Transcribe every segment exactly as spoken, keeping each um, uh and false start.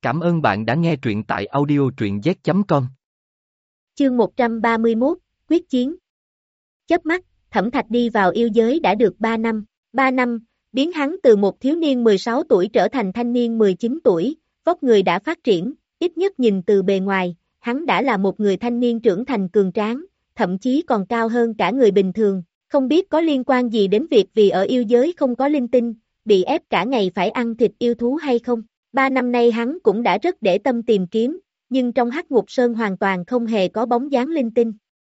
Cảm ơn bạn đã nghe truyện tại audio truyện z chấm com. Chương một trăm ba mươi mốt, Quyết chiến. Chớp mắt, Thẩm Thạch đi vào yêu giới đã được ba năm. ba năm, biến hắn từ một thiếu niên mười sáu tuổi trở thành thanh niên mười chín tuổi, vóc người đã phát triển, ít nhất nhìn từ bề ngoài, hắn đã là một người thanh niên trưởng thành cường tráng, thậm chí còn cao hơn cả người bình thường. Không biết có liên quan gì đến việc vì ở yêu giới không có linh tinh, bị ép cả ngày phải ăn thịt yêu thú hay không? Ba năm nay hắn cũng đã rất để tâm tìm kiếm, nhưng trong Hắc Ngục Sơn hoàn toàn không hề có bóng dáng linh tinh.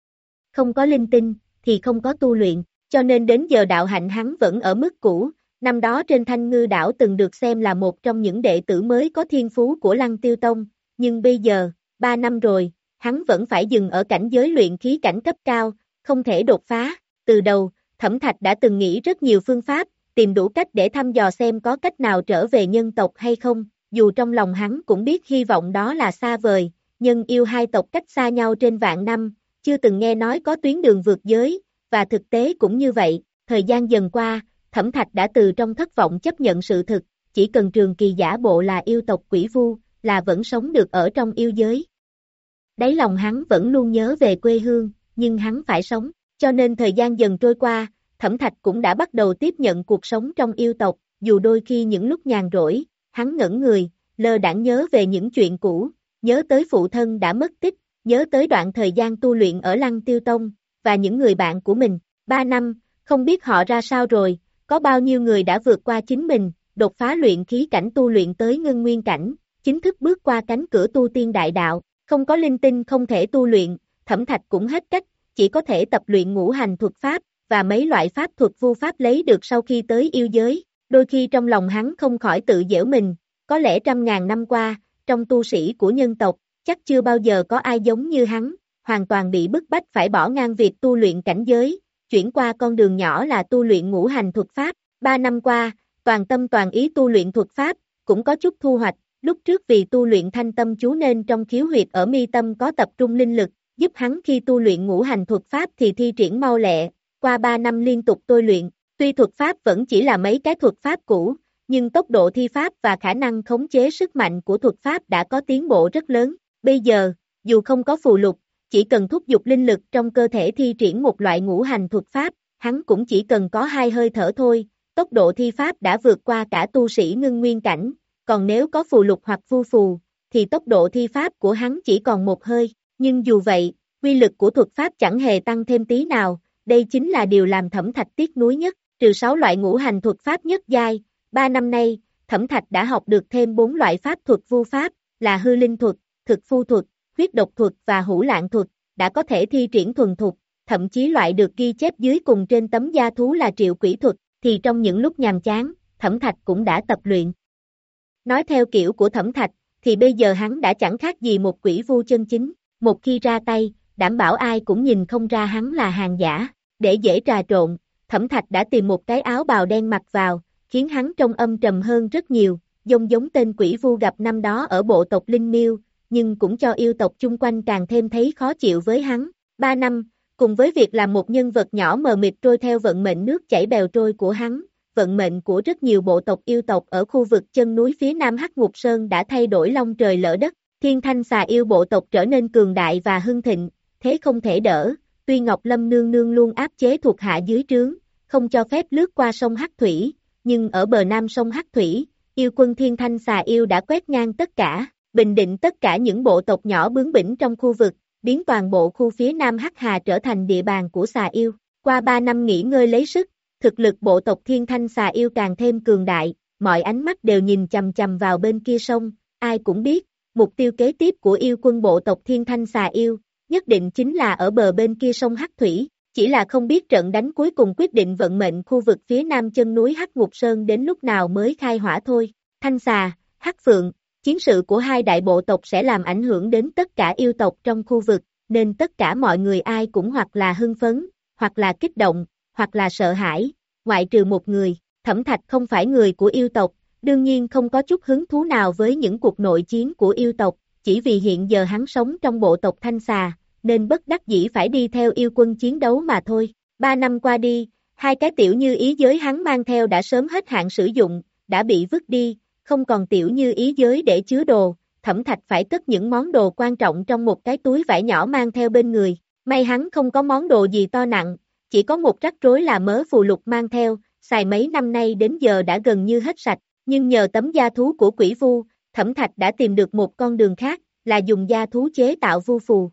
Không có linh tinh, thì không có tu luyện, cho nên đến giờ đạo hạnh hắn vẫn ở mức cũ. Năm đó trên Thanh Ngư đảo từng được xem là một trong những đệ tử mới có thiên phú của Lăng Tiêu Tông, nhưng bây giờ, ba năm rồi, hắn vẫn phải dừng ở cảnh giới luyện khí cảnh cấp cao, không thể đột phá. Từ đầu, Thẩm Thạch đã từng nghĩ rất nhiều phương pháp, tìm đủ cách để thăm dò xem có cách nào trở về nhân tộc hay không, dù trong lòng hắn cũng biết hy vọng đó là xa vời, nhân yêu hai tộc cách xa nhau trên vạn năm, chưa từng nghe nói có tuyến đường vượt giới, và thực tế cũng như vậy. Thời gian dần qua, Thẩm Thạch đã từ trong thất vọng chấp nhận sự thực, chỉ cần Trường Kỳ giả bộ là yêu tộc Quỷ Vu, là vẫn sống được ở trong yêu giới. Đáy lòng hắn vẫn luôn nhớ về quê hương, nhưng hắn phải sống, cho nên thời gian dần trôi qua, Thẩm Thạch cũng đã bắt đầu tiếp nhận cuộc sống trong yêu tộc, dù đôi khi những lúc nhàn rỗi, hắn ngẩn người, lơ đãng nhớ về những chuyện cũ, nhớ tới phụ thân đã mất tích, nhớ tới đoạn thời gian tu luyện ở Lăng Tiêu Tông, và những người bạn của mình. Ba năm, không biết họ ra sao rồi, có bao nhiêu người đã vượt qua chính mình, đột phá luyện khí cảnh tu luyện tới ngân nguyên cảnh, chính thức bước qua cánh cửa tu tiên đại đạo, không có linh tinh không thể tu luyện, Thẩm Thạch cũng hết cách, chỉ có thể tập luyện ngũ hành thuật pháp, và mấy loại pháp thuật vu pháp lấy được sau khi tới yêu giới. Đôi khi trong lòng hắn không khỏi tự giễu mình, có lẽ trăm ngàn năm qua, trong tu sĩ của nhân tộc, chắc chưa bao giờ có ai giống như hắn, hoàn toàn bị bức bách phải bỏ ngang việc tu luyện cảnh giới, chuyển qua con đường nhỏ là tu luyện ngũ hành thuật pháp. Ba năm qua, toàn tâm toàn ý tu luyện thuật pháp, cũng có chút thu hoạch, lúc trước vì tu luyện thanh tâm chú nên trong khiếu huyệt ở mi tâm có tập trung linh lực, giúp hắn khi tu luyện ngũ hành thuật pháp thì thi triển mau lẹ. Qua ba năm liên tục tôi luyện, tuy thuật pháp vẫn chỉ là mấy cái thuật pháp cũ, nhưng tốc độ thi pháp và khả năng khống chế sức mạnh của thuật pháp đã có tiến bộ rất lớn. Bây giờ, dù không có phù lục, chỉ cần thúc giục linh lực trong cơ thể thi triển một loại ngũ hành thuật pháp, hắn cũng chỉ cần có hai hơi thở thôi, tốc độ thi pháp đã vượt qua cả tu sĩ ngưng nguyên cảnh, còn nếu có phù lục hoặc vu phù, thì tốc độ thi pháp của hắn chỉ còn một hơi, nhưng dù vậy, uy lực của thuật pháp chẳng hề tăng thêm tí nào. Đây chính là điều làm Thẩm Thạch tiếc nuối nhất, trừ sáu loại ngũ hành thuật pháp nhất giai, ba năm nay, Thẩm Thạch đã học được thêm bốn loại pháp thuật vu pháp, là hư linh thuật, thực phu thuật, huyết độc thuật và hữu lạng thuật, đã có thể thi triển thuần thục, thậm chí loại được ghi chép dưới cùng trên tấm da thú là triệu quỷ thuật, thì trong những lúc nhàm chán, Thẩm Thạch cũng đã tập luyện. Nói theo kiểu của Thẩm Thạch, thì bây giờ hắn đã chẳng khác gì một quỷ vu chân chính, một khi ra tay, đảm bảo ai cũng nhìn không ra hắn là hàng giả. Để dễ trà trộn, Thẩm Thạch đã tìm một cái áo bào đen mặc vào, khiến hắn trông âm trầm hơn rất nhiều, giống giống tên quỷ vu gặp năm đó ở bộ tộc Linh Miêu, nhưng cũng cho yêu tộc chung quanh càng thêm thấy khó chịu với hắn. Ba năm, cùng với việc làm một nhân vật nhỏ mờ mịt trôi theo vận mệnh nước chảy bèo trôi của hắn, vận mệnh của rất nhiều bộ tộc yêu tộc ở khu vực chân núi phía nam Hắc Ngục Sơn đã thay đổi long trời lỡ đất, Thiên Thanh xà yêu bộ tộc trở nên cường đại và hưng thịnh, thế không thể đỡ. Tuy Ngọc Lâm nương nương luôn áp chế thuộc hạ dưới trướng, không cho phép lướt qua sông Hắc Thủy, nhưng ở bờ nam sông Hắc Thủy, yêu quân Thiên Thanh xà yêu đã quét ngang tất cả, bình định tất cả những bộ tộc nhỏ bướng bỉnh trong khu vực, biến toàn bộ khu phía nam Hắc Hà trở thành địa bàn của xà yêu. Qua ba năm nghỉ ngơi lấy sức, thực lực bộ tộc Thiên Thanh xà yêu càng thêm cường đại, mọi ánh mắt đều nhìn chằm chằm vào bên kia sông, ai cũng biết, mục tiêu kế tiếp của yêu quân bộ tộc Thiên Thanh xà yêu nhất định chính là ở bờ bên kia sông Hắc Thủy, chỉ là không biết trận đánh cuối cùng quyết định vận mệnh khu vực phía nam chân núi Hắc Ngục Sơn đến lúc nào mới khai hỏa thôi. Thanh xà, Hắc Phượng, chiến sự của hai đại bộ tộc sẽ làm ảnh hưởng đến tất cả yêu tộc trong khu vực, nên tất cả mọi người ai cũng hoặc là hưng phấn, hoặc là kích động, hoặc là sợ hãi, ngoại trừ một người. Thẩm Thạch không phải người của yêu tộc, đương nhiên không có chút hứng thú nào với những cuộc nội chiến của yêu tộc, chỉ vì hiện giờ hắn sống trong bộ tộc Thanh xà, nên bất đắc dĩ phải đi theo yêu quân chiến đấu mà thôi. Ba năm qua đi, hai cái tiểu như ý giới hắn mang theo đã sớm hết hạn sử dụng, đã bị vứt đi, không còn tiểu như ý giới để chứa đồ, Thẩm Thạch phải cất những món đồ quan trọng trong một cái túi vải nhỏ mang theo bên người. May hắn không có món đồ gì to nặng, chỉ có một rắc rối là mớ phù lục mang theo, xài mấy năm nay đến giờ đã gần như hết sạch, nhưng nhờ tấm da thú của quỷ vu, Thẩm Thạch đã tìm được một con đường khác, là dùng da thú chế tạo vu phù.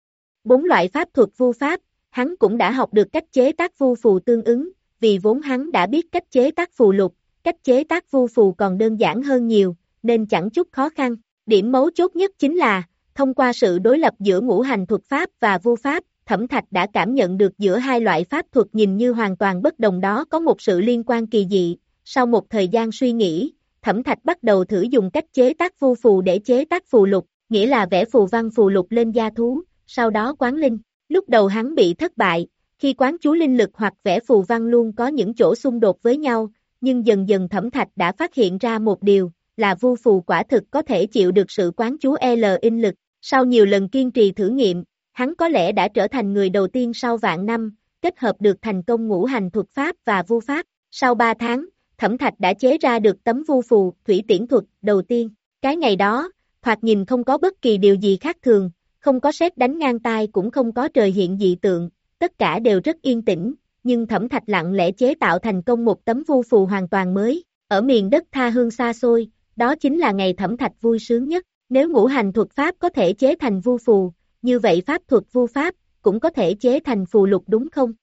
Bốn loại pháp thuật vu pháp, hắn cũng đã học được cách chế tác vu phù tương ứng, vì vốn hắn đã biết cách chế tác phù lục, cách chế tác vu phù còn đơn giản hơn nhiều, nên chẳng chút khó khăn. Điểm mấu chốt nhất chính là, thông qua sự đối lập giữa ngũ hành thuật pháp và vu pháp, Thẩm Thạch đã cảm nhận được giữa hai loại pháp thuật nhìn như hoàn toàn bất đồng đó có một sự liên quan kỳ dị. Sau một thời gian suy nghĩ, Thẩm Thạch bắt đầu thử dùng cách chế tác vu phù để chế tác phù lục, nghĩa là vẽ phù văn phù lục lên da thú, sau đó quán linh. Lúc đầu hắn bị thất bại, khi quán chú linh lực hoặc vẽ phù văn luôn có những chỗ xung đột với nhau, nhưng dần dần Thẩm Thạch đã phát hiện ra một điều, là vu phù quả thực có thể chịu được sự quán chú L in lực. Sau nhiều lần kiên trì thử nghiệm, hắn có lẽ đã trở thành người đầu tiên sau vạn năm, kết hợp được thành công ngũ hành thuật pháp và vu pháp. Sau ba tháng, Thẩm Thạch đã chế ra được tấm vu phù thủy tiễn thuật đầu tiên. Cái ngày đó, thoạt nhìn không có bất kỳ điều gì khác thường, không có sét đánh ngang tai cũng không có trời hiện dị tượng, tất cả đều rất yên tĩnh, nhưng Thẩm Thạch lặng lẽ chế tạo thành công một tấm vu phù hoàn toàn mới. Ở miền đất tha hương xa xôi, đó chính là ngày Thẩm Thạch vui sướng nhất. Nếu ngũ hành thuật pháp có thể chế thành vu phù, như vậy pháp thuật vu pháp cũng có thể chế thành phù lục đúng không?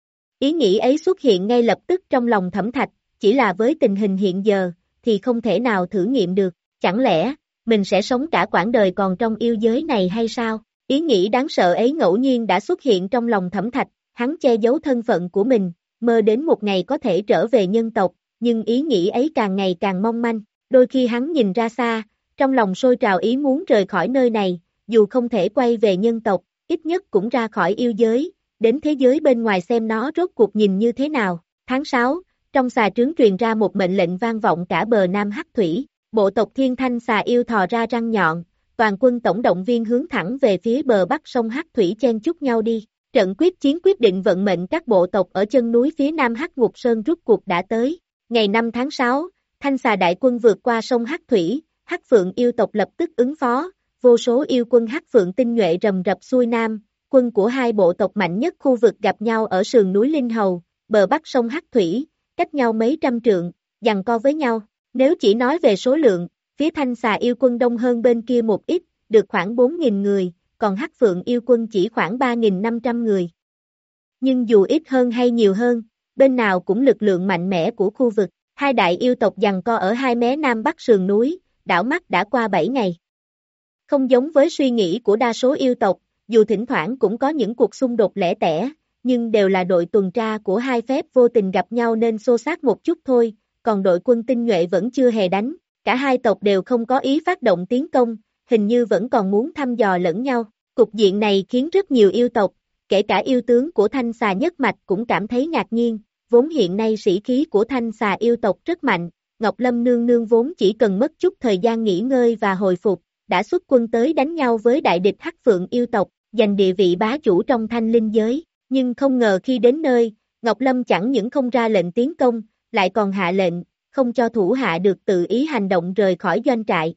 Ý nghĩ ấy xuất hiện ngay lập tức trong lòng Thẩm Thạch, chỉ là với tình hình hiện giờ, thì không thể nào thử nghiệm được. Chẳng lẽ, mình sẽ sống cả quãng đời còn trong yêu giới này hay sao? Ý nghĩ đáng sợ ấy ngẫu nhiên đã xuất hiện trong lòng Thẩm Thạch, hắn che giấu thân phận của mình, mơ đến một ngày có thể trở về nhân tộc, nhưng ý nghĩ ấy càng ngày càng mong manh. Đôi khi hắn nhìn ra xa, trong lòng sôi trào ý muốn rời khỏi nơi này, dù không thể quay về nhân tộc, ít nhất cũng ra khỏi yêu giới, đến thế giới bên ngoài xem nó rốt cuộc nhìn như thế nào. Tháng sáu, trong xà trướng truyền ra một mệnh lệnh vang vọng cả bờ Nam Hắc Thủy, bộ tộc Thiên Thanh xà yêu thò ra răng nhọn, toàn quân tổng động viên hướng thẳng về phía bờ bắc sông Hắc Thủy chen chúc nhau đi. Trận quyết chiến quyết định vận mệnh các bộ tộc ở chân núi phía Nam Hắc Ngục Sơn rút cuộc đã tới. Ngày năm tháng sáu, Thanh xà đại quân vượt qua sông Hắc Thủy, Hắc Phượng yêu tộc lập tức ứng phó, vô số yêu quân Hắc Phượng tinh nhuệ rầm rập xuôi nam, quân của hai bộ tộc mạnh nhất khu vực gặp nhau ở sườn núi Linh Hầu, bờ bắc sông Hắc Thủy, cách nhau mấy trăm trượng, giằng co với nhau. Nếu chỉ nói về số lượng, phía Thanh xà yêu quân đông hơn bên kia một ít, được khoảng bốn nghìn người, còn Hắc Phượng yêu quân chỉ khoảng ba nghìn năm trăm người. Nhưng dù ít hơn hay nhiều hơn, bên nào cũng lực lượng mạnh mẽ của khu vực, hai đại yêu tộc giằng co ở hai mé nam bắc sườn núi, đảo mắt đã qua bảy ngày. Không giống với suy nghĩ của đa số yêu tộc, dù thỉnh thoảng cũng có những cuộc xung đột lẻ tẻ, nhưng đều là đội tuần tra của hai phép vô tình gặp nhau nên xô xát một chút thôi, còn đội quân tinh nhuệ vẫn chưa hề đánh, cả hai tộc đều không có ý phát động tiến công, hình như vẫn còn muốn thăm dò lẫn nhau. Cục diện này khiến rất nhiều yêu tộc, kể cả yêu tướng của Thanh xà nhất mạch cũng cảm thấy ngạc nhiên, vốn hiện nay sĩ khí của Thanh xà yêu tộc rất mạnh, Ngọc Lâm nương nương vốn chỉ cần mất chút thời gian nghỉ ngơi và hồi phục, đã xuất quân tới đánh nhau với đại địch Hắc Phượng yêu tộc, giành địa vị bá chủ trong Thanh Linh giới, nhưng không ngờ khi đến nơi, Ngọc Lâm chẳng những không ra lệnh tiến công, lại còn hạ lệnh, không cho thủ hạ được tự ý hành động rời khỏi doanh trại.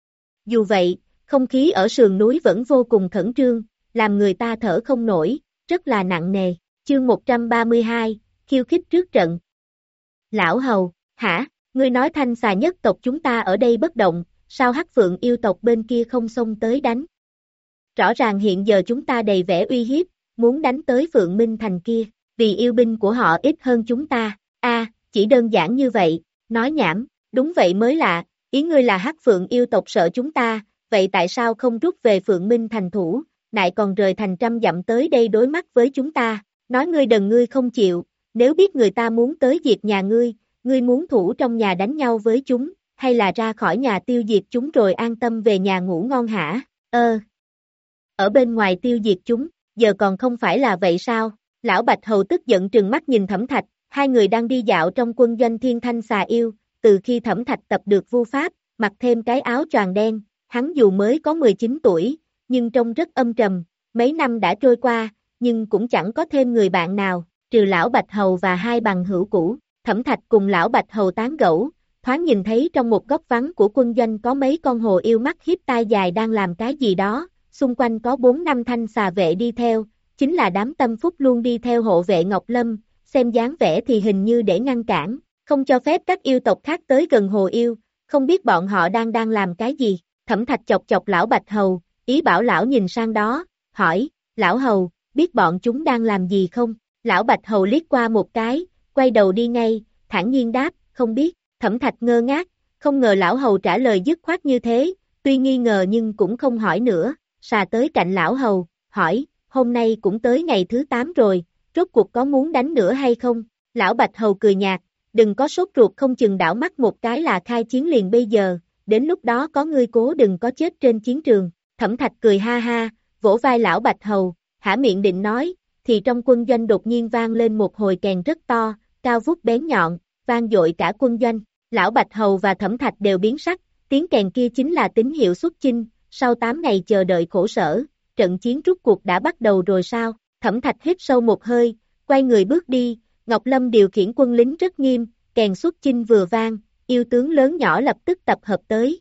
Dù vậy, không khí ở sườn núi vẫn vô cùng khẩn trương, làm người ta thở không nổi, rất là nặng nề. Chương một trăm ba mươi hai, khiêu khích trước trận. Lão Hầu, hả, ngươi nói Thanh xà nhất tộc chúng ta ở đây bất động, sao Hắc Phượng yêu tộc bên kia không xông tới đánh? Rõ ràng hiện giờ chúng ta đầy vẻ uy hiếp, muốn đánh tới Phượng Minh Thành kia, vì yêu binh của họ ít hơn chúng ta. A, à, chỉ đơn giản như vậy, nói nhảm, đúng vậy mới lạ, ý ngươi là Hắc Phượng yêu tộc sợ chúng ta, vậy tại sao không rút về Phượng Minh Thành thủ, lại còn rời thành trăm dặm tới đây đối mắt với chúng ta, nói ngươi đần ngươi không chịu, nếu biết người ta muốn tới diệt nhà ngươi, ngươi muốn thủ trong nhà đánh nhau với chúng, hay là ra khỏi nhà tiêu diệt chúng rồi an tâm về nhà ngủ ngon hả? Ơ, ở bên ngoài tiêu diệt chúng, giờ còn không phải là vậy sao? Lão Bạch Hầu tức giận trừng mắt nhìn Thẩm Thạch, hai người đang đi dạo trong quân doanh Thiên Thanh xà yêu, từ khi Thẩm Thạch tập được vu pháp, mặc thêm cái áo choàng đen, hắn dù mới có mười chín tuổi, nhưng trông rất âm trầm, mấy năm đã trôi qua, nhưng cũng chẳng có thêm người bạn nào, trừ Lão Bạch Hầu và hai bằng hữu cũ. Thẩm Thạch cùng Lão Bạch Hầu tán gẫu, thoáng nhìn thấy trong một góc vắng của quân doanh có mấy con hồ yêu mắt hiếp tai dài đang làm cái gì đó, xung quanh có bốn năm thanh xà vệ đi theo, chính là đám tâm phúc luôn đi theo hộ vệ Ngọc Lâm, xem dáng vẻ thì hình như để ngăn cản, không cho phép các yêu tộc khác tới gần hồ yêu, không biết bọn họ đang đang làm cái gì. Thẩm Thạch chọc chọc lão Bạch Hầu, ý bảo lão nhìn sang đó, hỏi, lão Hầu, biết bọn chúng đang làm gì không? Lão Bạch Hầu liếc qua một cái, quay đầu đi ngay, thản nhiên đáp, không biết. Thẩm Thạch ngơ ngác, không ngờ lão Hầu trả lời dứt khoát như thế, tuy nghi ngờ nhưng cũng không hỏi nữa, xà tới cạnh lão Hầu, hỏi, hôm nay cũng tới ngày thứ tám rồi, rốt cuộc có muốn đánh nữa hay không? Lão Bạch Hầu cười nhạt, đừng có sốt ruột, không chừng đảo mắt một cái là khai chiến liền bây giờ, đến lúc đó có ngươi cố đừng có chết trên chiến trường. Thẩm Thạch cười ha ha, vỗ vai lão Bạch Hầu, hả miệng định nói, thì trong quân doanh đột nhiên vang lên một hồi kèn rất to, cao vút bén nhọn, vang dội cả quân doanh. Lão Bạch Hầu và Thẩm Thạch đều biến sắc, tiếng kèn kia chính là tín hiệu xuất chinh, sau tám ngày chờ đợi khổ sở, trận chiến rút cuộc đã bắt đầu rồi sao? Thẩm Thạch hít sâu một hơi, quay người bước đi, Ngọc Lâm điều khiển quân lính rất nghiêm, kèn xuất chinh vừa vang, yêu tướng lớn nhỏ lập tức tập hợp tới.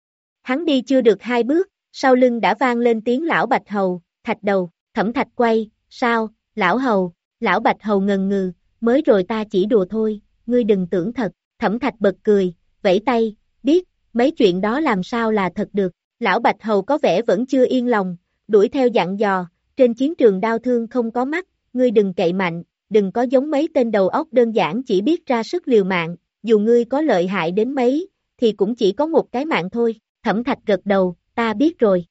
Hắn đi chưa được hai bước, sau lưng đã vang lên tiếng lão Bạch Hầu, Thạch đầu. Thẩm Thạch quay, sao, lão Hầu? Lão Bạch Hầu ngần ngừ, mới rồi ta chỉ đùa thôi, ngươi đừng tưởng thật. Thẩm Thạch bật cười, vẫy tay, biết, mấy chuyện đó làm sao là thật được. Lão Bạch Hầu có vẻ vẫn chưa yên lòng, đuổi theo dặn dò, trên chiến trường đau thương không có mắt, ngươi đừng cậy mạnh, đừng có giống mấy tên đầu óc đơn giản chỉ biết ra sức liều mạng, dù ngươi có lợi hại đến mấy, thì cũng chỉ có một cái mạng thôi. Thẩm Thạch gật đầu, ta biết rồi.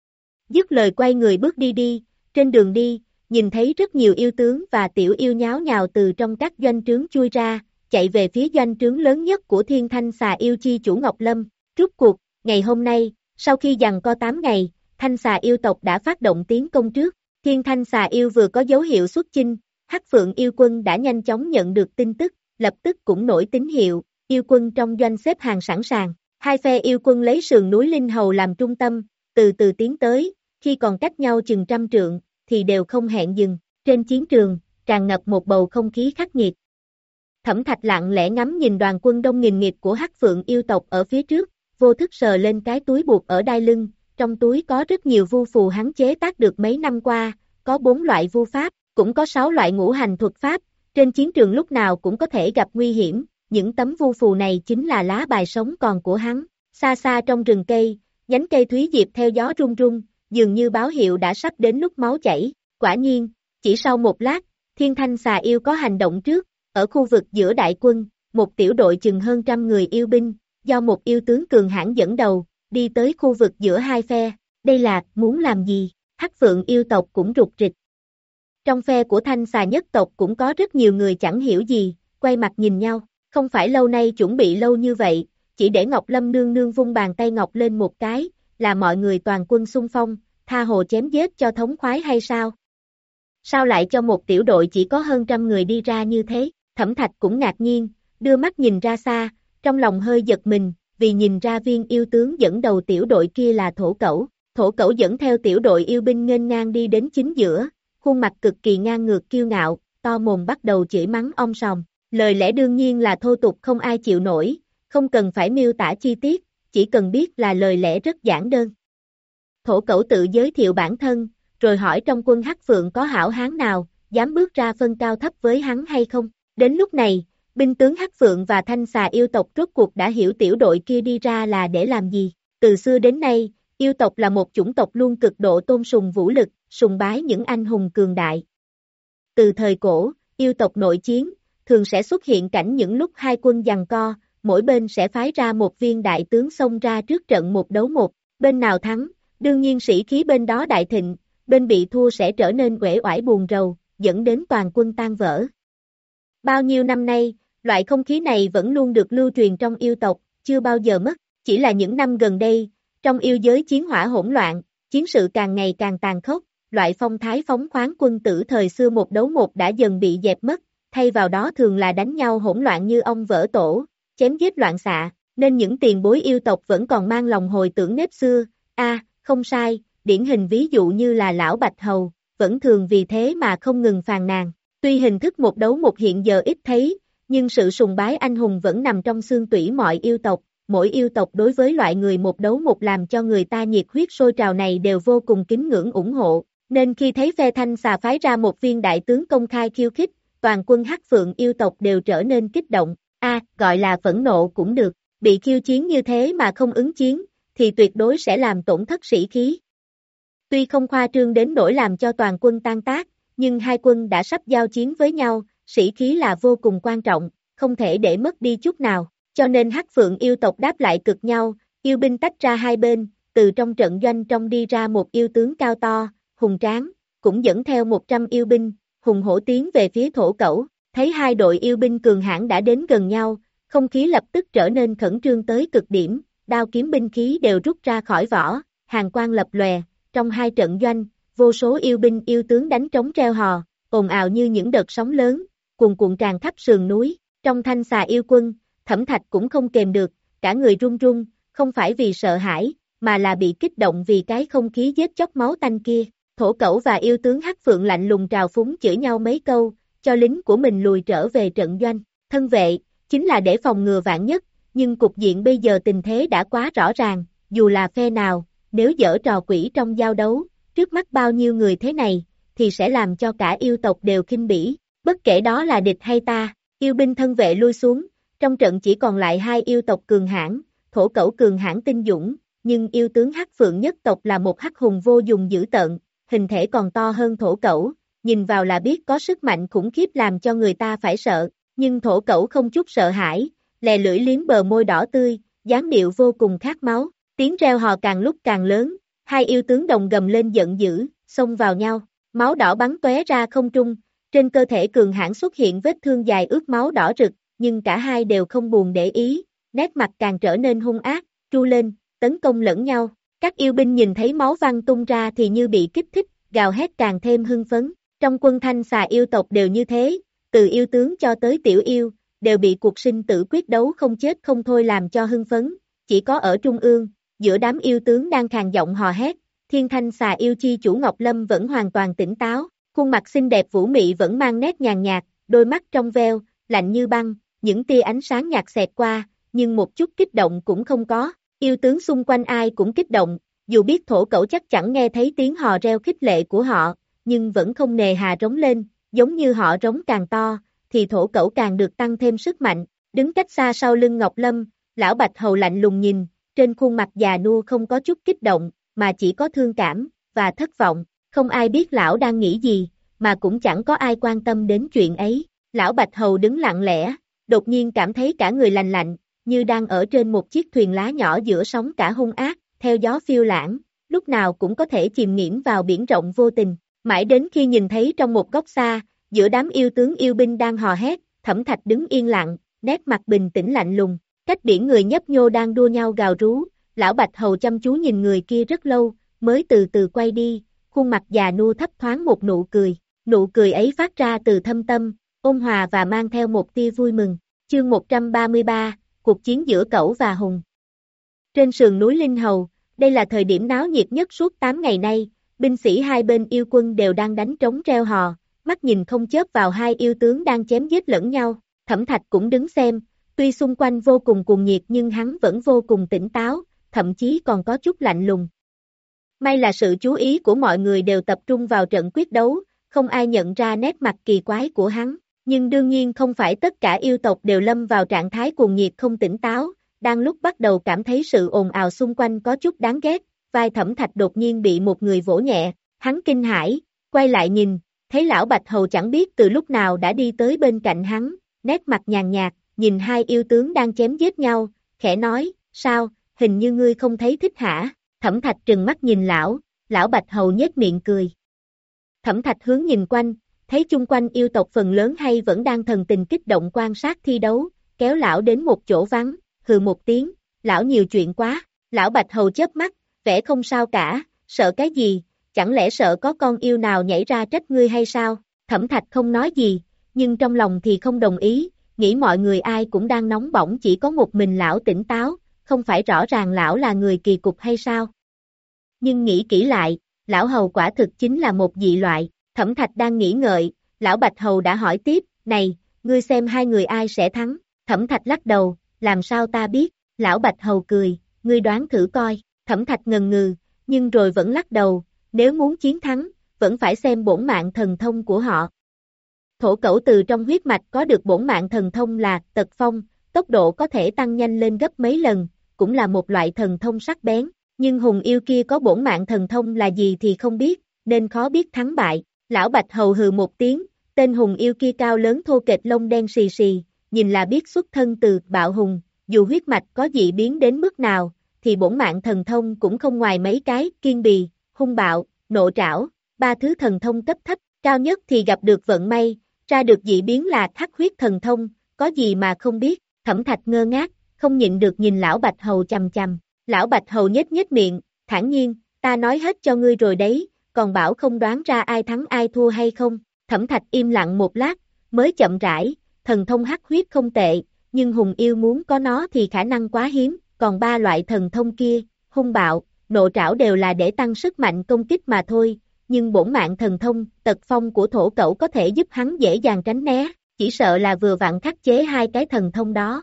Dứt lời quay người bước đi đi, trên đường đi, nhìn thấy rất nhiều yêu tướng và tiểu yêu nháo nhào từ trong các doanh trướng chui ra, chạy về phía doanh trướng lớn nhất của Thiên Thanh Xà Yêu chi chủ Ngọc Lâm. Rút cuộc, ngày hôm nay, sau khi giằng co tám ngày, Thanh Xà yêu tộc đã phát động tiến công trước. Thiên Thanh Xà Yêu vừa có dấu hiệu xuất chinh, Hắc Phượng yêu quân đã nhanh chóng nhận được tin tức, lập tức cũng nổi tín hiệu, yêu quân trong doanh xếp hàng sẵn sàng. Hai phe yêu quân lấy sườn núi Linh Hầu làm trung tâm, từ từ tiến tới, khi còn cách nhau chừng trăm trượng, thì đều không hẹn dừng. Trên chiến trường, tràn ngập một bầu không khí khắc nghiệt. Thẩm Thạch lặng lẽ ngắm nhìn đoàn quân đông nghìn nghịt của Hắc Phượng yêu tộc ở phía trước, vô thức sờ lên cái túi buộc ở đai lưng, trong túi có rất nhiều vu phù hắn chế tác được mấy năm qua, có bốn loại vu pháp, cũng có sáu loại ngũ hành thuật pháp, trên chiến trường lúc nào cũng có thể gặp nguy hiểm, những tấm vu phù này chính là lá bài sống còn của hắn. Xa xa trong rừng cây, nhánh cây thúy diệp theo gió rung rung, dường như báo hiệu đã sắp đến lúc máu chảy. Quả nhiên, chỉ sau một lát, Thiên Thanh Xà Yêu có hành động trước, ở khu vực giữa đại quân, một tiểu đội chừng hơn trăm người yêu binh, do một yêu tướng cường hãn dẫn đầu, đi tới khu vực giữa hai phe. Đây là, muốn làm gì? Hắc Phượng yêu tộc cũng rụt rịch. Trong phe của Thanh Xà nhất tộc cũng có rất nhiều người chẳng hiểu gì, quay mặt nhìn nhau, không phải lâu nay chuẩn bị lâu như vậy, chỉ để Ngọc Lâm nương nương vung bàn tay ngọc lên một cái, là mọi người toàn quân xung phong, tha hồ chém giết cho thống khoái hay sao? Sao lại cho một tiểu đội chỉ có hơn trăm người đi ra như thế? Thẩm Thạch cũng ngạc nhiên, đưa mắt nhìn ra xa, trong lòng hơi giật mình, vì nhìn ra viên yêu tướng dẫn đầu tiểu đội kia là Thổ Cẩu. Thổ Cẩu dẫn theo tiểu đội yêu binh nghênh ngang đi đến chính giữa, khuôn mặt cực kỳ ngang ngược kiêu ngạo, to mồm bắt đầu chửi mắng om sòm. Lời lẽ đương nhiên là thô tục không ai chịu nổi, không cần phải miêu tả chi tiết, chỉ cần biết là lời lẽ rất giản đơn. Thổ Cẩu tự giới thiệu bản thân, rồi hỏi trong quân Hắc Phượng có hảo hán nào, dám bước ra phân cao thấp với hắn hay không. Đến lúc này, binh tướng Hắc Phượng và Thanh Xà yêu tộc rốt cuộc đã hiểu tiểu đội kia đi ra là để làm gì. Từ xưa đến nay, yêu tộc là một chủng tộc luôn cực độ tôn sùng vũ lực, sùng bái những anh hùng cường đại. Từ thời cổ, yêu tộc nội chiến, thường sẽ xuất hiện cảnh những lúc hai quân giằng co, mỗi bên sẽ phái ra một viên đại tướng xông ra trước trận một đấu một, bên nào thắng, đương nhiên sĩ khí bên đó đại thịnh, bên bị thua sẽ trở nên uể oải buồn rầu, dẫn đến toàn quân tan vỡ. Bao nhiêu năm nay, loại không khí này vẫn luôn được lưu truyền trong yêu tộc, chưa bao giờ mất, chỉ là những năm gần đây, trong yêu giới chiến hỏa hỗn loạn, chiến sự càng ngày càng tàn khốc, loại phong thái phóng khoáng quân tử thời xưa một đấu một đã dần bị dẹp mất, thay vào đó thường là đánh nhau hỗn loạn như ong vỡ tổ, chém giết loạn xạ, nên những tiền bối yêu tộc vẫn còn mang lòng hồi tưởng nếp xưa. A, à, không sai, điển hình ví dụ như là lão Bạch Hầu, vẫn thường vì thế mà không ngừng phàn nàn. Tuy hình thức một đấu một hiện giờ ít thấy, nhưng sự sùng bái anh hùng vẫn nằm trong xương tủy mọi yêu tộc, mỗi yêu tộc đối với loại người một đấu một làm cho người ta nhiệt huyết sôi trào này đều vô cùng kính ngưỡng ủng hộ, nên khi thấy phe Thanh Xà phái ra một viên đại tướng công khai khiêu khích, toàn quân Hắc Phượng yêu tộc đều trở nên kích động, a à, gọi là phẫn nộ cũng được, bị khiêu chiến như thế mà không ứng chiến, thì tuyệt đối sẽ làm tổn thất sĩ khí. Tuy không khoa trương đến nỗi làm cho toàn quân tan tác, nhưng hai quân đã sắp giao chiến với nhau, sĩ khí là vô cùng quan trọng, không thể để mất đi chút nào, cho nên Hắc Phượng yêu tộc đáp lại cực nhau, yêu binh tách ra hai bên, từ trong trận doanh trong đi ra một yêu tướng cao to, hùng tráng, cũng dẫn theo một trăm yêu binh, hùng hổ tiến về phía Thổ Cẩu, thấy hai đội yêu binh cường hãn đã đến gần nhau, không khí lập tức trở nên khẩn trương tới cực điểm, đao kiếm binh khí đều rút ra khỏi vỏ, hàn quang lập lòe, trong hai trận doanh, vô số yêu binh yêu tướng đánh trống treo hò, ồn ào như những đợt sóng lớn, cuồn cuộn tràn khắp sườn núi, trong Thanh Xà yêu quân, Thẩm Thạch cũng không kềm được, cả người run run, không phải vì sợ hãi, mà là bị kích động vì cái không khí giết chóc máu tanh kia. Thổ Cẩu và yêu tướng Hắc Phượng lạnh lùng trào phúng chửi nhau mấy câu, cho lính của mình lùi trở về trận doanh. Thân vệ, chính là để phòng ngừa vạn nhất, nhưng cục diện bây giờ tình thế đã quá rõ ràng, dù là phe nào, nếu dở trò quỷ trong giao đấu, trước mắt bao nhiêu người thế này, thì sẽ làm cho cả yêu tộc đều khinh bỉ, bất kể đó là địch hay ta, yêu binh thân vệ lui xuống, trong trận chỉ còn lại hai yêu tộc cường hãn, Thổ Cẩu cường hãn tinh dũng, nhưng yêu tướng Hắc Phượng nhất tộc là một hắc hùng vô dùng dữ tợn, hình thể còn to hơn Thổ Cẩu, nhìn vào là biết có sức mạnh khủng khiếp làm cho người ta phải sợ, nhưng Thổ Cẩu không chút sợ hãi, lè lưỡi liếm bờ môi đỏ tươi, dáng điệu vô cùng khát máu, tiếng reo hò càng lúc càng lớn, hai yêu tướng đồng gầm lên giận dữ, xông vào nhau, máu đỏ bắn tóe ra không trung, trên cơ thể cường hãn xuất hiện vết thương dài ướt máu đỏ rực, nhưng cả hai đều không buồn để ý, nét mặt càng trở nên hung ác, tru lên, tấn công lẫn nhau. Các yêu binh nhìn thấy máu văng tung ra thì như bị kích thích, gào hét càng thêm hưng phấn. Trong quân Thanh Xà yêu tộc đều như thế, từ yêu tướng cho tới tiểu yêu, đều bị cuộc sinh tử quyết đấu không chết không thôi làm cho hưng phấn. Chỉ có ở trung ương, giữa đám yêu tướng đang khàn giọng hò hét, Thiên Thanh Xà yêu chi chủ Ngọc Lâm vẫn hoàn toàn tỉnh táo, khuôn mặt xinh đẹp vũ mị vẫn mang nét nhàn nhạt, đôi mắt trong veo, lạnh như băng, những tia ánh sáng nhạt xẹt qua, nhưng một chút kích động cũng không có. Yêu tướng xung quanh ai cũng kích động, dù biết Thổ Cẩu chắc chắn nghe thấy tiếng hò reo khích lệ của họ, nhưng vẫn không nề hà rống lên, giống như họ rống càng to, thì Thổ Cẩu càng được tăng thêm sức mạnh. Đứng cách xa sau lưng Ngọc Lâm, lão Bạch Hầu lạnh lùng nhìn, trên khuôn mặt già nua không có chút kích động, mà chỉ có thương cảm và thất vọng. Không ai biết lão đang nghĩ gì, mà cũng chẳng có ai quan tâm đến chuyện ấy. Lão Bạch Hầu đứng lặng lẽ, đột nhiên cảm thấy cả người lành lạnh, như đang ở trên một chiếc thuyền lá nhỏ giữa sóng cả hung ác, theo gió phiêu lãng, lúc nào cũng có thể chìm nghiễm vào biển rộng vô tình. Mãi đến khi nhìn thấy trong một góc xa, giữa đám yêu tướng yêu binh đang hò hét, Thẩm Thạch đứng yên lặng, nét mặt bình tĩnh lạnh lùng, cách biển người nhấp nhô đang đua nhau gào rú, lão Bạch Hầu chăm chú nhìn người kia rất lâu, mới từ từ quay đi, khuôn mặt già nua thấp thoáng một nụ cười, nụ cười ấy phát ra từ thâm tâm, ôn hòa và mang theo một tia vui mừng. Chương một trăm ba mươi ba, cuộc chiến giữa Cẩu và Hùng. Trên sườn núi Linh Hầu, đây là thời điểm náo nhiệt nhất suốt tám ngày nay, binh sĩ hai bên yêu quân đều đang đánh trống reo hò, mắt nhìn không chớp vào hai yêu tướng đang chém giết lẫn nhau. Thẩm Thạch cũng đứng xem, tuy xung quanh vô cùng cuồng nhiệt nhưng hắn vẫn vô cùng tỉnh táo, thậm chí còn có chút lạnh lùng. May là sự chú ý của mọi người đều tập trung vào trận quyết đấu, không ai nhận ra nét mặt kỳ quái của hắn. Nhưng đương nhiên không phải tất cả yêu tộc đều lâm vào trạng thái cuồng nhiệt không tỉnh táo, đang lúc bắt đầu cảm thấy sự ồn ào xung quanh có chút đáng ghét, vai Thẩm Thạch đột nhiên bị một người vỗ nhẹ, hắn kinh hãi, quay lại nhìn, thấy lão Bạch Hầu chẳng biết từ lúc nào đã đi tới bên cạnh hắn, nét mặt nhàn nhạt, nhìn hai yêu tướng đang chém giết nhau, khẽ nói, sao, hình như ngươi không thấy thích hả? Thẩm Thạch trừng mắt nhìn lão, lão Bạch Hầu nhếch miệng cười. Thẩm Thạch hướng nhìn quanh, thấy chung quanh yêu tộc phần lớn hay vẫn đang thần tình kích động quan sát thi đấu, kéo lão đến một chỗ vắng, hừ một tiếng, lão nhiều chuyện quá, lão Bạch Hầu chớp mắt, vẻ không sao cả, sợ cái gì, chẳng lẽ sợ có con yêu nào nhảy ra trách ngươi hay sao? Thẩm Thạch không nói gì, nhưng trong lòng thì không đồng ý, nghĩ mọi người ai cũng đang nóng bỏng chỉ có một mình lão tỉnh táo, không phải rõ ràng lão là người kỳ cục hay sao? Nhưng nghĩ kỹ lại, lão Hầu quả thực chính là một dị loại. Thẩm Thạch đang nghĩ ngợi, lão Bạch Hầu đã hỏi tiếp, này, ngươi xem hai người ai sẽ thắng, Thẩm Thạch lắc đầu, làm sao ta biết, lão Bạch Hầu cười, ngươi đoán thử coi, Thẩm Thạch ngần ngừ, nhưng rồi vẫn lắc đầu, nếu muốn chiến thắng, vẫn phải xem bổn mạng thần thông của họ. Thổ Cẩu từ trong huyết mạch có được bổn mạng thần thông là Tật Phong, tốc độ có thể tăng nhanh lên gấp mấy lần, cũng là một loại thần thông sắc bén, nhưng hùng yêu kia có bổn mạng thần thông là gì thì không biết, nên khó biết thắng bại. Lão Bạch Hầu hừ một tiếng, tên hùng yêu kia cao lớn thô kệch lông đen xì xì, nhìn là biết xuất thân từ bạo hùng, dù huyết mạch có dị biến đến mức nào, thì bổn mạng thần thông cũng không ngoài mấy cái, kiên bì, hung bạo, nộ trảo, ba thứ thần thông cấp thấp, cao nhất thì gặp được vận may, ra được dị biến là hắc huyết thần thông, có gì mà không biết. Thẩm Thạch ngơ ngác, không nhịn được nhìn lão Bạch Hầu chằm chằm, lão Bạch Hầu nhếch nhếch miệng, thản nhiên, ta nói hết cho ngươi rồi đấy, còn bảo không đoán ra ai thắng ai thua hay không. Thẩm Thạch im lặng một lát, mới chậm rãi, thần thông hắc huyết không tệ, nhưng hùng yêu muốn có nó thì khả năng quá hiếm, còn ba loại thần thông kia, hung bạo, nộ trảo đều là để tăng sức mạnh công kích mà thôi, nhưng bổn mạng thần thông, Tật Phong của Thổ Cẩu có thể giúp hắn dễ dàng tránh né, chỉ sợ là vừa vặn khắc chế hai cái thần thông đó.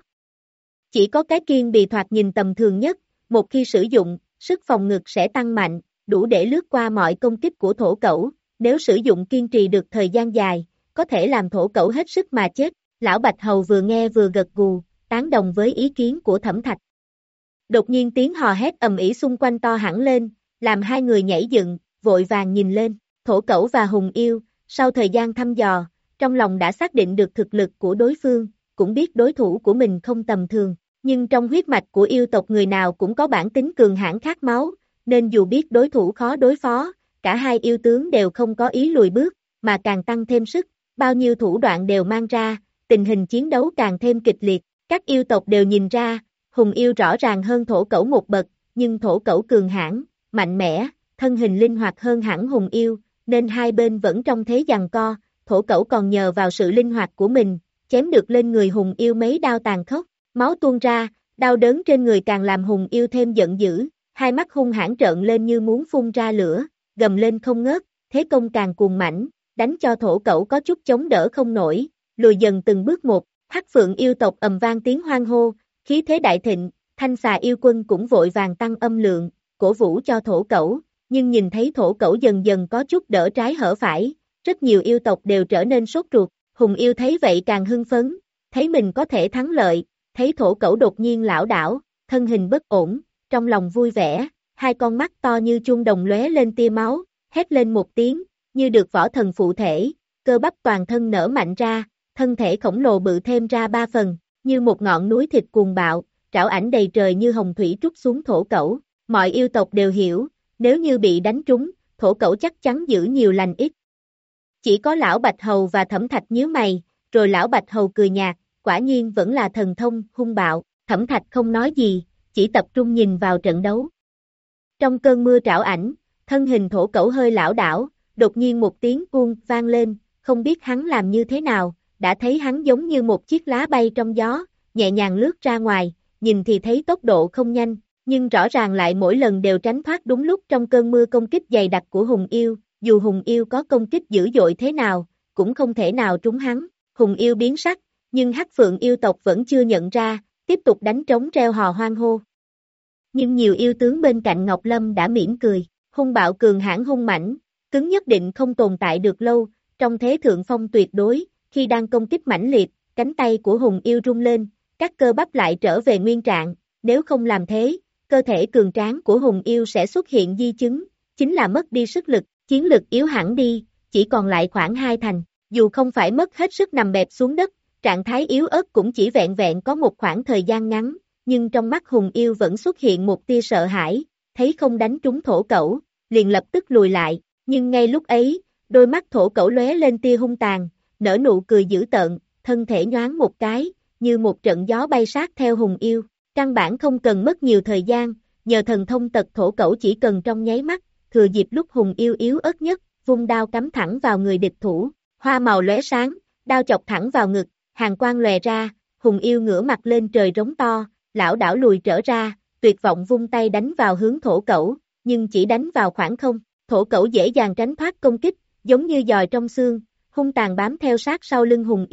Chỉ có cái kiên bì thoạt nhìn tầm thường nhất, một khi sử dụng, sức phòng ngự sẽ tăng mạnh, đủ để lướt qua mọi công kích của Thổ Cẩu, nếu sử dụng kiên trì được thời gian dài, có thể làm Thổ Cẩu hết sức mà chết. Lão Bạch Hầu vừa nghe vừa gật gù, tán đồng với ý kiến của Thẩm Thạch. Đột nhiên tiếng hò hét ầm ĩ xung quanh to hẳn lên, làm hai người nhảy dựng, vội vàng nhìn lên, Thổ Cẩu và hùng yêu, sau thời gian thăm dò, trong lòng đã xác định được thực lực của đối phương, cũng biết đối thủ của mình không tầm thường, nhưng trong huyết mạch của yêu tộc người nào cũng có bản tính cường hãn khát máu, nên dù biết đối thủ khó đối phó, cả hai yêu tướng đều không có ý lùi bước, mà càng tăng thêm sức, bao nhiêu thủ đoạn đều mang ra, tình hình chiến đấu càng thêm kịch liệt, các yêu tộc đều nhìn ra, hùng yêu rõ ràng hơn Thổ Cẩu một bậc, nhưng Thổ Cẩu cường hãn, mạnh mẽ, thân hình linh hoạt hơn hẳn hùng yêu, nên hai bên vẫn trong thế giằng co, Thổ Cẩu còn nhờ vào sự linh hoạt của mình, chém được lên người hùng yêu mấy đao tàn khốc, máu tuôn ra, đau đớn trên người càng làm hùng yêu thêm giận dữ, hai mắt hung hãn trợn lên như muốn phun ra lửa, gầm lên không ngớt, thế công càng cuồng mãnh, đánh cho Thổ Cẩu có chút chống đỡ không nổi, lùi dần từng bước một, Hắc Phượng yêu tộc ầm vang tiếng hoan hô, khí thế đại thịnh, Thanh Xà yêu quân cũng vội vàng tăng âm lượng, cổ vũ cho Thổ Cẩu, nhưng nhìn thấy Thổ Cẩu dần dần có chút đỡ trái hở phải, rất nhiều yêu tộc đều trở nên sốt ruột, hùng yêu thấy vậy càng hưng phấn, thấy mình có thể thắng lợi, thấy Thổ Cẩu đột nhiên lảo đảo, thân hình bất ổn, trong lòng vui vẻ, hai con mắt to như chuông đồng lóe lên tia máu, hét lên một tiếng, như được võ thần phụ thể, cơ bắp toàn thân nở mạnh ra, thân thể khổng lồ bự thêm ra ba phần, như một ngọn núi thịt cuồng bạo, trảo ảnh đầy trời như hồng thủy trút xuống Thổ Cẩu. Mọi yêu tộc đều hiểu, nếu như bị đánh trúng, Thổ Cẩu chắc chắn giữ nhiều lành ít. Chỉ có lão Bạch Hầu và Thẩm Thạch nhíu mày, rồi lão Bạch Hầu cười nhạt, quả nhiên vẫn là thần thông, hung bạo, Thẩm Thạch không nói gì, chỉ tập trung nhìn vào trận đấu. Trong cơn mưa trảo ảnh, thân hình Thổ Cẩu hơi lảo đảo, đột nhiên một tiếng cuông vang lên, không biết hắn làm như thế nào, đã thấy hắn giống như một chiếc lá bay trong gió, nhẹ nhàng lướt ra ngoài, nhìn thì thấy tốc độ không nhanh, nhưng rõ ràng lại mỗi lần đều tránh thoát đúng lúc trong cơn mưa công kích dày đặc của hùng yêu, dù hùng yêu có công kích dữ dội thế nào, cũng không thể nào trúng hắn, hùng yêu biến sắc, nhưng Hắc Phượng yêu tộc vẫn chưa nhận ra, tiếp tục đánh trống reo hò hoan hô. Nhưng nhiều yêu tướng bên cạnh Ngọc Lâm đã mỉm cười, hung bạo cường hãn hung mãnh, cứng nhất định không tồn tại được lâu, trong thế thượng phong tuyệt đối, khi đang công kích mãnh liệt, cánh tay của hùng yêu rung lên, các cơ bắp lại trở về nguyên trạng, nếu không làm thế, cơ thể cường tráng của hùng yêu sẽ xuất hiện di chứng, chính là mất đi sức lực, chiến lực yếu hẳn đi, chỉ còn lại khoảng hai thành, dù không phải mất hết sức nằm bẹp xuống đất, trạng thái yếu ớt cũng chỉ vẹn vẹn có một khoảng thời gian ngắn, nhưng trong mắt hùng yêu vẫn xuất hiện một tia sợ hãi, thấy không đánh trúng Thổ Cẩu, liền lập tức lùi lại, nhưng ngay lúc ấy, đôi mắt Thổ Cẩu lóe lên tia hung tàn, nở nụ cười dữ tợn, thân thể nhoáng một cái, như một trận gió bay sát theo hùng yêu, căn bản không cần mất nhiều thời gian, nhờ thần thông tật Thổ Cẩu chỉ cần trong nháy mắt, thừa dịp lúc hùng yêu yếu ớt nhất, vung đao cắm thẳng vào người địch thủ, hoa màu lóe sáng, đao chọc thẳng vào ngực, hàn quang lòe ra, hùng yêu ngửa mặt lên trời rống to, lão đảo lùi trở ra, tuyệt vọng vung tay đánh vào hướng Thổ Cẩu, nhưng chỉ đánh vào khoảng không, Thổ Cẩu dễ dàng tránh thoát công kích, giống như giòi trong xương, hung tàn bám theo sát sau lưng hùng yêu,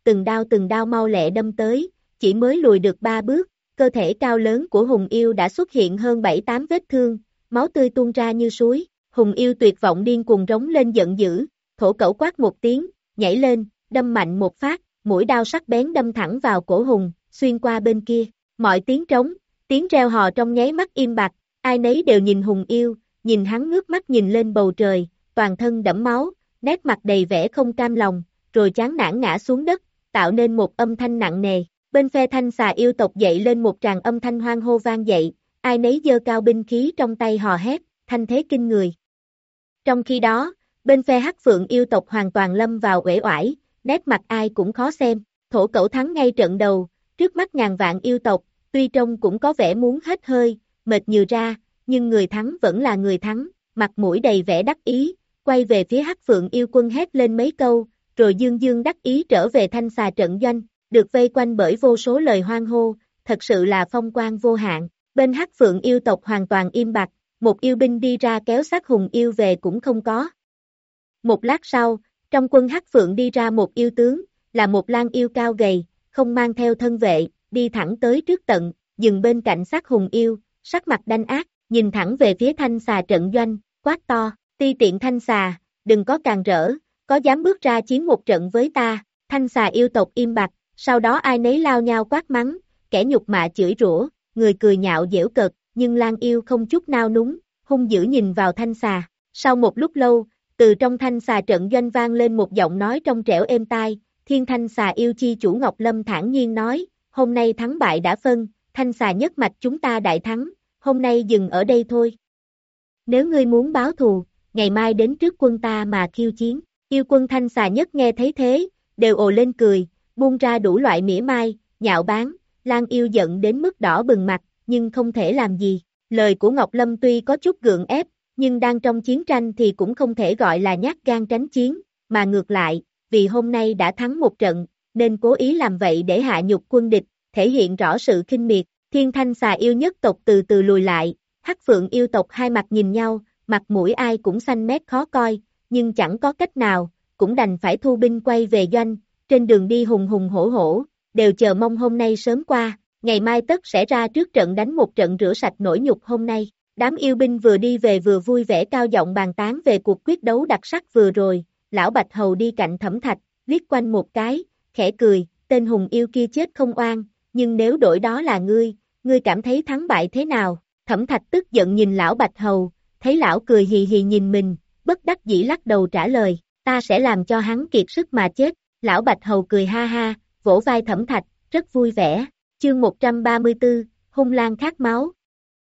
từng đao từng đao mau lẹ đâm tới, chỉ mới lùi được ba bước, cơ thể cao lớn của Hùng Yêu đã xuất hiện hơn bảy tám vết thương, máu tươi tuôn ra như suối. Hùng Yêu tuyệt vọng điên cuồng rống lên giận dữ, thổ cẩu quát một tiếng, nhảy lên, đâm mạnh một phát, mũi đao sắc bén đâm thẳng vào cổ Hùng, xuyên qua bên kia. Mọi tiếng trống, tiếng reo hò trong nháy mắt im bặt, ai nấy đều nhìn Hùng Yêu, nhìn hắn ngước mắt nhìn lên bầu trời, toàn thân đẫm máu, nét mặt đầy vẻ không cam lòng, rồi chán nản ngã xuống đất, tạo nên một âm thanh nặng nề. Bên phe Thanh Xà yêu tộc dậy lên một tràng âm thanh hoan hô vang dậy, ai nấy giơ cao binh khí trong tay hò hét, thanh thế kinh người. Trong khi đó, bên phe Hắc Phượng yêu tộc hoàn toàn lâm vào uể oải, nét mặt ai cũng khó xem. Thổ Cẩu thắng ngay trận đầu, trước mắt ngàn vạn yêu tộc, tuy trông cũng có vẻ muốn hết hơi, mệt nhừ ra, nhưng người thắng vẫn là người thắng, mặt mũi đầy vẻ đắc ý, quay về phía Hắc Phượng yêu quân hét lên mấy câu, rồi dương dương đắc ý trở về Thanh Xà trận doanh, được vây quanh bởi vô số lời hoan hô, thật sự là phong quang vô hạn. Bên Hắc Phượng yêu tộc hoàn toàn im bặt, một yêu binh đi ra kéo xác Hùng Yêu về cũng không có. Một lát sau, trong quân Hắc Phượng đi ra một yêu tướng, là một lang yêu cao gầy, không mang theo thân vệ, đi thẳng tới trước tận, dừng bên cạnh xác Hùng Yêu, sắc mặt đanh ác, nhìn thẳng về phía Thanh Xà trận doanh, quát to, ti tiện Thanh Xà, đừng có càn rỡ, có dám bước ra chiến một trận với ta. Thanh Xà yêu tộc im bặt, sau đó ai nấy lao nhau quát mắng, kẻ nhục mạ chửi rủa, người cười nhạo giễu cợt, nhưng lang yêu không chút nao núng, hung dữ nhìn vào Thanh Xà. Sau một lúc lâu, từ trong Thanh Xà trận doanh vang lên một giọng nói trong trẻo êm tai, Thiên Thanh Xà yêu chi chủ Ngọc Lâm thản nhiên nói, hôm nay thắng bại đã phân, Thanh Xà nhất mạch chúng ta đại thắng, hôm nay dừng ở đây thôi. Nếu ngươi muốn báo thù, ngày mai đến trước quân ta mà khiêu chiến. Yêu quân Thanh Xà nhất nghe thấy thế, đều ồ lên cười, buông ra đủ loại mỉa mai, nhạo báng, lang yêu giận đến mức đỏ bừng mặt, nhưng không thể làm gì. Lời của Ngọc Lâm tuy có chút gượng ép, nhưng đang trong chiến tranh thì cũng không thể gọi là nhát gan tránh chiến, mà ngược lại, vì hôm nay đã thắng một trận, nên cố ý làm vậy để hạ nhục quân địch, thể hiện rõ sự khinh miệt. Thiên Thanh Xà yêu nhất tộc từ từ lùi lại, Hắc Phượng yêu tộc hai mặt nhìn nhau, mặt mũi ai cũng xanh mét khó coi, nhưng chẳng có cách nào, cũng đành phải thu binh quay về doanh, trên đường đi hùng hùng hổ hổ, đều chờ mong hôm nay sớm qua, ngày mai tất sẽ ra trước trận đánh một trận rửa sạch nỗi nhục hôm nay. Đám yêu binh vừa đi về vừa vui vẻ cao giọng bàn tán về cuộc quyết đấu đặc sắc vừa rồi, lão Bạch Hầu đi cạnh Thẩm Thạch, liếc quanh một cái, khẽ cười, tên hùng yêu kia chết không oan, nhưng nếu đổi đó là ngươi, ngươi cảm thấy thắng bại thế nào? Thẩm Thạch tức giận nhìn lão Bạch Hầu, thấy lão cười hì hì nhìn mình, bất đắc dĩ lắc đầu trả lời, ta sẽ làm cho hắn kiệt sức mà chết. Lão Bạch Hầu cười ha ha, vỗ vai Thẩm Thạch, rất vui vẻ. Chương một trăm ba mươi tư, hung lang khát máu.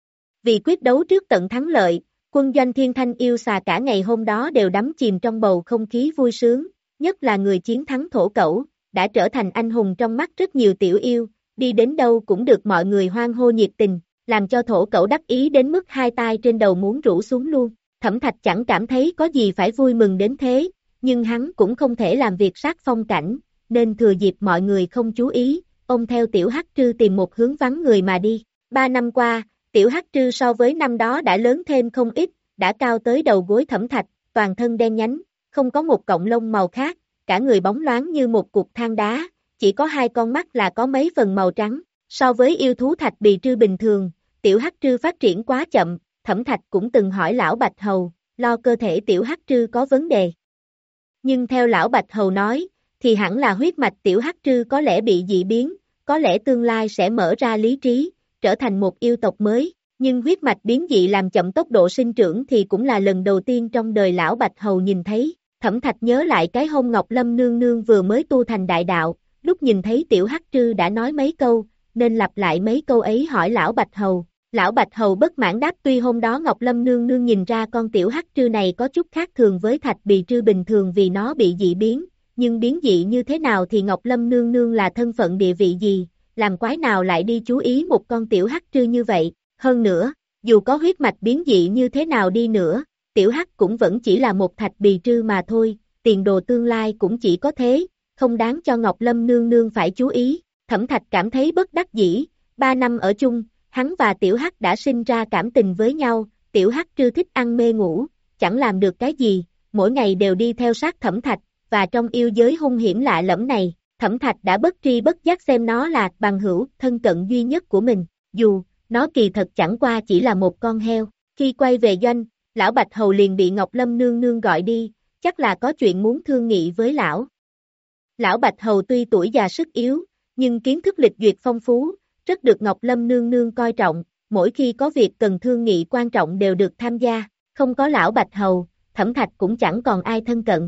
Vì quyết đấu trước tận thắng lợi, quân doanh Thiên Thanh yêu xà cả ngày hôm đó đều đắm chìm trong bầu không khí vui sướng, nhất là người chiến thắng Thổ Cẩu, đã trở thành anh hùng trong mắt rất nhiều tiểu yêu, đi đến đâu cũng được mọi người hoan hô nhiệt tình, làm cho Thổ Cẩu đắc ý đến mức hai tai trên đầu muốn rũ xuống luôn. Thẩm Thạch chẳng cảm thấy có gì phải vui mừng đến thế, nhưng hắn cũng không thể làm việc sát phong cảnh, nên thừa dịp mọi người không chú ý, ôm theo Tiểu Hắc Trư tìm một hướng vắng người mà đi. Ba năm qua, Tiểu Hắc Trư so với năm đó đã lớn thêm không ít, đã cao tới đầu gối Thẩm Thạch, toàn thân đen nhánh, không có một cọng lông màu khác, cả người bóng loáng như một cục than đá, chỉ có hai con mắt là có mấy phần màu trắng. So với yêu thú Thạch Bì Trư bình thường, Tiểu Hắc Trư phát triển quá chậm, Thẩm Thạch cũng từng hỏi lão Bạch Hầu, lo cơ thể Tiểu Hắc Trư có vấn đề. Nhưng theo lão Bạch Hầu nói, thì hẳn là huyết mạch Tiểu Hắc Trư có lẽ bị dị biến, có lẽ tương lai sẽ mở ra lý trí, trở thành một yêu tộc mới, nhưng huyết mạch biến dị làm chậm tốc độ sinh trưởng thì cũng là lần đầu tiên trong đời lão Bạch Hầu nhìn thấy. Thẩm Thạch nhớ lại cái hôm Ngọc Lâm nương nương vừa mới tu thành đại đạo, lúc nhìn thấy Tiểu Hắc Trư đã nói mấy câu, nên lặp lại mấy câu ấy hỏi lão Bạch Hầu. Lão Bạch Hầu bất mãn đáp tuy hôm đó Ngọc Lâm nương nương nhìn ra con Tiểu Hắc Trư này có chút khác thường với Thạch Bì Trư bình thường vì nó bị dị biến, nhưng biến dị như thế nào thì Ngọc Lâm nương nương là thân phận địa vị gì, làm quái nào lại đi chú ý một con Tiểu Hắc Trư như vậy. Hơn nữa, dù có huyết mạch biến dị như thế nào đi nữa, Tiểu Hắc cũng vẫn chỉ là một Thạch Bì Trư mà thôi, tiền đồ tương lai cũng chỉ có thế, không đáng cho Ngọc Lâm nương nương phải chú ý. Thẩm Thạch cảm thấy bất đắc dĩ, ba năm ở chung, hắn và Tiểu Hắc đã sinh ra cảm tình với nhau, Tiểu Hắc Trư thích ăn mê ngủ, chẳng làm được cái gì, mỗi ngày đều đi theo sát Thẩm Thạch, và trong yêu giới hung hiểm lạ lẫm này, Thẩm Thạch đã bất tri bất giác xem nó là bằng hữu thân cận duy nhất của mình, dù nó kỳ thật chẳng qua chỉ là một con heo. Khi quay về doanh, lão Bạch Hầu liền bị Ngọc Lâm nương nương gọi đi, chắc là có chuyện muốn thương nghị với lão. Lão Bạch Hầu tuy tuổi già sức yếu, nhưng kiến thức lịch duyệt phong phú, rất được Ngọc Lâm nương nương coi trọng, mỗi khi có việc cần thương nghị quan trọng đều được tham gia, không có lão Bạch Hầu, Thẩm Thạch cũng chẳng còn ai thân cận.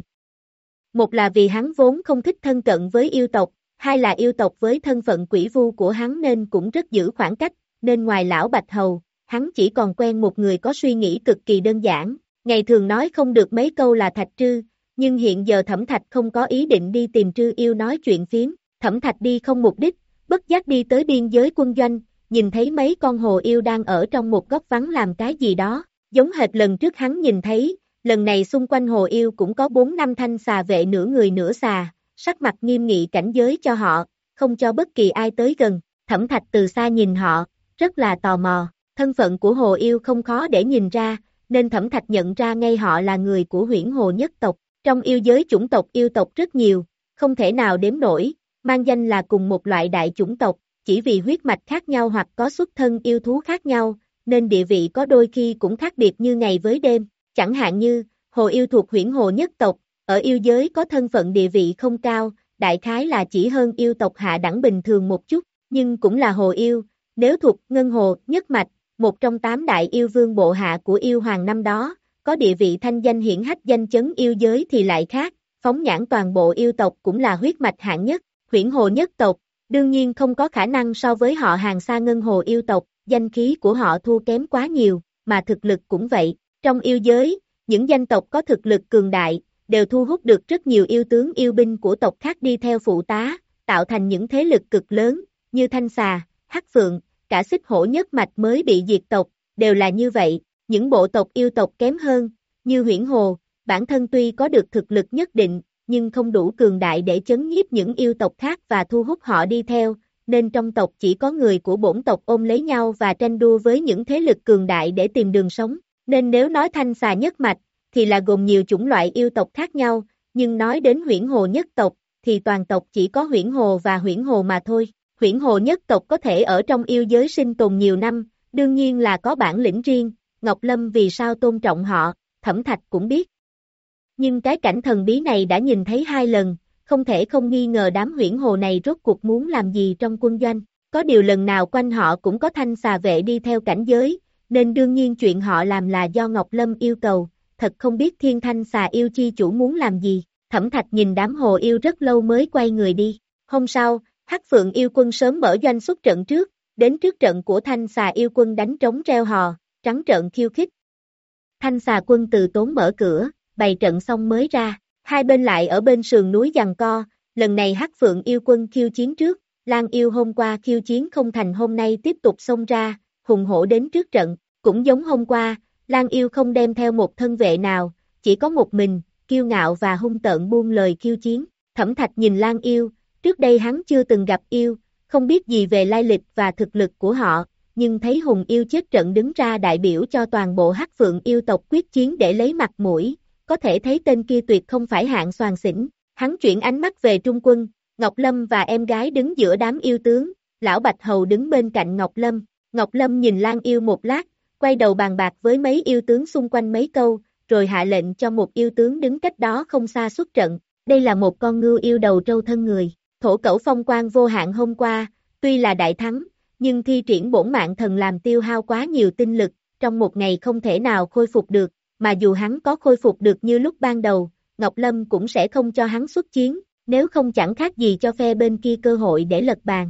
Một là vì hắn vốn không thích thân cận với yêu tộc, hai là yêu tộc với thân phận quỷ vu của hắn nên cũng rất giữ khoảng cách, nên ngoài lão Bạch Hầu, hắn chỉ còn quen một người có suy nghĩ cực kỳ đơn giản, ngày thường nói không được mấy câu là Thạch Trư, nhưng hiện giờ Thẩm Thạch không có ý định đi tìm Trư yêu nói chuyện phiếm, Thẩm Thạch đi không mục đích, bất giác đi tới biên giới quân doanh, nhìn thấy mấy con hồ yêu đang ở trong một góc vắng làm cái gì đó, giống hệt lần trước hắn nhìn thấy, lần này xung quanh hồ yêu cũng có bốn năm thanh xà vệ nửa người nửa xà, sắc mặt nghiêm nghị cảnh giới cho họ, không cho bất kỳ ai tới gần, Thẩm Thạch từ xa nhìn họ, rất là tò mò, thân phận của hồ yêu không khó để nhìn ra, nên Thẩm Thạch nhận ra ngay họ là người của Huyễn Hồ nhất tộc, trong yêu giới chủng tộc yêu tộc rất nhiều, không thể nào đếm nổi, mang danh là cùng một loại đại chủng tộc, chỉ vì huyết mạch khác nhau hoặc có xuất thân yêu thú khác nhau, nên địa vị có đôi khi cũng khác biệt như ngày với đêm, chẳng hạn như, hồ yêu thuộc Huyễn Hồ nhất tộc, ở yêu giới có thân phận địa vị không cao, đại khái là chỉ hơn yêu tộc hạ đẳng bình thường một chút, nhưng cũng là hồ yêu, nếu thuộc Ngân Hồ nhất mạch, một trong tám đại yêu vương bộ hạ của yêu hoàng năm đó, có địa vị thanh danh hiển hách danh chấn yêu giới thì lại khác, phóng nhãn toàn bộ yêu tộc cũng là huyết mạch hạng nhất, Huyễn Hồ nhất tộc, đương nhiên không có khả năng so với họ hàng xa Ngân Hồ yêu tộc, danh khí của họ thua kém quá nhiều, mà thực lực cũng vậy, trong yêu giới, những danh tộc có thực lực cường đại, đều thu hút được rất nhiều yêu tướng yêu binh của tộc khác đi theo phụ tá, tạo thành những thế lực cực lớn, như Thanh Xà, Hắc Phượng, cả Xích Hổ nhất mạch mới bị diệt tộc, đều là như vậy, những bộ tộc yêu tộc kém hơn, như Huyễn Hồ, bản thân tuy có được thực lực nhất định, nhưng không đủ cường đại để chấn nhiếp những yêu tộc khác và thu hút họ đi theo, nên trong tộc chỉ có người của bổn tộc ôm lấy nhau và tranh đua với những thế lực cường đại để tìm đường sống, nên nếu nói Thanh Xà nhất mạch, thì là gồm nhiều chủng loại yêu tộc khác nhau, nhưng nói đến Huyễn Hồ nhất tộc, thì toàn tộc chỉ có Huyễn Hồ và Huyễn Hồ mà thôi. Huyễn Hồ nhất tộc có thể ở trong yêu giới sinh tồn nhiều năm, đương nhiên là có bản lĩnh riêng, Ngọc Lâm vì sao tôn trọng họ, Thẩm Thạch cũng biết. Nhưng cái cảnh thần bí này đã nhìn thấy hai lần, không thể không nghi ngờ đám Huyễn Hồ này rốt cuộc muốn làm gì trong quân doanh, có điều lần nào quanh họ cũng có thanh xà vệ đi theo cảnh giới, nên đương nhiên chuyện họ làm là do Ngọc Lâm yêu cầu, thật không biết thiên thanh xà yêu chi chủ muốn làm gì, Thẩm Thạch nhìn đám hồ yêu rất lâu mới quay người đi, hôm sau, Hắc Phượng yêu quân sớm mở doanh xuất trận trước, đến trước trận của thanh xà yêu quân đánh trống reo hò, trắng trợn khiêu khích. Thanh xà quân từ tốn mở cửa, bày trận xong mới ra, hai bên lại ở bên sườn núi giằng co, lần này Hắc Phượng yêu quân khiêu chiến trước, Lan yêu hôm qua khiêu chiến không thành hôm nay tiếp tục xông ra, hùng hổ đến trước trận, cũng giống hôm qua, Lan yêu không đem theo một thân vệ nào, chỉ có một mình, kiêu ngạo và hung tợn buông lời khiêu chiến, Thẩm Thạch nhìn Lan yêu, trước đây hắn chưa từng gặp yêu, không biết gì về lai lịch và thực lực của họ, nhưng thấy hùng yêu chết trận đứng ra đại biểu cho toàn bộ Hắc Phượng yêu tộc quyết chiến để lấy mặt mũi, có thể thấy tên kia tuyệt không phải hạng soàn xỉn, hắn chuyển ánh mắt về Trung Quân, Ngọc Lâm và em gái đứng giữa đám yêu tướng, lão Bạch Hầu đứng bên cạnh Ngọc Lâm, Ngọc Lâm nhìn Lan yêu một lát, quay đầu bàn bạc với mấy yêu tướng xung quanh mấy câu, rồi hạ lệnh cho một yêu tướng đứng cách đó không xa xuất trận, đây là một con ngưu yêu đầu trâu thân người, thổ cẩu phong quang vô hạn hôm qua, tuy là đại thắng, nhưng thi triển bổn mạng thần làm tiêu hao quá nhiều tinh lực, trong một ngày không thể nào khôi phục được, mà dù hắn có khôi phục được như lúc ban đầu, Ngọc Lâm cũng sẽ không cho hắn xuất chiến, nếu không chẳng khác gì cho phe bên kia cơ hội để lật bàn.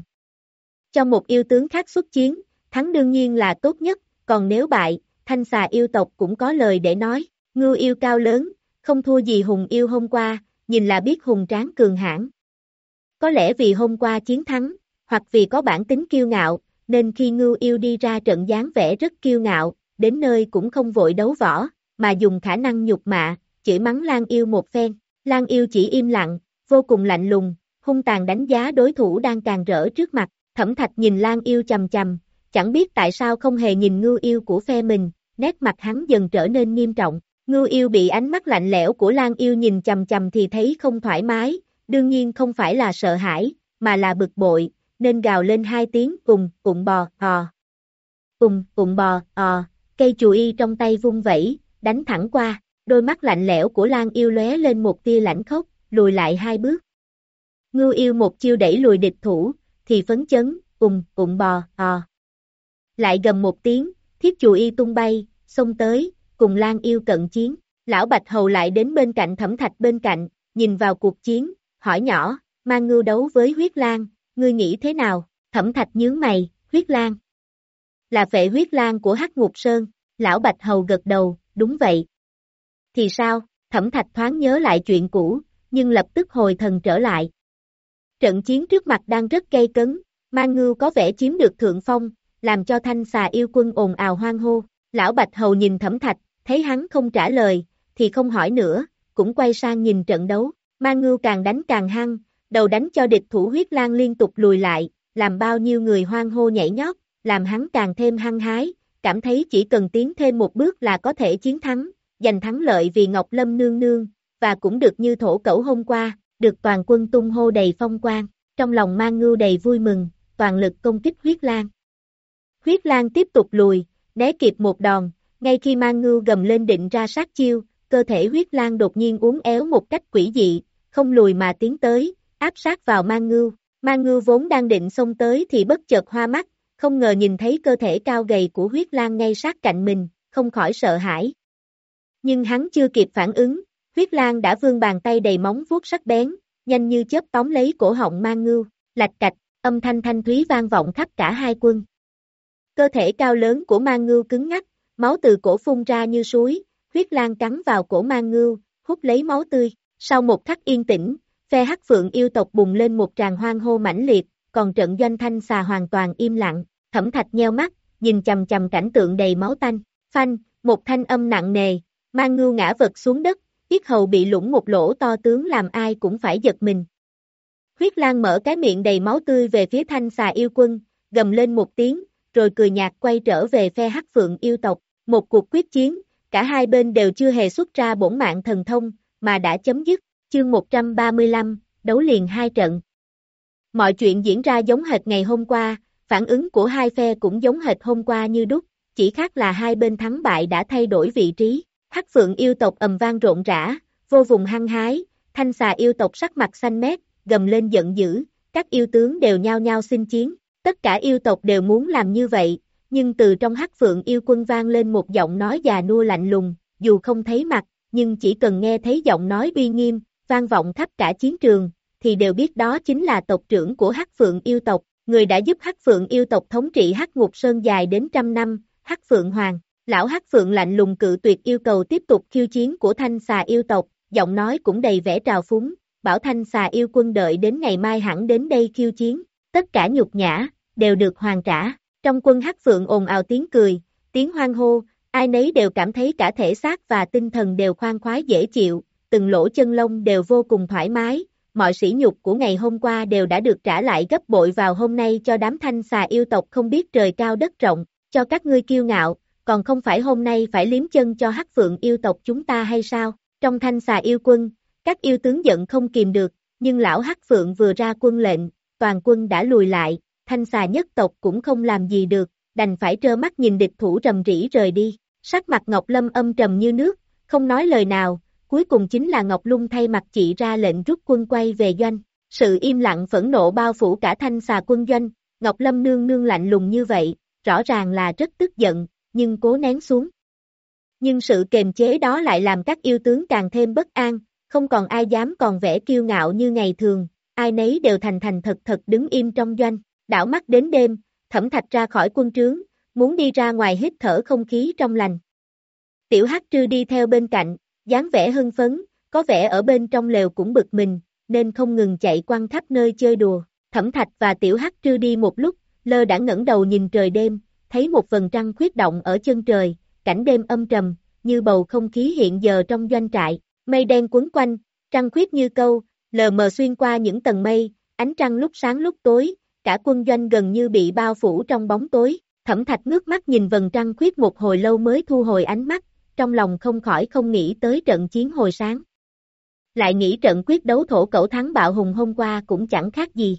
Cho một yêu tướng khác xuất chiến, thắng đương nhiên là tốt nhất, còn nếu bại, thanh xà yêu tộc cũng có lời để nói, ngưu yêu cao lớn, không thua gì hùng yêu hôm qua, nhìn là biết hùng tráng cường hãn. Có lẽ vì hôm qua chiến thắng, hoặc vì có bản tính kiêu ngạo, nên khi ngưu yêu đi ra trận dáng vẻ rất kiêu ngạo, đến nơi cũng không vội đấu võ, mà dùng khả năng nhục mạ, chửi mắng Lan yêu một phen. Lan yêu chỉ im lặng, vô cùng lạnh lùng, hung tàn đánh giá đối thủ đang càng rỡ trước mặt. Thẩm Thạch nhìn Lan yêu chằm chằm, chẳng biết tại sao không hề nhìn ngưu yêu của phe mình, nét mặt hắn dần trở nên nghiêm trọng. Ngưu yêu bị ánh mắt lạnh lẽo của Lan yêu nhìn chằm chằm thì thấy không thoải mái, đương nhiên không phải là sợ hãi, mà là bực bội, nên gào lên hai tiếng cùng, cụm bò, ò. Cùng, cụm bò, ò, cây chùy y trong tay vung vẩy, đánh thẳng qua, đôi mắt lạnh lẽo của Lang Yêu lóe lên một tia lãnh khốc, lùi lại hai bước. Ngưu Yêu một chiêu đẩy lùi địch thủ, thì phấn chấn, cùng, cụm bò, ò. Lại gầm một tiếng, thiết chùy y tung bay, xông tới, cùng Lang Yêu cận chiến. Lão Bạch Hầu lại đến bên cạnh Thẩm Thạch bên cạnh, nhìn vào cuộc chiến, hỏi nhỏ, Mang Ngưu đấu với huyết lang, ngươi nghĩ thế nào? Thẩm Thạch nhướng mày, huyết lang. Là phệ huyết lang của Hắc Ngục Sơn, Lão Bạch Hầu gật đầu, đúng vậy. Thì sao? Thẩm Thạch thoáng nhớ lại chuyện cũ, nhưng lập tức hồi thần trở lại. Trận chiến trước mặt đang rất gay cấn, Mang Ngưu có vẻ chiếm được thượng phong, làm cho Thanh Xà yêu quân ồn ào hoan hô. Lão Bạch Hầu nhìn Thẩm Thạch, thấy hắn không trả lời, thì không hỏi nữa, cũng quay sang nhìn trận đấu. Mang Ngưu càng đánh càng hăng, đầu đánh cho địch thủ huyết lang liên tục lùi lại, làm bao nhiêu người hoan hô nhảy nhót, làm hắn càng thêm hăng hái, cảm thấy chỉ cần tiến thêm một bước là có thể chiến thắng, giành thắng lợi vì Ngọc Lâm nương nương, và cũng được như thổ cẩu hôm qua, được toàn quân tung hô đầy phong quang. Trong lòng Mang Ngưu đầy vui mừng, toàn lực công kích huyết lang. Huyết lang tiếp tục lùi, né kịp một đòn, ngay khi Mang Ngưu gầm lên định ra sát chiêu, cơ thể huyết lang đột nhiên uốn éo một cách quỷ dị, không lùi mà tiến tới, áp sát vào Mang Ngưu. Mang Ngưu vốn đang định xông tới thì bất chợt hoa mắt, không ngờ nhìn thấy cơ thể cao gầy của huyết lang ngay sát cạnh mình, không khỏi sợ hãi. Nhưng hắn chưa kịp phản ứng, huyết lang đã vươn bàn tay đầy móng vuốt sắc bén, nhanh như chớp tóm lấy cổ họng Mang Ngưu, lạch cạch, âm thanh thanh thúy vang vọng khắp cả hai quân. Cơ thể cao lớn của Mang Ngưu cứng ngắc, máu từ cổ phun ra như suối, huyết lang cắn vào cổ Mang Ngưu, hút lấy máu tươi. Sau một khắc yên tĩnh, phe Hắc Phượng yêu tộc bùng lên một tràng hoan hô mãnh liệt, còn trận doanh Thanh Xà hoàn toàn im lặng. Thẩm Thạch nheo mắt, nhìn chằm chằm cảnh tượng đầy máu tanh. Phanh, một thanh âm nặng nề, Mang Ngưu ngã vật xuống đất, yết hầu bị lủng một lỗ to tướng làm ai cũng phải giật mình. Huyết lang mở cái miệng đầy máu tươi về phía Thanh Xà yêu quân, gầm lên một tiếng, rồi cười nhạt quay trở về phe Hắc Phượng yêu tộc. Một cuộc quyết chiến, cả hai bên đều chưa hề xuất ra bổn mạng thần thông, mà đã chấm dứt. Chương một trăm ba mươi lăm, đấu liền hai trận. Mọi chuyện diễn ra giống hệt ngày hôm qua, phản ứng của hai phe cũng giống hệt hôm qua như đúc, chỉ khác là hai bên thắng bại đã thay đổi vị trí. Hắc Phượng yêu tộc ầm vang rộn rã, vô vùng hăng hái, Thanh Xà yêu tộc sắc mặt xanh mét, gầm lên giận dữ, các yêu tướng đều nhao nhao xin chiến. Tất cả yêu tộc đều muốn làm như vậy, nhưng từ trong Hắc Phượng yêu quân vang lên một giọng nói già nua lạnh lùng, dù không thấy mặt, nhưng chỉ cần nghe thấy giọng nói uy nghiêm, vang vọng khắp cả chiến trường, thì đều biết đó chính là tộc trưởng của Hắc Phượng yêu tộc, người đã giúp Hắc Phượng yêu tộc thống trị Hắc Ngục Sơn dài đến trăm năm, Hắc Phượng Hoàng. Lão Hắc Phượng lạnh lùng cự tuyệt yêu cầu tiếp tục khiêu chiến của Thanh Xà yêu tộc, giọng nói cũng đầy vẻ trào phúng, bảo Thanh Xà yêu quân đợi đến ngày mai hẳn đến đây khiêu chiến, tất cả nhục nhã, đều được hoàn trả. Trong quân Hắc Phượng ồn ào tiếng cười, tiếng hoan hô, ai nấy đều cảm thấy cả thể xác và tinh thần đều khoan khoái dễ chịu, từng lỗ chân lông đều vô cùng thoải mái, mọi sỉ nhục của ngày hôm qua đều đã được trả lại gấp bội vào hôm nay cho đám Thanh Xà yêu tộc không biết trời cao đất rộng, cho các ngươi kiêu ngạo, còn không phải hôm nay phải liếm chân cho Hắc Phượng yêu tộc chúng ta hay sao? Trong Thanh Xà yêu quân, các yêu tướng giận không kìm được, nhưng lão Hắc Phượng vừa ra quân lệnh, toàn quân đã lùi lại, Thanh Xà nhất tộc cũng không làm gì được, đành phải trơ mắt nhìn địch thủ rầm rĩ rời đi. Sắc mặt Ngọc Lâm âm trầm như nước, không nói lời nào, cuối cùng chính là Ngọc Lung thay mặt chị ra lệnh rút quân quay về doanh. Sự im lặng phẫn nộ bao phủ cả Thanh Xà quân doanh, Ngọc Lâm nương nương lạnh lùng như vậy, rõ ràng là rất tức giận, nhưng cố nén xuống. Nhưng sự kềm chế đó lại làm các yêu tướng càng thêm bất an, không còn ai dám còn vẻ kiêu ngạo như ngày thường, ai nấy đều thành thành thật thật đứng im trong doanh. Đảo mắt đến đêm, Thẩm Thạch ra khỏi quân trướng, muốn đi ra ngoài hít thở không khí trong lành. Tiểu Hắc Trư đi theo bên cạnh, dáng vẻ hưng phấn, có vẻ ở bên trong lều cũng bực mình, nên không ngừng chạy quăng khắp nơi chơi đùa. Thẩm Thạch và Tiểu Hắc Trư đi một lúc, lơ đãng ngẩng đầu nhìn trời đêm, thấy một vầng trăng khuyết động ở chân trời, cảnh đêm âm trầm, như bầu không khí hiện giờ trong doanh trại, mây đen quấn quanh, trăng khuyết như câu, lờ mờ xuyên qua những tầng mây, ánh trăng lúc sáng lúc tối, cả quân doanh gần như bị bao phủ trong bóng tối. Thẩm Thạch ngước mắt nhìn vầng trăng khuyết một hồi lâu mới thu hồi ánh mắt, trong lòng không khỏi không nghĩ tới trận chiến hồi sáng. lại nghĩ trận quyết đấu thổ cẩu thắng bạo hùng hôm qua cũng chẳng khác gì.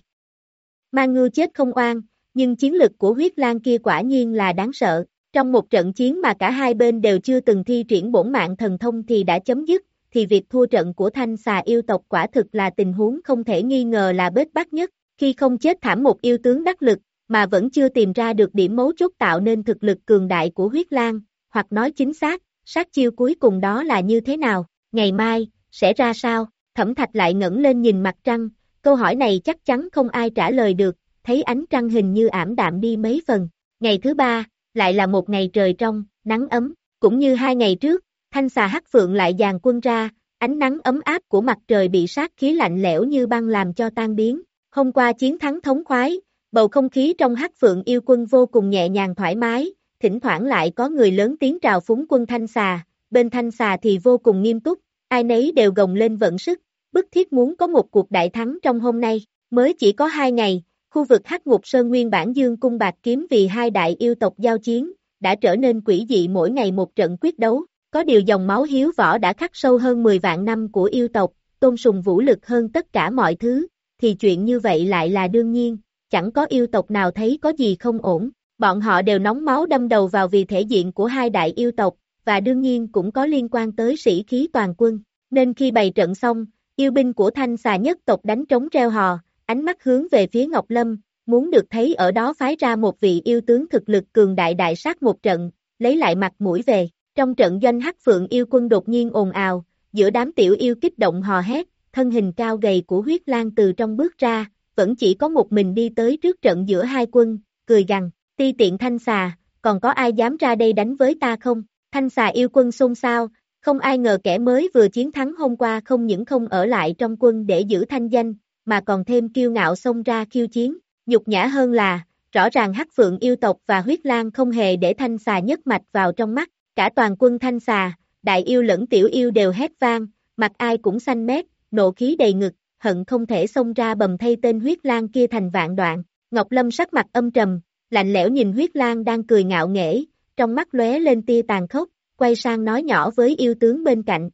Man Ngưu chết không oan, nhưng chiến lực của huyết lang kia quả nhiên là đáng sợ. Trong một trận chiến mà cả hai bên đều chưa từng thi triển bổn mạng thần thông thì đã chấm dứt, thì việc thua trận của thanh xà yêu tộc quả thực là tình huống không thể nghi ngờ là bết bát nhất. Khi không chết thảm một yêu tướng đắc lực, mà vẫn chưa tìm ra được điểm mấu chốt tạo nên thực lực cường đại của huyết lang, hoặc nói chính xác, sát chiêu cuối cùng đó là như thế nào, ngày mai, sẽ ra sao? Thẩm Thạch lại ngẩng lên nhìn mặt trăng, câu hỏi này chắc chắn không ai trả lời được, thấy ánh trăng hình như ảm đạm đi mấy phần. Ngày thứ ba, lại là một ngày trời trong, nắng ấm, cũng như hai ngày trước, thanh xà hắc phượng lại dàn quân ra, ánh nắng ấm áp của mặt trời bị sát khí lạnh lẽo như băng làm cho tan biến. Hôm qua chiến thắng thống khoái, bầu không khí trong hắc phượng yêu quân vô cùng nhẹ nhàng thoải mái, thỉnh thoảng lại có người lớn tiếng trào phúng quân thanh xà, bên thanh xà thì vô cùng nghiêm túc, ai nấy đều gồng lên vận sức, bức thiết muốn có một cuộc đại thắng trong hôm nay. Mới chỉ có hai ngày, khu vực Hắc Ngục Sơn nguyên bản dương cung bạc kiếm vì hai đại yêu tộc giao chiến, đã trở nên quỷ dị mỗi ngày một trận quyết đấu. Có điều dòng máu hiếu võ đã khắc sâu hơn mười vạn năm của yêu tộc, tôn sùng vũ lực hơn tất cả mọi thứ, thì chuyện như vậy lại là đương nhiên, chẳng có yêu tộc nào thấy có gì không ổn. Bọn họ đều nóng máu đâm đầu vào vì thể diện của hai đại yêu tộc, và đương nhiên cũng có liên quan tới sĩ khí toàn quân. Nên khi bày trận xong, yêu binh của thanh xà nhất tộc đánh trống reo hò, ánh mắt hướng về phía Ngọc Lâm, muốn được thấy ở đó phái ra một vị yêu tướng thực lực cường đại đại sát một trận, lấy lại mặt mũi về. Trong trận doanh Hắc Phượng yêu quân đột nhiên ồn ào, giữa đám tiểu yêu kích động hò hét, thân hình cao gầy của huyết lang từ trong bước ra, vẫn chỉ có một mình đi tới trước trận giữa hai quân, cười gằn, ti tiện thanh xà, còn có ai dám ra đây đánh với ta không? Thanh xà yêu quân xôn xao, không ai ngờ kẻ mới vừa chiến thắng hôm qua không những không ở lại trong quân để giữ thanh danh, mà còn thêm kiêu ngạo xông ra khiêu chiến. Nhục nhã hơn là, rõ ràng Hắc Phượng yêu tộc và huyết lang không hề để thanh xà nhất mạch vào trong mắt, cả toàn quân thanh xà, đại yêu lẫn tiểu yêu đều hét vang, mặt ai cũng xanh mét, nộ khí đầy ngực, hận không thể xông ra bầm thay tên huyết lang kia thành vạn đoạn. Ngọc Lâm sắc mặt âm trầm, lạnh lẽo nhìn huyết lang đang cười ngạo nghễ, trong mắt lóe lên tia tàn khốc, quay sang nói nhỏ với yêu tướng bên cạnh.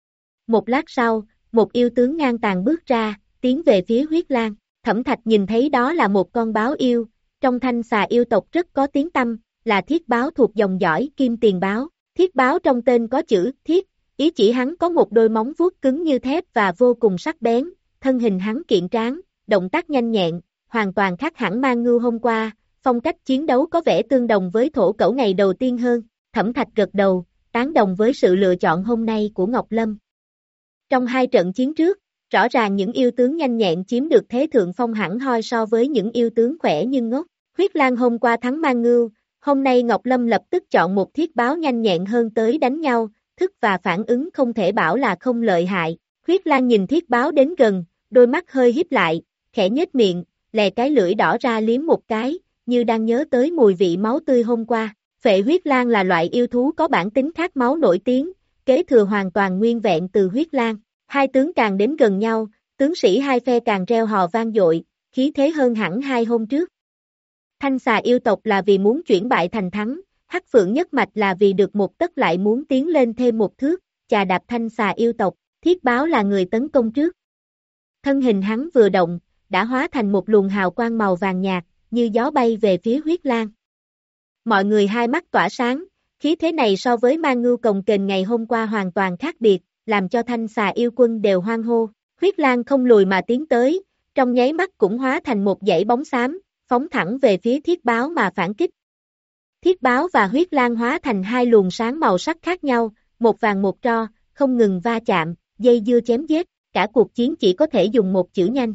Một lát sau, một yêu tướng ngang tàn bước ra, tiến về phía huyết lang. Thẩm Thạch nhìn thấy đó là một con báo yêu, trong thanh xà yêu tộc rất có tiếng tăm, là thiết báo thuộc dòng dõi kim tiền báo. Thiết báo trong tên có chữ thiết, ý chỉ hắn có một đôi móng vuốt cứng như thép và vô cùng sắc bén, thân hình hắn kiện tráng, động tác nhanh nhẹn, hoàn toàn khác hẳn Man Ngưu hôm qua, phong cách chiến đấu có vẻ tương đồng với thổ cẩu ngày đầu tiên hơn. Thẩm Thạch gật đầu, tán đồng với sự lựa chọn hôm nay của Ngọc Lâm. Trong hai trận chiến trước, rõ ràng những yêu tướng nhanh nhẹn chiếm được thế thượng phong hẳn hoi so với những yêu tướng khỏe nhưng ngốc. Huyết lang hôm qua thắng Man Ngưu, hôm nay Ngọc Lâm lập tức chọn một thiết báo nhanh nhẹn hơn tới đánh nhau, thức và phản ứng không thể bảo là không lợi hại. Huyết lang nhìn thiết báo đến gần, đôi mắt hơi híp lại, khẽ nhếch miệng, lè cái lưỡi đỏ ra liếm một cái, như đang nhớ tới mùi vị máu tươi hôm qua. Phệ huyết lang là loại yêu thú có bản tính khát máu nổi tiếng, kế thừa hoàn toàn nguyên vẹn từ huyết lang. Hai tướng càng đến gần nhau, tướng sĩ hai phe càng reo hò vang dội, khí thế hơn hẳn hai hôm trước. Thanh xà yêu tộc là vì muốn chuyển bại thành thắng, Hắc Phượng nhất mạch là vì được một tấc lại muốn tiến lên thêm một thước, chà đạp thanh xà yêu tộc, thiết báo là người tấn công trước. Thân hình hắn vừa động, đã hóa thành một luồng hào quang màu vàng nhạt, như gió bay về phía huyết lang. Mọi người hai mắt tỏa sáng, khí thế này so với Man Ngưu cồng kềnh ngày hôm qua hoàn toàn khác biệt, làm cho thanh xà yêu quân đều hoan hô. Huyết lang không lùi mà tiến tới, trong nháy mắt cũng hóa thành một dãy bóng xám, phóng thẳng về phía thiết báo mà phản kích. Thiết báo và huyết lang hóa thành hai luồng sáng màu sắc khác nhau, một vàng một tro, không ngừng va chạm, dây dưa chém giết, cả cuộc chiến chỉ có thể dùng một chữ nhanh.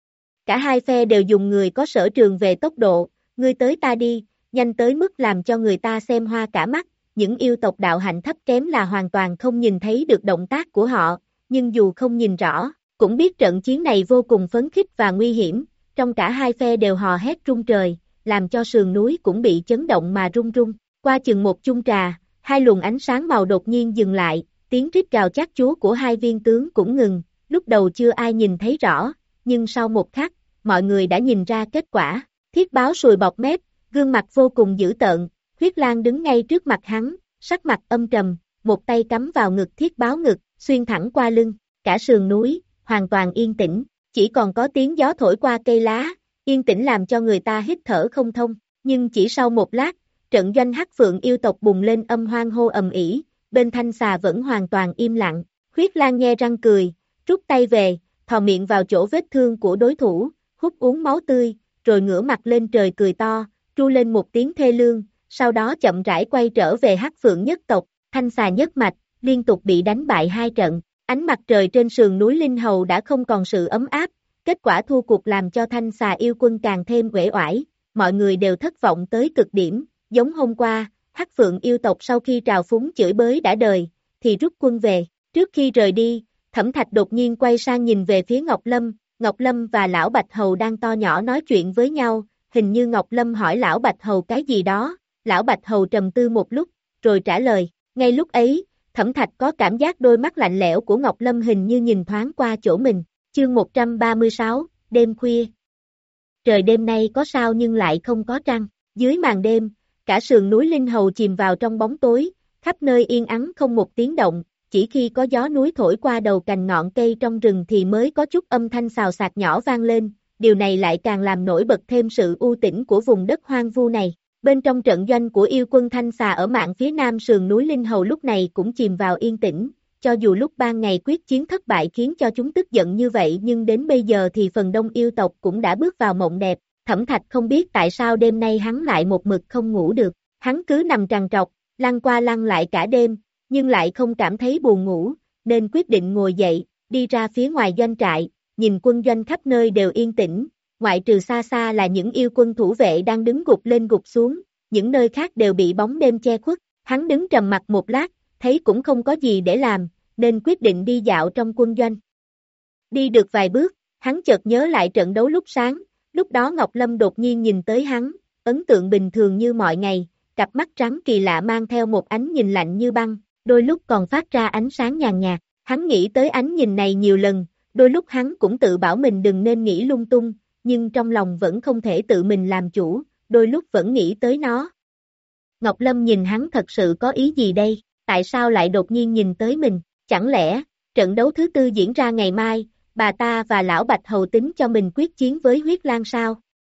Cả hai phe đều dùng người có sở trường về tốc độ, ngươi tới ta đi, nhanh tới mức làm cho người ta xem hoa cả mắt. Những yêu tộc đạo hạnh thấp kém là hoàn toàn không nhìn thấy được động tác của họ, nhưng dù không nhìn rõ, cũng biết trận chiến này vô cùng phấn khích và nguy hiểm, trong cả hai phe đều hò hét rung trời, làm cho sườn núi cũng bị chấn động mà rung rung. Qua chừng một chung trà, hai luồng ánh sáng màu đột nhiên dừng lại, tiếng rít gào chát chúa của hai viên tướng cũng ngừng, lúc đầu chưa ai nhìn thấy rõ, nhưng sau một khắc, mọi người đã nhìn ra kết quả. Thiết báo sùi bọt mép, gương mặt vô cùng dữ tợn, huyết lang đứng ngay trước mặt hắn, sắc mặt âm trầm, một tay cắm vào ngực thiết báo ngực, xuyên thẳng qua lưng, cả sườn núi, hoàn toàn yên tĩnh, chỉ còn có tiếng gió thổi qua cây lá, yên tĩnh làm cho người ta hít thở không thông, nhưng chỉ sau một lát, trận doanh Hắc Phượng yêu tộc bùng lên âm hoan hô ầm ĩ, bên thanh xà vẫn hoàn toàn im lặng, Huyết Lang nhe răng cười, rút tay về, thò miệng vào chỗ vết thương của đối thủ, hút uống máu tươi, rồi ngửa mặt lên trời cười to, tru lên một tiếng thê lương, sau đó chậm rãi quay trở về Hắc Phượng nhất tộc, thanh xà nhất mạch, liên tục bị đánh bại hai trận, ánh mặt trời trên sườn núi Linh Hầu đã không còn sự ấm áp, kết quả thua cuộc làm cho thanh xà yêu quân càng thêm uể oải, mọi người đều thất vọng tới cực điểm, giống hôm qua, Hắc Phượng yêu tộc sau khi trào phúng chửi bới đã đời, thì rút quân về, trước khi rời đi, Thẩm Thạch đột nhiên quay sang nhìn về phía Ngọc Lâm, Ngọc Lâm và Lão Bạch Hầu đang to nhỏ nói chuyện với nhau, hình như Ngọc Lâm hỏi Lão Bạch Hầu cái gì đó, Lão Bạch Hầu trầm tư một lúc, rồi trả lời, ngay lúc ấy, Thẩm Thạch có cảm giác đôi mắt lạnh lẽo của Ngọc Lâm hình như nhìn thoáng qua chỗ mình, chương một trăm ba mươi sáu, đêm khuya. Trời đêm nay có sao nhưng lại không có trăng, dưới màn đêm, cả sườn núi Linh Hầu chìm vào trong bóng tối, khắp nơi yên ắng không một tiếng động, chỉ khi có gió núi thổi qua đầu cành ngọn cây trong rừng thì mới có chút âm thanh xào xạc nhỏ vang lên, điều này lại càng làm nổi bật thêm sự u tĩnh của vùng đất hoang vu này. Bên trong trận doanh của yêu quân Thanh Xà ở mạn phía nam sườn núi Linh Hầu lúc này cũng chìm vào yên tĩnh, cho dù lúc ban ngày quyết chiến thất bại khiến cho chúng tức giận như vậy nhưng đến bây giờ thì phần đông yêu tộc cũng đã bước vào mộng đẹp, Thẩm Thạch không biết tại sao đêm nay hắn lại một mực không ngủ được, hắn cứ nằm trằn trọc, lăn qua lăn lại cả đêm, nhưng lại không cảm thấy buồn ngủ, nên quyết định ngồi dậy, đi ra phía ngoài doanh trại, nhìn quân doanh khắp nơi đều yên tĩnh, ngoại trừ xa xa là những yêu quân thủ vệ đang đứng gục lên gục xuống, những nơi khác đều bị bóng đêm che khuất, hắn đứng trầm mặc một lát, thấy cũng không có gì để làm, nên quyết định đi dạo trong quân doanh. Đi được vài bước, hắn chợt nhớ lại trận đấu lúc sáng, lúc đó Ngọc Lâm đột nhiên nhìn tới hắn, ấn tượng bình thường như mọi ngày, cặp mắt trắng kỳ lạ mang theo một ánh nhìn lạnh như băng, đôi lúc còn phát ra ánh sáng nhàn nhạt, hắn nghĩ tới ánh nhìn này nhiều lần, đôi lúc hắn cũng tự bảo mình đừng nên nghĩ lung tung, nhưng trong lòng vẫn không thể tự mình làm chủ, đôi lúc vẫn nghĩ tới nó. Ngọc Lâm nhìn hắn thật sự có ý gì đây, tại sao lại đột nhiên nhìn tới mình, chẳng lẽ, trận đấu thứ tư diễn ra ngày mai, bà ta và Lão Bạch Hầu tính cho mình quyết chiến với Huyết Lang sao?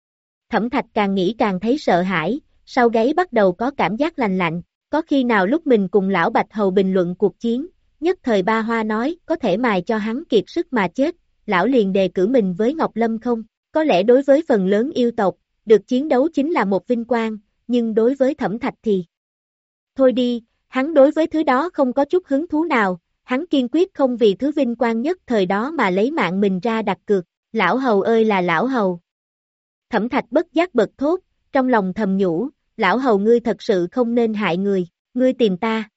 Thẩm Thạch càng nghĩ càng thấy sợ hãi, sau gáy bắt đầu có cảm giác lạnh lạnh, có khi nào lúc mình cùng Lão Bạch Hầu bình luận cuộc chiến, nhất thời Ba Hoa nói có thể mài cho hắn kiệt sức mà chết, Lão liền đề cử mình với Ngọc Lâm không? Có lẽ đối với phần lớn yêu tộc, được chiến đấu chính là một vinh quang, nhưng đối với Thẩm Thạch thì... Thôi đi, hắn đối với thứ đó không có chút hứng thú nào, hắn kiên quyết không vì thứ vinh quang nhất thời đó mà lấy mạng mình ra đặt cược, Lão Hầu ơi là Lão Hầu. Thẩm Thạch bất giác bật thốt, trong lòng thầm nhủ, Lão Hầu ngươi thật sự không nên hại người, ngươi tìm ta.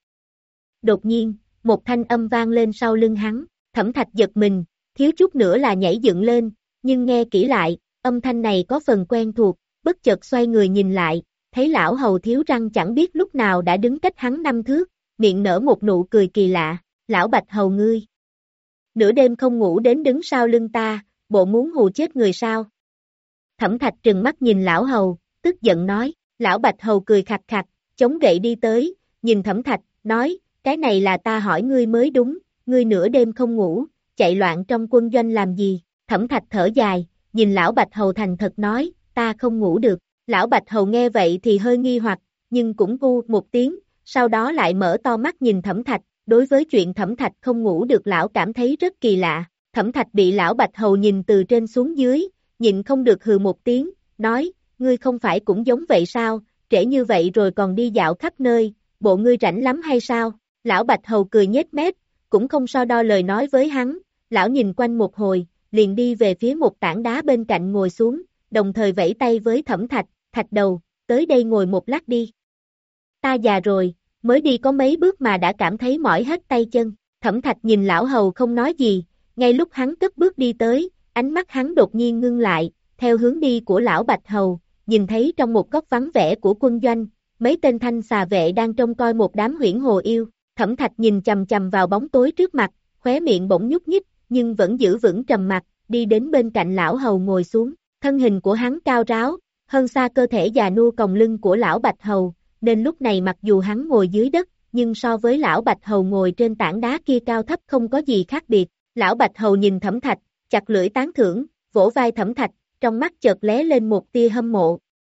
Đột nhiên, một thanh âm vang lên sau lưng hắn, Thẩm Thạch giật mình, thiếu chút nữa là nhảy dựng lên, nhưng nghe kỹ lại, âm thanh này có phần quen thuộc, bất chợt xoay người nhìn lại, thấy Lão Hầu thiếu răng chẳng biết lúc nào đã đứng cách hắn năm thước, miệng nở một nụ cười kỳ lạ, Lão Bạch Hầu ngươi. Nửa đêm không ngủ đến đứng sau lưng ta, bộ muốn hù chết người sao? Thẩm Thạch trừng mắt nhìn Lão Hầu, tức giận nói, Lão Bạch Hầu cười khặt khặt, chống gậy đi tới, nhìn Thẩm Thạch, nói, cái này là ta hỏi ngươi mới đúng, ngươi nửa đêm không ngủ, chạy loạn trong quân doanh làm gì? Thẩm Thạch thở dài, nhìn Lão Bạch Hầu thành thật nói, ta không ngủ được. Lão Bạch Hầu nghe vậy thì hơi nghi hoặc, nhưng cũng u một tiếng, sau đó lại mở to mắt nhìn Thẩm Thạch, đối với chuyện Thẩm Thạch không ngủ được lão cảm thấy rất kỳ lạ. Thẩm Thạch bị Lão Bạch Hầu nhìn từ trên xuống dưới, nhịn không được hừ một tiếng, nói, ngươi không phải cũng giống vậy sao, trễ như vậy rồi còn đi dạo khắp nơi, bộ ngươi rảnh lắm hay sao? Lão Bạch Hầu cười nhếch mép, cũng không so đo lời nói với hắn, lão nhìn quanh một hồi, liền đi về phía một tảng đá bên cạnh ngồi xuống, đồng thời vẫy tay với Thẩm Thạch, Thạch đầu, tới đây ngồi một lát đi. Ta già rồi, mới đi có mấy bước mà đã cảm thấy mỏi hết tay chân, Thẩm Thạch nhìn Lão Hầu không nói gì, ngay lúc hắn cất bước đi tới, ánh mắt hắn đột nhiên ngưng lại, theo hướng đi của Lão Bạch Hầu, nhìn thấy trong một góc vắng vẻ của quân doanh, mấy tên thanh xà vệ đang trông coi một đám huyễn hồ yêu, Thẩm Thạch nhìn chầm chầm vào bóng tối trước mặt, khóe miệng bỗng nhúc nhích, nhưng vẫn giữ vững trầm mặc, đi đến bên cạnh Lão Hầu ngồi xuống, thân hình của hắn cao ráo, hơn xa cơ thể già nua còng lưng của Lão Bạch Hầu, nên lúc này mặc dù hắn ngồi dưới đất, nhưng so với Lão Bạch Hầu ngồi trên tảng đá kia cao thấp không có gì khác biệt, Lão Bạch Hầu nhìn Thẩm Thạch, chặt lưỡi tán thưởng, vỗ vai Thẩm Thạch, trong mắt chợt lóe lên một tia hâm mộ.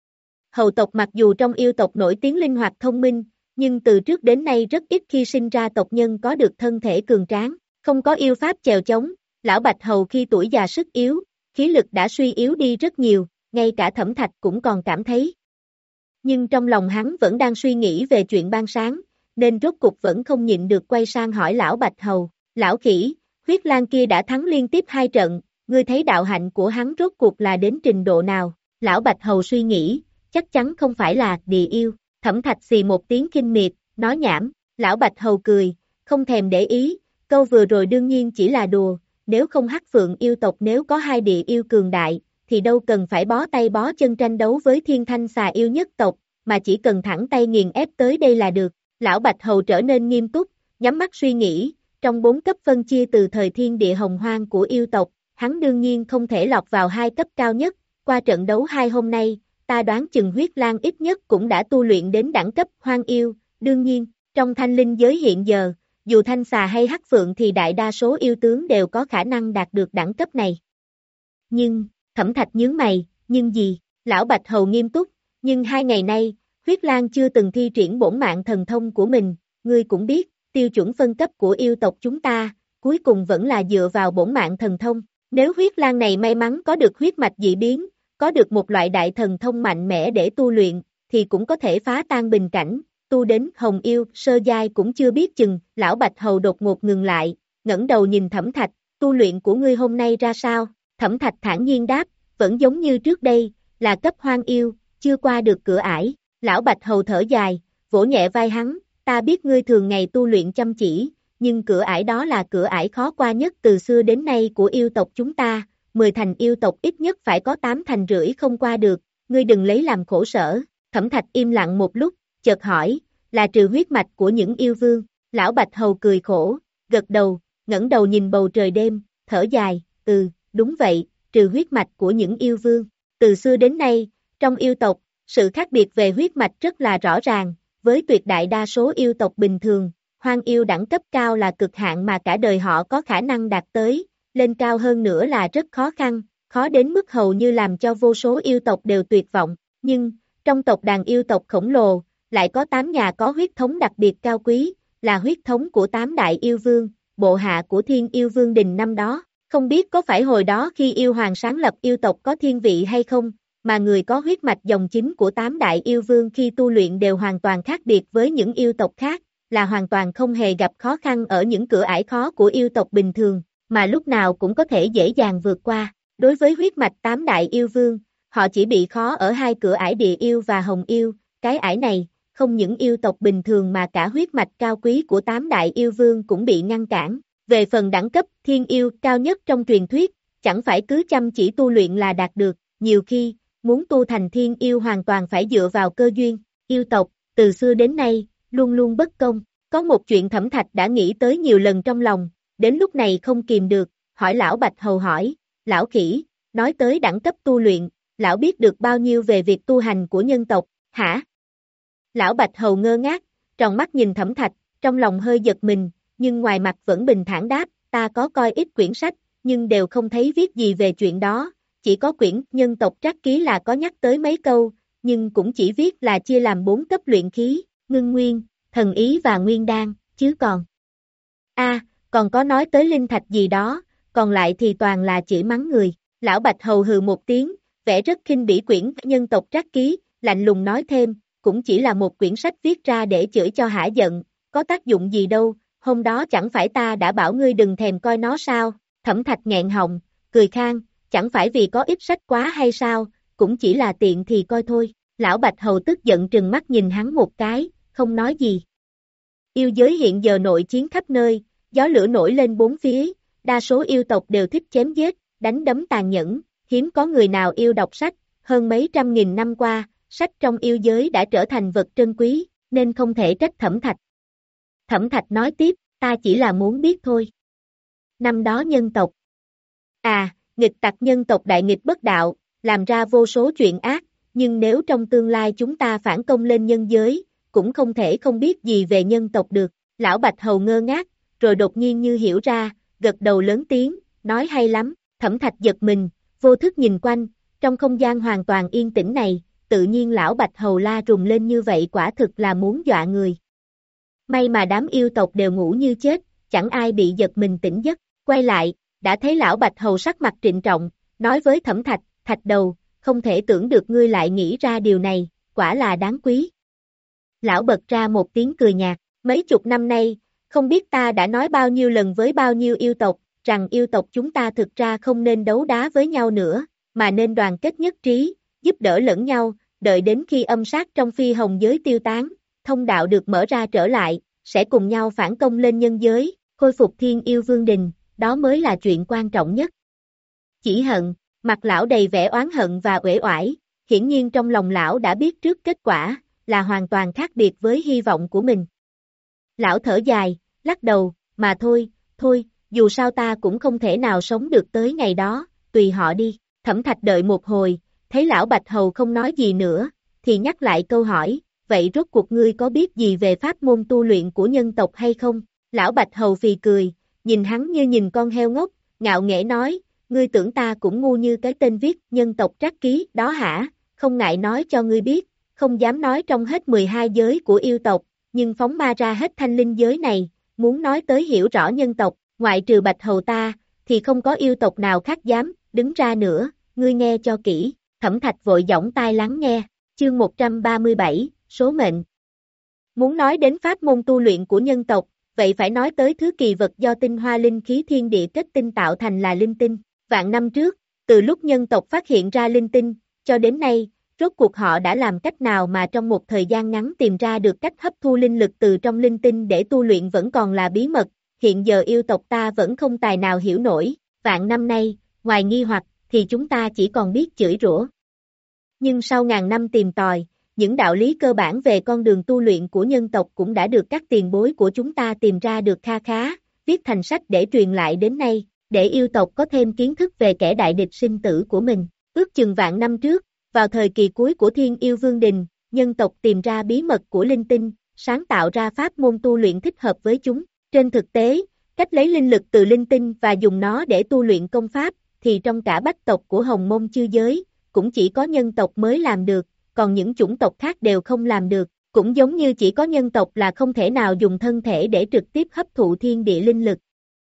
Hầu tộc mặc dù trong yêu tộc nổi tiếng linh hoạt thông minh, nhưng từ trước đến nay rất ít khi sinh ra tộc nhân có được thân thể cường tráng, không có yêu pháp chèo chống. Lão Bạch Hầu khi tuổi già sức yếu, khí lực đã suy yếu đi rất nhiều, ngay cả Thẩm Thạch cũng còn cảm thấy. Nhưng trong lòng hắn vẫn đang suy nghĩ về chuyện ban sáng, nên rốt cục vẫn không nhịn được quay sang hỏi Lão Bạch Hầu, Lão Khỉ, huyết lang kia đã thắng liên tiếp hai trận, ngươi thấy đạo hạnh của hắn rốt cuộc là đến trình độ nào? Lão Bạch Hầu suy nghĩ, chắc chắn không phải là địa yêu. Thẩm Thạch xì một tiếng khinh miệt, nói nhảm. Lão Bạch Hầu cười, không thèm để ý, câu vừa rồi đương nhiên chỉ là đùa, nếu không Hắc Phượng yêu tộc nếu có hai địa yêu cường đại, thì đâu cần phải bó tay bó chân tranh đấu với Thiên Thanh xà yêu nhất tộc, mà chỉ cần thẳng tay nghiền ép tới đây là được. Lão Bạch Hầu trở nên nghiêm túc, nhắm mắt suy nghĩ, trong bốn cấp phân chia từ thời thiên địa hồng hoang của yêu tộc, hắn đương nhiên không thể lọt vào hai cấp cao nhất, qua trận đấu hai hôm nay, ta đoán chừng huyết lang ít nhất cũng đã tu luyện đến đẳng cấp hoang yêu, đương nhiên, trong thanh linh giới hiện giờ, dù thanh xà hay hắc phượng thì đại đa số yêu tướng đều có khả năng đạt được đẳng cấp này. Nhưng, Thẩm Thạch nhướng mày, nhưng gì? Lão Bạch Hầu nghiêm túc, nhưng hai ngày nay, huyết lang chưa từng thi triển bổn mạng thần thông của mình, ngươi cũng biết, tiêu chuẩn phân cấp của yêu tộc chúng ta, cuối cùng vẫn là dựa vào bổn mạng thần thông. Nếu huyết lang này may mắn có được huyết mạch dị biến, có được một loại đại thần thông mạnh mẽ để tu luyện, thì cũng có thể phá tan bình cảnh, tu đến hồng yêu, sơ giai cũng chưa biết chừng. Lão Bạch Hầu đột ngột ngừng lại, ngẩng đầu nhìn Thẩm Thạch, tu luyện của ngươi hôm nay ra sao? Thẩm Thạch thản nhiên đáp, vẫn giống như trước đây, là cấp hoang yêu, chưa qua được cửa ải. Lão Bạch Hầu thở dài, vỗ nhẹ vai hắn, ta biết ngươi thường ngày tu luyện chăm chỉ, nhưng cửa ải đó là cửa ải khó qua nhất từ xưa đến nay của yêu tộc chúng ta, mười thành yêu tộc ít nhất phải có tám thành rưỡi không qua được, ngươi đừng lấy làm khổ sở. Thẩm Thạch im lặng một lúc, chợt hỏi, là trừ huyết mạch của những yêu vương? Lão Bạch Hầu cười khổ, gật đầu, ngẩng đầu nhìn bầu trời đêm, thở dài, ừ, đúng vậy, trừ huyết mạch của những yêu vương. Từ xưa đến nay, trong yêu tộc, sự khác biệt về huyết mạch rất là rõ ràng, với tuyệt đại đa số yêu tộc bình thường, hoang yêu đẳng cấp cao là cực hạn mà cả đời họ có khả năng đạt tới, lên cao hơn nữa là rất khó khăn, khó đến mức hầu như làm cho vô số yêu tộc đều tuyệt vọng, nhưng, trong tộc đàn yêu tộc khổng lồ, lại có tám nhà có huyết thống đặc biệt cao quý, là huyết thống của tám đại yêu vương, bộ hạ của Thiên Yêu Vương Đình năm đó, không biết có phải hồi đó khi yêu hoàng sáng lập yêu tộc có thiên vị hay không, mà người có huyết mạch dòng chính của tám đại yêu vương khi tu luyện đều hoàn toàn khác biệt với những yêu tộc khác, là hoàn toàn không hề gặp khó khăn ở những cửa ải khó của yêu tộc bình thường, mà lúc nào cũng có thể dễ dàng vượt qua. Đối với huyết mạch tám đại yêu vương, họ chỉ bị khó ở hai cửa ải địa yêu và hồng yêu, cái ải này, không những yêu tộc bình thường mà cả huyết mạch cao quý của tám đại yêu vương cũng bị ngăn cản. Về phần đẳng cấp thiên yêu cao nhất trong truyền thuyết, chẳng phải cứ chăm chỉ tu luyện là đạt được, nhiều khi, muốn tu thành thiên yêu hoàn toàn phải dựa vào cơ duyên. Yêu tộc, từ xưa đến nay, luôn luôn bất công. Có một chuyện Thẩm Thạch đã nghĩ tới nhiều lần trong lòng, đến lúc này không kìm được, hỏi Lão Bạch Hầu hỏi, Lão Khỉ, nói tới đẳng cấp tu luyện, Lão biết được bao nhiêu về việc tu hành của nhân tộc, hả? Lão Bạch Hầu ngơ ngác, tròn mắt nhìn Thẩm Thạch, trong lòng hơi giật mình, nhưng ngoài mặt vẫn bình thản đáp, ta có coi ít quyển sách, nhưng đều không thấy viết gì về chuyện đó, chỉ có quyển nhân tộc trắc ký là có nhắc tới mấy câu, nhưng cũng chỉ viết là chia làm bốn cấp luyện khí, ngưng nguyên, thần ý và nguyên đan, chứ còn. a à, còn có nói tới linh thạch gì đó, còn lại thì toàn là chửi mắng người. Lão Bạch Hầu hừ một tiếng, vẻ rất khinh bỉ quyển nhân tộc trắc ký, lạnh lùng nói thêm, cũng chỉ là một quyển sách viết ra để chửi cho hả giận, có tác dụng gì đâu, hôm đó chẳng phải ta đã bảo ngươi đừng thèm coi nó sao? Thẩm Thạch nghẹn họng, cười khang, chẳng phải vì có ít sách quá hay sao, cũng chỉ là tiện thì coi thôi. Lão Bạch Hầu tức giận trừng mắt nhìn hắn một cái, không nói gì. Yêu giới hiện giờ nội chiến khắp nơi, gió lửa nổi lên bốn phía, đa số yêu tộc đều thích chém giết, đánh đấm tàn nhẫn, hiếm có người nào yêu đọc sách, hơn mấy trăm nghìn năm qua, sách trong yêu giới đã trở thành vật trân quý, nên không thể trách Thẩm Thạch. Thẩm Thạch nói tiếp, ta chỉ là muốn biết thôi. Năm đó nhân tộc. À, nghịch tặc nhân tộc đại nghịch bất đạo, làm ra vô số chuyện ác, nhưng nếu trong tương lai chúng ta phản công lên nhân giới, cũng không thể không biết gì về nhân tộc được. Lão Bạch Hầu ngơ ngác, rồi đột nhiên như hiểu ra, gật đầu lớn tiếng, nói hay lắm. Thẩm Thạch giật mình, vô thức nhìn quanh, trong không gian hoàn toàn yên tĩnh này, tự nhiên lão Bạch Hầu la rùng lên như vậy quả thực là muốn dọa người. May mà đám yêu tộc đều ngủ như chết, chẳng ai bị giật mình tỉnh giấc, quay lại, đã thấy lão Bạch Hầu sắc mặt trịnh trọng, nói với Thẩm Thạch, Thạch đầu, không thể tưởng được ngươi lại nghĩ ra điều này, quả là đáng quý. Lão bật ra một tiếng cười nhạt, mấy chục năm nay, không biết ta đã nói bao nhiêu lần với bao nhiêu yêu tộc, rằng yêu tộc chúng ta thực ra không nên đấu đá với nhau nữa, mà nên đoàn kết nhất trí, giúp đỡ lẫn nhau, đợi đến khi âm sát trong phi hồng giới tiêu tán, thông đạo được mở ra trở lại, sẽ cùng nhau phản công lên nhân giới, khôi phục thiên yêu vương đình, đó mới là chuyện quan trọng nhất. Chỉ hận, mặt lão đầy vẻ oán hận và uể oải, hiển nhiên trong lòng lão đã biết trước kết quả, là hoàn toàn khác biệt với hy vọng của mình. Lão thở dài, lắc đầu, mà thôi, thôi, dù sao ta cũng không thể nào sống được tới ngày đó, tùy họ đi. Thẩm Thạch đợi một hồi, thấy lão Bạch Hầu không nói gì nữa, thì nhắc lại câu hỏi, vậy rốt cuộc ngươi có biết gì về pháp môn tu luyện của nhân tộc hay không? Lão Bạch Hầu phì cười, nhìn hắn như nhìn con heo ngốc, ngạo nghễ nói, ngươi tưởng ta cũng ngu như cái tên viết nhân tộc trắc ký đó hả? Không ngại nói cho ngươi biết, không dám nói trong hết mười hai giới của yêu tộc, nhưng phóng ma ra hết thanh linh giới này, muốn nói tới hiểu rõ nhân tộc, ngoại trừ Bạch Hầu ta, thì không có yêu tộc nào khác dám đứng ra nữa, ngươi nghe cho kỹ. Thẩm Thạch vội giỏng tai lắng nghe, chương một trăm ba mươi bảy, số mệnh. Muốn nói đến pháp môn tu luyện của nhân tộc, vậy phải nói tới thứ kỳ vật do tinh hoa linh khí thiên địa kết tinh tạo thành là linh tinh. Vạn năm trước, từ lúc nhân tộc phát hiện ra linh tinh, cho đến nay, rốt cuộc họ đã làm cách nào mà trong một thời gian ngắn tìm ra được cách hấp thu linh lực từ trong linh tinh để tu luyện vẫn còn là bí mật, hiện giờ yêu tộc ta vẫn không tài nào hiểu nổi, vạn năm nay, ngoài nghi hoặc, thì chúng ta chỉ còn biết chửi rủa. Nhưng sau ngàn năm tìm tòi, những đạo lý cơ bản về con đường tu luyện của nhân tộc cũng đã được các tiền bối của chúng ta tìm ra được kha khá, viết thành sách để truyền lại đến nay, để yêu tộc có thêm kiến thức về kẻ đại địch sinh tử của mình. Ước chừng vạn năm trước, vào thời kỳ cuối của Thiên Yêu Vương Đình, nhân tộc tìm ra bí mật của linh tinh, sáng tạo ra pháp môn tu luyện thích hợp với chúng. Trên thực tế, cách lấy linh lực từ linh tinh và dùng nó để tu luyện công pháp, thì trong cả bách tộc của Hồng Mông chư giới, cũng chỉ có nhân tộc mới làm được, còn những chủng tộc khác đều không làm được, cũng giống như chỉ có nhân tộc là không thể nào dùng thân thể để trực tiếp hấp thụ thiên địa linh lực.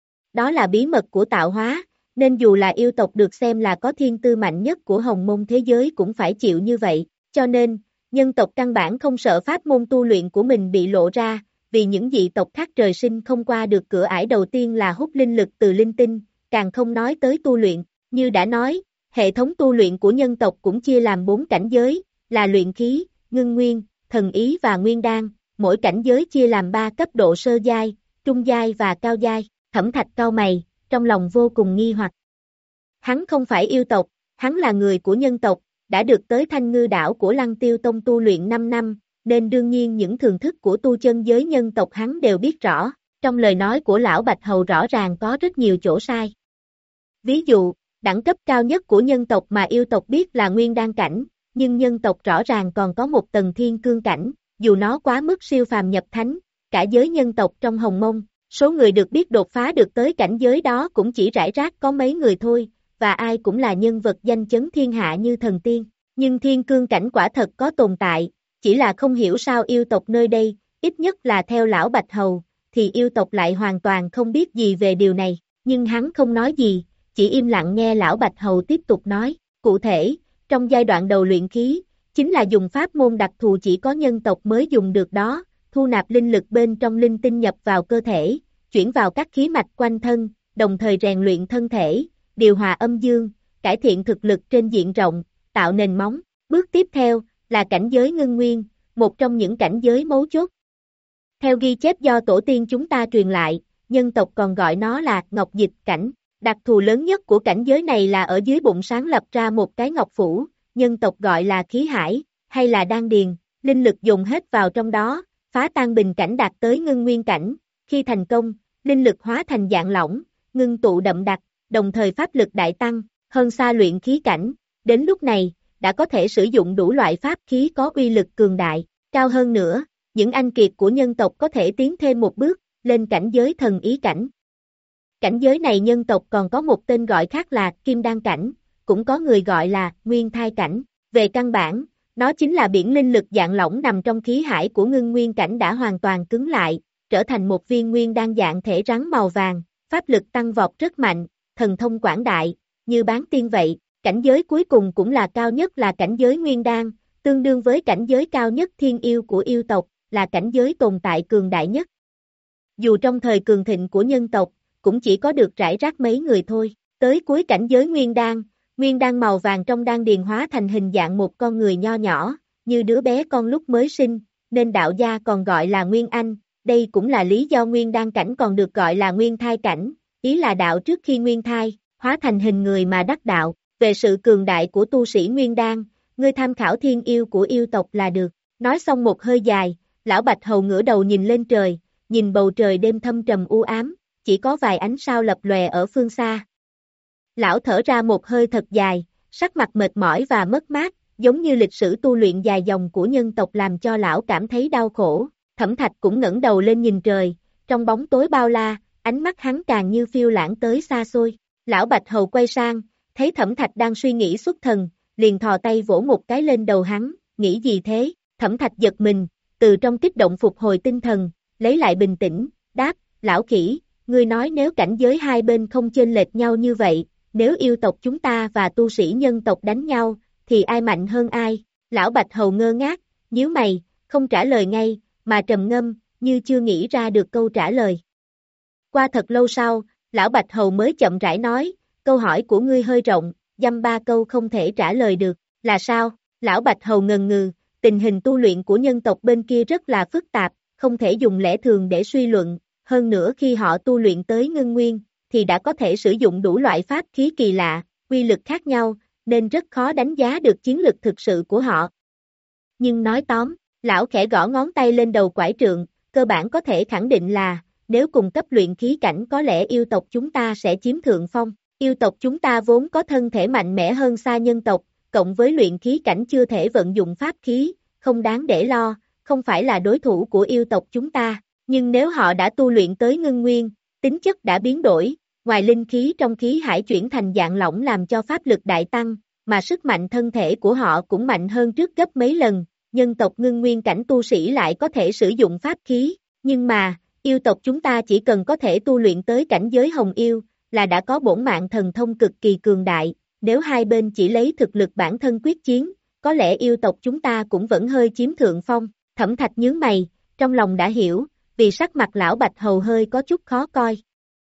Đó là bí mật của tạo hóa, nên dù là yêu tộc được xem là có thiên tư mạnh nhất của Hồng Mông thế giới cũng phải chịu như vậy, cho nên, nhân tộc căn bản không sợ pháp môn tu luyện của mình bị lộ ra, vì những dị tộc khác trời sinh không qua được cửa ải đầu tiên là hút linh lực từ linh tinh, càng không nói tới tu luyện, như đã nói, hệ thống tu luyện của nhân tộc cũng chia làm bốn cảnh giới, là luyện khí, ngưng nguyên, thần ý và nguyên đan, mỗi cảnh giới chia làm ba cấp độ sơ giai, trung giai và cao giai. Thẩm Thạch cau mày, trong lòng vô cùng nghi hoặc. Hắn không phải yêu tộc, hắn là người của nhân tộc, đã được tới Thanh Ngư đảo của Lăng Tiêu Tông tu luyện năm năm, nên đương nhiên những thường thức của tu chân giới nhân tộc hắn đều biết rõ, trong lời nói của lão Bạch Hầu rõ ràng có rất nhiều chỗ sai. Ví dụ, đẳng cấp cao nhất của nhân tộc mà yêu tộc biết là nguyên đan cảnh, nhưng nhân tộc rõ ràng còn có một tầng thiên cương cảnh, dù nó quá mức siêu phàm nhập thánh, cả giới nhân tộc trong Hồng Mông, số người được biết đột phá được tới cảnh giới đó cũng chỉ rải rác có mấy người thôi, và ai cũng là nhân vật danh chấn thiên hạ như thần tiên, nhưng thiên cương cảnh quả thật có tồn tại, chỉ là không hiểu sao yêu tộc nơi đây, ít nhất là theo lão Bạch Hầu, thì yêu tộc lại hoàn toàn không biết gì về điều này, nhưng hắn không nói gì, chỉ im lặng nghe lão Bạch Hầu tiếp tục nói, cụ thể, trong giai đoạn đầu luyện khí, chính là dùng pháp môn đặc thù chỉ có nhân tộc mới dùng được đó, thu nạp linh lực bên trong linh tinh nhập vào cơ thể, chuyển vào các khí mạch quanh thân, đồng thời rèn luyện thân thể, điều hòa âm dương, cải thiện thực lực trên diện rộng, tạo nền móng. Bước tiếp theo là cảnh giới ngưng nguyên, một trong những cảnh giới mấu chốt. Theo ghi chép do tổ tiên chúng ta truyền lại, nhân tộc còn gọi nó là ngọc dịch cảnh. Đặc thù lớn nhất của cảnh giới này là ở dưới bụng sáng lập ra một cái ngọc phủ, nhân tộc gọi là khí hải, hay là đan điền, linh lực dồn hết vào trong đó, phá tan bình cảnh đạt tới ngưng nguyên cảnh, khi thành công, linh lực hóa thành dạng lỏng, ngưng tụ đậm đặc, đồng thời pháp lực đại tăng, hơn xa luyện khí cảnh, đến lúc này, đã có thể sử dụng đủ loại pháp khí có uy lực cường đại, cao hơn nữa, những anh kiệt của nhân tộc có thể tiến thêm một bước, lên cảnh giới thần ý cảnh. Cảnh giới này nhân tộc còn có một tên gọi khác là Kim Đan Cảnh, cũng có người gọi là Nguyên Thai Cảnh. Về căn bản, nó chính là biển linh lực dạng lỏng nằm trong khí hải của ngưng nguyên cảnh đã hoàn toàn cứng lại, trở thành một viên nguyên đan dạng thể rắn màu vàng, pháp lực tăng vọt rất mạnh, thần thông quảng đại, như bán tiên vậy. Cảnh giới cuối cùng cũng là cao nhất là cảnh giới nguyên đan, tương đương với cảnh giới cao nhất thiên yêu của yêu tộc, là cảnh giới tồn tại cường đại nhất. Dù trong thời cường thịnh của nhân tộc, cũng chỉ có được rải rác mấy người thôi. Tới cuối cảnh giới nguyên đan, nguyên đan màu vàng trong đan điền hóa thành hình dạng một con người nho nhỏ, như đứa bé con lúc mới sinh, nên đạo gia còn gọi là Nguyên Anh. Đây cũng là lý do nguyên đan cảnh còn được gọi là nguyên thai cảnh, ý là đạo trước khi nguyên thai, hóa thành hình người mà đắc đạo. Về sự cường đại của tu sĩ nguyên đan, ngươi tham khảo thiên yêu của yêu tộc là được. Nói xong một hơi dài, lão Bạch Hầu ngửa đầu nhìn lên trời, nhìn bầu trời đêm thâm trầm u ám, chỉ có vài ánh sao lập lòe ở phương xa. Lão thở ra một hơi thật dài, sắc mặt mệt mỏi và mất mát, giống như lịch sử tu luyện dài dòng của nhân tộc làm cho lão cảm thấy đau khổ. Thẩm Thạch cũng ngẩng đầu lên nhìn trời, trong bóng tối bao la, ánh mắt hắn càng như phiêu lãng tới xa xôi. Lão Bạch Hầu quay sang, thấy Thẩm Thạch đang suy nghĩ xuất thần, liền thò tay vỗ một cái lên đầu hắn, nghĩ gì thế? Thẩm Thạch giật mình, từ trong kích động phục hồi tinh thần, lấy lại bình tĩnh, đáp, lão khỉ, ngươi nói nếu cảnh giới hai bên không chênh lệch nhau như vậy, nếu yêu tộc chúng ta và tu sĩ nhân tộc đánh nhau, thì ai mạnh hơn ai? Lão Bạch Hầu ngơ ngác, nhíu mày, không trả lời ngay, mà trầm ngâm, như chưa nghĩ ra được câu trả lời. Qua thật lâu sau, lão Bạch Hầu mới chậm rãi nói, câu hỏi của ngươi hơi rộng, dăm ba câu không thể trả lời được, là sao? Lão Bạch Hầu ngần ngừ, tình hình tu luyện của nhân tộc bên kia rất là phức tạp, không thể dùng lẽ thường để suy luận, hơn nữa khi họ tu luyện tới ngưng nguyên, thì đã có thể sử dụng đủ loại pháp khí kỳ lạ, quy lực khác nhau, nên rất khó đánh giá được chiến lực thực sự của họ. Nhưng nói tóm, lão khẽ gõ ngón tay lên đầu quải trượng, cơ bản có thể khẳng định là, nếu cùng cấp luyện khí cảnh có lẽ yêu tộc chúng ta sẽ chiếm thượng phong. Yêu tộc chúng ta vốn có thân thể mạnh mẽ hơn xa nhân tộc, cộng với luyện khí cảnh chưa thể vận dụng pháp khí, không đáng để lo, không phải là đối thủ của yêu tộc chúng ta. Nhưng nếu họ đã tu luyện tới ngưng nguyên, tính chất đã biến đổi, ngoài linh khí trong khí hải chuyển thành dạng lỏng làm cho pháp lực đại tăng, mà sức mạnh thân thể của họ cũng mạnh hơn trước gấp mấy lần, nhân tộc ngưng nguyên cảnh tu sĩ lại có thể sử dụng pháp khí, nhưng mà, yêu tộc chúng ta chỉ cần có thể tu luyện tới cảnh giới hồng yêu, là đã có bổn mạng thần thông cực kỳ cường đại, nếu hai bên chỉ lấy thực lực bản thân quyết chiến, có lẽ yêu tộc chúng ta cũng vẫn hơi chiếm thượng phong. Thẩm Thạch nhướng mày, trong lòng đã hiểu, vì sắc mặt lão Bạch Hầu hơi có chút khó coi.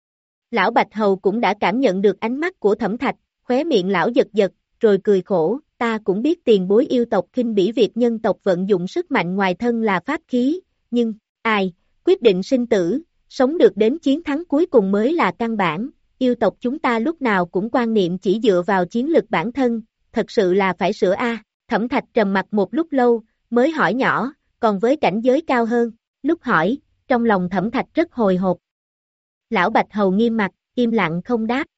Lão Bạch Hầu cũng đã cảm nhận được ánh mắt của Thẩm Thạch, khóe miệng lão giật giật, rồi cười khổ, ta cũng biết tiền bối yêu tộc khinh bỉ việc nhân tộc vận dụng sức mạnh ngoài thân là pháp khí, nhưng, ai, quyết định sinh tử, sống được đến chiến thắng cuối cùng mới là căn bản, yêu tộc chúng ta lúc nào cũng quan niệm chỉ dựa vào chiến lực bản thân, thật sự là phải sửa a. Thẩm Thạch trầm mặt một lúc lâu, mới hỏi nhỏ, còn với cảnh giới cao hơn, lúc hỏi, trong lòng Thẩm Thạch rất hồi hộp. Lão Bạch Hầu nghiêm mặt, im lặng không đáp.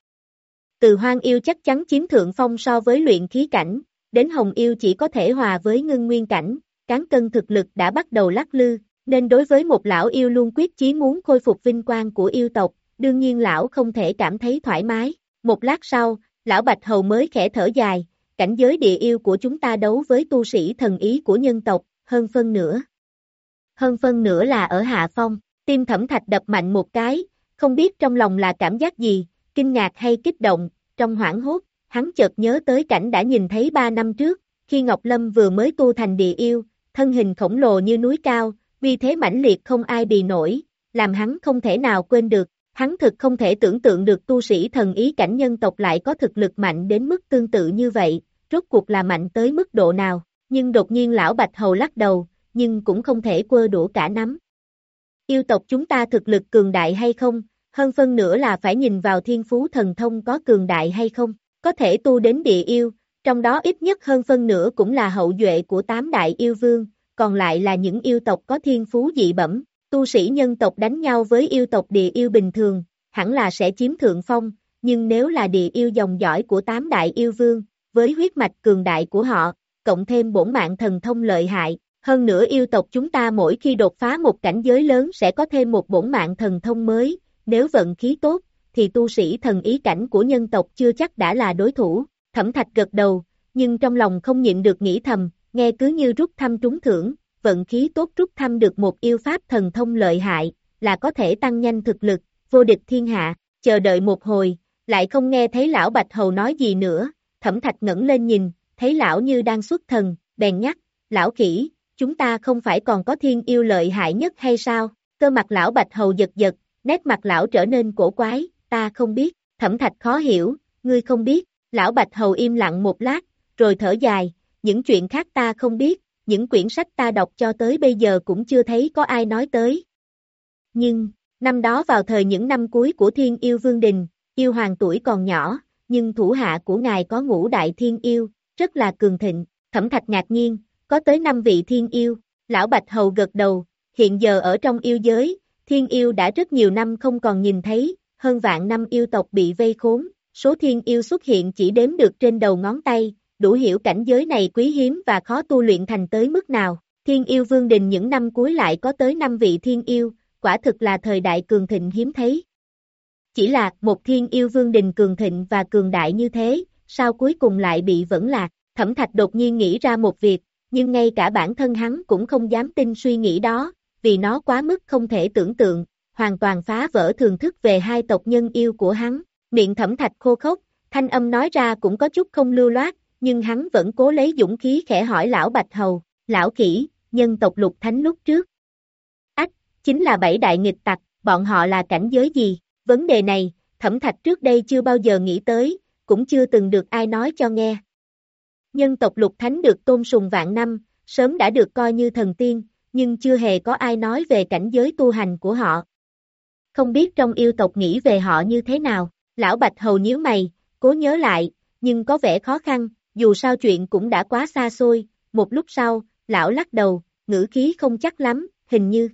Từ hoang yêu chắc chắn chiếm thượng phong so với luyện khí cảnh, đến hồng yêu chỉ có thể hòa với ngưng nguyên cảnh, cán cân thực lực đã bắt đầu lắc lư, nên đối với một lão yêu luôn quyết chí muốn khôi phục vinh quang của yêu tộc, đương nhiên lão không thể cảm thấy thoải mái. Một lát sau, lão Bạch Hầu mới khẽ thở dài, cảnh giới địa yêu của chúng ta đấu với tu sĩ thần ý của nhân tộc, hơn phân nửa. Hơn phân nửa là ở hạ phong, tim Thẩm Thạch đập mạnh một cái, không biết trong lòng là cảm giác gì, kinh ngạc hay kích động, trong hoảng hốt, hắn chợt nhớ tới cảnh đã nhìn thấy ba năm trước, khi Ngọc Lâm vừa mới tu thành địa yêu, thân hình khổng lồ như núi cao, vì thế mãnh liệt không ai bì nổi, làm hắn không thể nào quên được, hắn thực không thể tưởng tượng được tu sĩ thần ý cảnh nhân tộc lại có thực lực mạnh đến mức tương tự như vậy, rốt cuộc là mạnh tới mức độ nào, nhưng đột nhiên lão Bạch Hầu lắc đầu, nhưng cũng không thể quơ đũa cả nắm. Yêu tộc chúng ta thực lực cường đại hay không, hơn phân nửa là phải nhìn vào thiên phú thần thông có cường đại hay không, có thể tu đến địa yêu, trong đó ít nhất hơn phân nửa cũng là hậu duệ của tám đại yêu vương, còn lại là những yêu tộc có thiên phú dị bẩm, tu sĩ nhân tộc đánh nhau với yêu tộc địa yêu bình thường, hẳn là sẽ chiếm thượng phong, nhưng nếu là địa yêu dòng dõi của tám đại yêu vương, với huyết mạch cường đại của họ, cộng thêm bổn mạng thần thông lợi hại, hơn nữa yêu tộc chúng ta mỗi khi đột phá một cảnh giới lớn sẽ có thêm một bổn mạng thần thông mới, nếu vận khí tốt, thì tu sĩ thần ý cảnh của nhân tộc chưa chắc đã là đối thủ. Thẩm Thạch gật đầu, nhưng trong lòng không nhịn được nghĩ thầm, nghe cứ như rút thăm trúng thưởng, vận khí tốt rút thăm được một yêu pháp thần thông lợi hại, là có thể tăng nhanh thực lực, vô địch thiên hạ. Chờ đợi một hồi, lại không nghe thấy lão Bạch Hầu nói gì nữa. Thẩm Thạch ngẩng lên nhìn, thấy lão như đang xuất thần, bèn nhắc, lão khỉ, chúng ta không phải còn có thiên yêu lợi hại nhất hay sao? Cơ mặt lão Bạch Hầu giật giật, nét mặt lão trở nên cổ quái, ta không biết. Thẩm Thạch khó hiểu, ngươi không biết. Lão Bạch Hầu im lặng một lát, rồi thở dài, những chuyện khác ta không biết, những quyển sách ta đọc cho tới bây giờ cũng chưa thấy có ai nói tới. Nhưng, năm đó vào thời những năm cuối của Thiên Yêu Vương Đình, yêu hoàng tuổi còn nhỏ, nhưng thủ hạ của ngài có ngũ đại thiên yêu, rất là cường thịnh. Thẩm Thạch ngạc nhiên, có tới năm vị thiên yêu. Lão Bạch Hầu gật đầu, hiện giờ ở trong yêu giới, thiên yêu đã rất nhiều năm không còn nhìn thấy, hơn vạn năm yêu tộc bị vây khốn, số thiên yêu xuất hiện chỉ đếm được trên đầu ngón tay, đủ hiểu cảnh giới này quý hiếm và khó tu luyện thành tới mức nào. Thiên Yêu Vương Đình những năm cuối lại có tới năm vị thiên yêu, quả thực là thời đại cường thịnh hiếm thấy. Chỉ là một Thiên Yêu Vương Đình cường thịnh và cường đại như thế, sao cuối cùng lại bị vẫn lạc? Thẩm Thạch đột nhiên nghĩ ra một việc, nhưng ngay cả bản thân hắn cũng không dám tin suy nghĩ đó, vì nó quá mức không thể tưởng tượng, hoàn toàn phá vỡ thường thức về hai tộc nhân yêu của hắn. Miệng Thẩm Thạch khô khốc, thanh âm nói ra cũng có chút không lưu loát, nhưng hắn vẫn cố lấy dũng khí khẽ hỏi lão Bạch Hầu, lão khỉ, nhân tộc Lục Thánh lúc trước. Ách, chính là bảy đại nghịch tặc, bọn họ là cảnh giới gì? Vấn đề này, Thẩm Thạch trước đây chưa bao giờ nghĩ tới, cũng chưa từng được ai nói cho nghe. Nhân tộc Lục Thánh được tôn sùng vạn năm, sớm đã được coi như thần tiên, nhưng chưa hề có ai nói về cảnh giới tu hành của họ. Không biết trong yêu tộc nghĩ về họ như thế nào? Lão Bạch Hầu nhíu mày, cố nhớ lại, nhưng có vẻ khó khăn, dù sao chuyện cũng đã quá xa xôi. Một lúc sau, lão lắc đầu, ngữ khí không chắc lắm, hình như.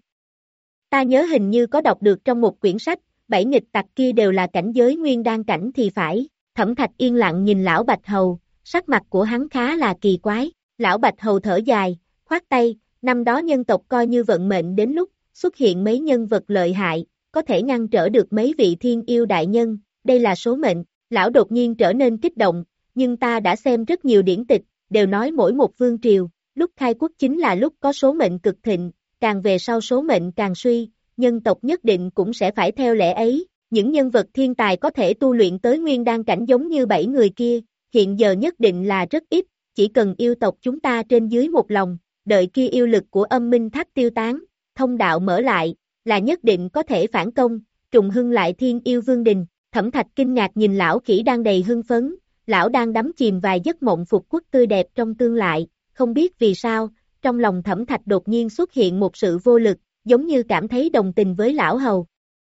Ta nhớ hình như có đọc được trong một quyển sách, bảy nghịch tặc kia đều là cảnh giới nguyên đan cảnh thì phải. Thẩm Thạch yên lặng nhìn lão Bạch Hầu, sắc mặt của hắn khá là kỳ quái. Lão Bạch Hầu thở dài, khoát tay, năm đó nhân tộc coi như vận mệnh đến lúc, xuất hiện mấy nhân vật lợi hại, có thể ngăn trở được mấy vị thiên yêu đại nhân, đây là số mệnh. Lão đột nhiên trở nên kích động, nhưng ta đã xem rất nhiều điển tịch, đều nói mỗi một vương triều, lúc khai quốc chính là lúc có số mệnh cực thịnh, càng về sau số mệnh càng suy, nhân tộc nhất định cũng sẽ phải theo lẽ ấy. Những nhân vật thiên tài có thể tu luyện tới nguyên đan cảnh giống như bảy người kia, hiện giờ nhất định là rất ít, chỉ cần yêu tộc chúng ta trên dưới một lòng, đợi kia yêu lực của âm minh tháp tiêu tán, thông đạo mở lại, là nhất định có thể phản công, trùng hưng lại Thiên Yêu Vương Đình. Thẩm Thạch kinh ngạc nhìn lão khỉ đang đầy hưng phấn, lão đang đắm chìm vài giấc mộng phục quốc tươi đẹp trong tương lai, không biết vì sao, trong lòng Thẩm Thạch đột nhiên xuất hiện một sự vô lực, giống như cảm thấy đồng tình với lão hầu.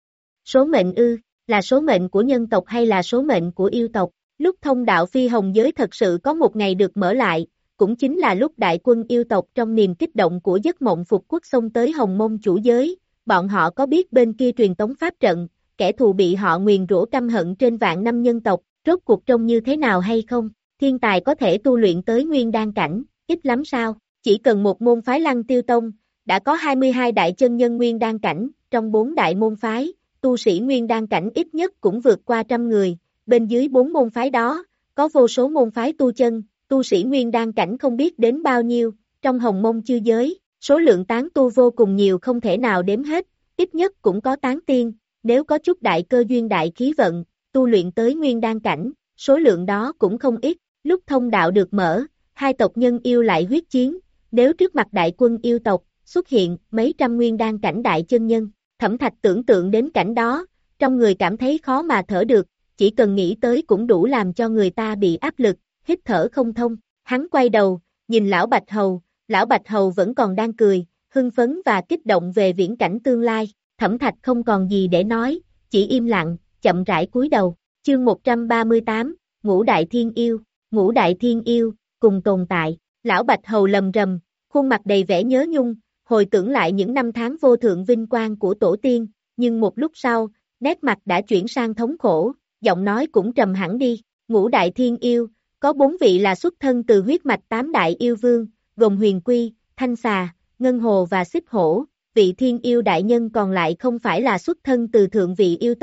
Số mệnh ư, là số mệnh của nhân tộc hay là số mệnh của yêu tộc? Lúc thông đạo phi hồng giới thật sự có một ngày được mở lại, cũng chính là lúc đại quân yêu tộc trong niềm kích động của giấc mộng phục quốc xông tới Hồng Mông chủ giới, bọn họ có biết bên kia truyền tống pháp trận, kẻ thù bị họ nguyền rủa căm hận trên vạn năm nhân tộc, rốt cuộc trông như thế nào hay không? Thiên tài có thể tu luyện tới nguyên đan cảnh, ít lắm sao? Chỉ cần một môn phái Lăng Tiêu Tông, đã có hai mươi hai đại chân nhân nguyên đan cảnh, trong bốn đại môn phái, tu sĩ nguyên đan cảnh ít nhất cũng vượt qua trăm người, bên dưới bốn môn phái đó, có vô số môn phái tu chân, tu sĩ nguyên đan cảnh không biết đến bao nhiêu, trong Hồng Mông chư giới, số lượng tán tu vô cùng nhiều không thể nào đếm hết, ít nhất cũng có tán tiên, nếu có chút đại cơ duyên đại khí vận, tu luyện tới nguyên đan cảnh, số lượng đó cũng không ít. Lúc thông đạo được mở, hai tộc nhân yêu lại huyết chiến, nếu trước mặt đại quân yêu tộc, xuất hiện mấy trăm nguyên đan cảnh đại chân nhân, Thẩm Thạch tưởng tượng đến cảnh đó, trong người cảm thấy khó mà thở được, chỉ cần nghĩ tới cũng đủ làm cho người ta bị áp lực, hít thở không thông. Hắn quay đầu, nhìn lão Bạch Hầu, lão Bạch Hầu vẫn còn đang cười, hưng phấn và kích động về viễn cảnh tương lai. Thẩm Thạch không còn gì để nói, chỉ im lặng, chậm rãi cúi đầu. Chương một trăm ba mươi tám, Ngũ Đại Thiên Yêu, Ngũ Đại Thiên Yêu, cùng tồn tại. Lão Bạch Hầu lầm rầm, khuôn mặt đầy vẻ nhớ nhung, hồi tưởng lại những năm tháng vô thượng vinh quang của tổ tiên, nhưng một lúc sau, nét mặt đã chuyển sang thống khổ, giọng nói cũng trầm hẳn đi. Ngũ Đại Thiên Yêu, có bốn vị là xuất thân từ huyết mạch tám đại yêu vương, gồm Huyền Quy, Thanh Xà, Ngân Hồ và Xích Hổ. Vị Thiên Yêu đại nhân còn lại không phải là xuất thân từ thượng vị yêu tộc,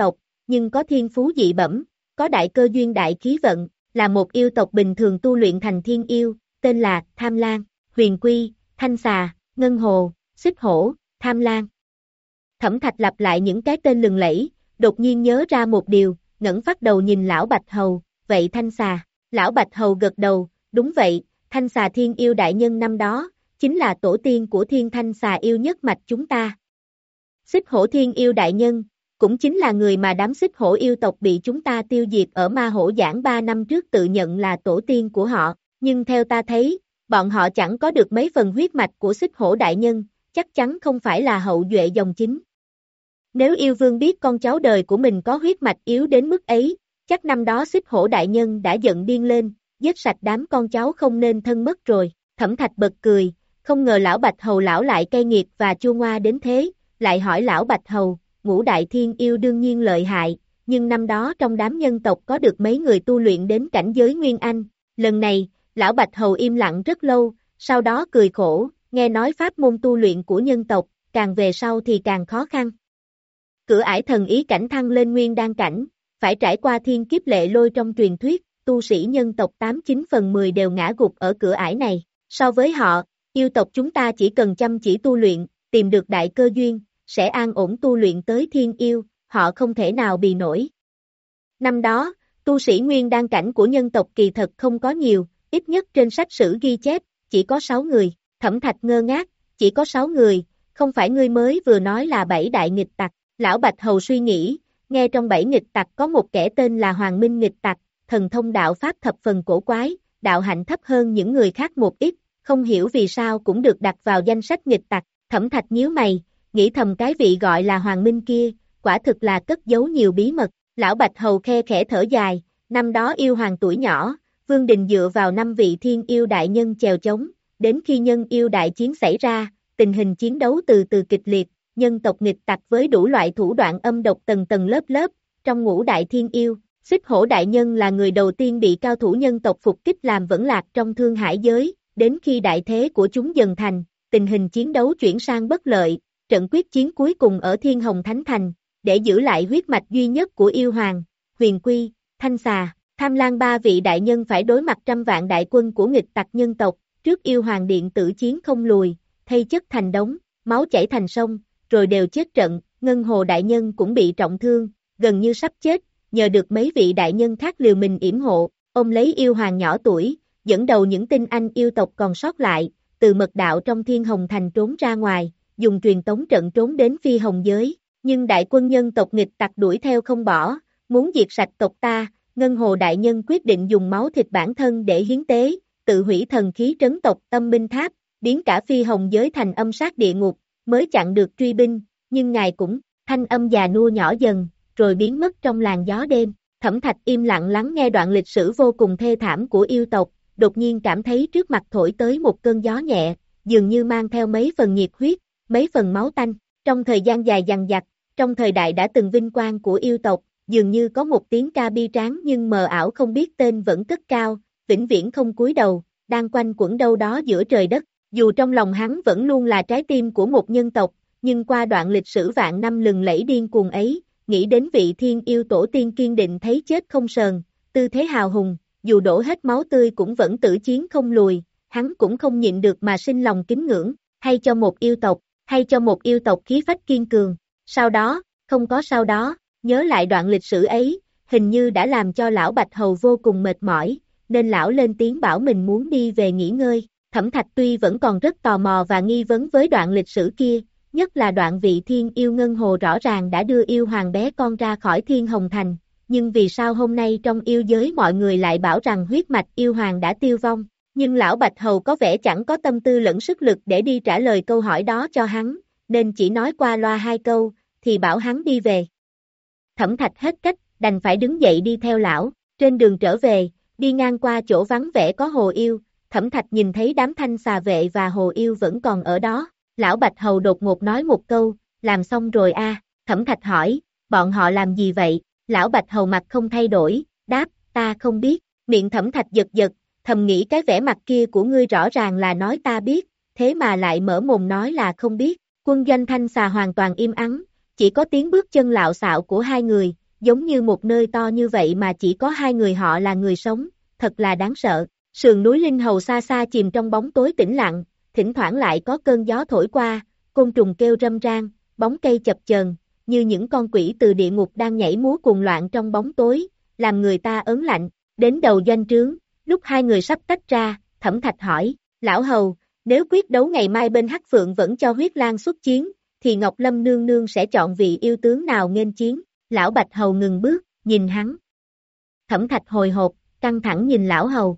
nhưng có thiên phú dị bẩm, có đại cơ duyên đại khí vận, là một yêu tộc bình thường tu luyện thành thiên yêu, tên là Tham Lang, Huyền Quy, Thanh Xà, Ngân Hồ, Xích Hổ, Tham Lang. Thẩm Thạch lặp lại những cái tên lừng lẫy, đột nhiên nhớ ra một điều, ngẩng phát đầu nhìn lão Bạch Hầu, vậy Thanh Xà, lão Bạch Hầu gật đầu, đúng vậy, Thanh Xà thiên yêu đại nhân năm đó, chính là tổ tiên của thiên thanh xà yêu nhất mạch chúng ta. Xích Hổ thiên yêu đại nhân, cũng chính là người mà đám Xích Hổ yêu tộc bị chúng ta tiêu diệt ở Ma Hổ Giảng ba năm trước tự nhận là tổ tiên của họ, nhưng theo ta thấy, bọn họ chẳng có được mấy phần huyết mạch của Xích Hổ đại nhân, chắc chắn không phải là hậu duệ dòng chính. Nếu yêu vương biết con cháu đời của mình có huyết mạch yếu đến mức ấy, chắc năm đó Xích Hổ đại nhân đã giận điên lên, giết sạch đám con cháu không nên thân mất rồi. Thẩm Thạch bật cười, không ngờ lão Bạch Hầu lão lại cay nghiệt và chua ngoa đến thế, lại hỏi lão Bạch Hầu, ngũ đại thiên yêu đương nhiên lợi hại, nhưng năm đó trong đám nhân tộc có được mấy người tu luyện đến cảnh giới Nguyên Anh. Lần này, lão Bạch Hầu im lặng rất lâu, sau đó cười khổ, nghe nói pháp môn tu luyện của nhân tộc, càng về sau thì càng khó khăn. Cửa ải thần ý cảnh thăng lên nguyên đan cảnh, phải trải qua thiên kiếp lệ lôi trong truyền thuyết, tu sĩ nhân tộc tám chín phần mười đều ngã gục ở cửa ải này. So với họ, yêu tộc chúng ta chỉ cần chăm chỉ tu luyện, tìm được đại cơ duyên, sẽ an ổn tu luyện tới thiên yêu, họ không thể nào bì nổi. Năm đó, tu sĩ nguyên đan cảnh của nhân tộc kỳ thật không có nhiều, ít nhất trên sách sử ghi chép, chỉ có sáu người. Thẩm Thạch ngơ ngác, chỉ có sáu người, không phải ngươi mới vừa nói là bảy đại nghịch tặc. Lão Bạch Hầu suy nghĩ, nghe trong bảy nghịch tặc có một kẻ tên là Hoàng Minh nghịch tặc, thần thông đạo pháp thập phần cổ quái, đạo hạnh thấp hơn những người khác một ít, không hiểu vì sao cũng được đặt vào danh sách nghịch tặc. Thẩm Thạch nhíu mày, nghĩ thầm cái vị gọi là Hoàng Minh kia, quả thực là cất giấu nhiều bí mật. Lão Bạch Hầu khe khẽ thở dài, năm đó yêu hoàng tuổi nhỏ, Vương Đình dựa vào năm vị thiên yêu đại nhân chèo chống, đến khi nhân yêu đại chiến xảy ra, tình hình chiến đấu từ từ kịch liệt, nhân tộc nghịch tặc với đủ loại thủ đoạn âm độc tầng tầng lớp lớp, trong ngũ đại thiên yêu, Xích Hổ đại nhân là người đầu tiên bị cao thủ nhân tộc phục kích làm vẫn lạc trong thương hải giới, đến khi đại thế của chúng dần thành, tình hình chiến đấu chuyển sang bất lợi, trận quyết chiến cuối cùng ở Thiên Hồng Thánh Thành, để giữ lại huyết mạch duy nhất của yêu hoàng, Huyền Quy, Thanh Xà, Tham Lang ba vị đại nhân phải đối mặt trăm vạn đại quân của nghịch tặc nhân tộc, trước yêu hoàng điện tử chiến không lùi, thây chất thành đống, máu chảy thành sông, rồi đều chết trận. Ngân Hồ đại nhân cũng bị trọng thương, gần như sắp chết, nhờ được mấy vị đại nhân khác liều mình yểm hộ, ông lấy yêu hoàng nhỏ tuổi, dẫn đầu những tinh anh yêu tộc còn sót lại, từ mật đạo trong Thiên Hồng Thành trốn ra ngoài, dùng truyền tống trận trốn đến Phi Hồng giới, nhưng đại quân nhân tộc nghịch tặc đuổi theo không bỏ, muốn diệt sạch tộc ta. Ngân Hồ đại nhân quyết định dùng máu thịt bản thân để hiến tế, tự hủy thần khí trấn tộc Âm Binh Tháp, biến cả Phi Hồng giới thành âm sát địa ngục, mới chặn được truy binh, nhưng ngài cũng, thanh âm già nua nhỏ dần, rồi biến mất trong làn gió đêm. Thẩm Thạch im lặng lắng nghe đoạn lịch sử vô cùng thê thảm của yêu tộc, đột nhiên cảm thấy trước mặt thổi tới một cơn gió nhẹ, dường như mang theo mấy phần nhiệt huyết, mấy phần máu tanh. Trong thời gian dài dằng dặc, trong thời đại đã từng vinh quang của yêu tộc, dường như có một tiếng ca bi tráng nhưng mờ ảo không biết tên vẫn cất cao, vĩnh viễn không cúi đầu, đang quanh quẩn đâu đó giữa trời đất. Dù trong lòng hắn vẫn luôn là trái tim của một nhân tộc, nhưng qua đoạn lịch sử vạn năm lừng lẫy điên cuồng ấy, nghĩ đến vị thiên yêu tổ tiên kiên định thấy chết không sờn, tư thế hào hùng, dù đổ hết máu tươi cũng vẫn tử chiến không lùi, hắn cũng không nhịn được mà sinh lòng kính ngưỡng, hay cho một yêu tộc, hay cho một yêu tộc khí phách kiên cường. Sau đó, không có sau đó, nhớ lại đoạn lịch sử ấy, hình như đã làm cho lão Bạch Hầu vô cùng mệt mỏi, nên lão lên tiếng bảo mình muốn đi về nghỉ ngơi. Thẩm Thạch tuy vẫn còn rất tò mò và nghi vấn với đoạn lịch sử kia, nhất là đoạn vị thiên yêu Ngân Hồ rõ ràng đã đưa yêu hoàng bé con ra khỏi Thiên Hồng Thành, nhưng vì sao hôm nay trong yêu giới mọi người lại bảo rằng huyết mạch yêu hoàng đã tiêu vong, nhưng lão Bạch Hầu có vẻ chẳng có tâm tư lẫn sức lực để đi trả lời câu hỏi đó cho hắn, nên chỉ nói qua loa hai câu, thì bảo hắn đi về. Thẩm Thạch hết cách, đành phải đứng dậy đi theo lão, trên đường trở về, đi ngang qua chỗ vắng vẻ có hồ yêu, Thẩm Thạch nhìn thấy đám thanh xà vệ và hồ yêu vẫn còn ở đó, lão Bạch Hầu đột ngột nói một câu, làm xong rồi a? À? Thẩm Thạch hỏi, bọn họ làm gì vậy? Lão Bạch Hầu mặt không thay đổi, đáp, ta không biết. Miệng Thẩm Thạch giật giật, thầm nghĩ cái vẻ mặt kia của ngươi rõ ràng là nói ta biết, thế mà lại mở mồm nói là không biết. Quân doanh thanh xà hoàn toàn im ắng, chỉ có tiếng bước chân lạo xạo của hai người, giống như một nơi to như vậy mà chỉ có hai người họ là người sống, thật là đáng sợ. Sườn núi Linh Hầu xa xa chìm trong bóng tối tĩnh lặng, thỉnh thoảng lại có cơn gió thổi qua, côn trùng kêu râm ran, bóng cây chập chờn, như những con quỷ từ địa ngục đang nhảy múa cuồng loạn trong bóng tối, làm người ta ớn lạnh. Đến đầu doanh trướng, lúc hai người sắp tách ra, Thẩm Thạch hỏi, lão hầu, nếu quyết đấu ngày mai bên Hắc Phượng vẫn cho Huyết Lang xuất chiến, thì Ngọc Lâm nương nương sẽ chọn vị yêu tướng nào nghênh chiến? Lão Bạch hầu ngừng bước, nhìn hắn. Thẩm Thạch hồi hộp, căng thẳng nhìn lão hầu.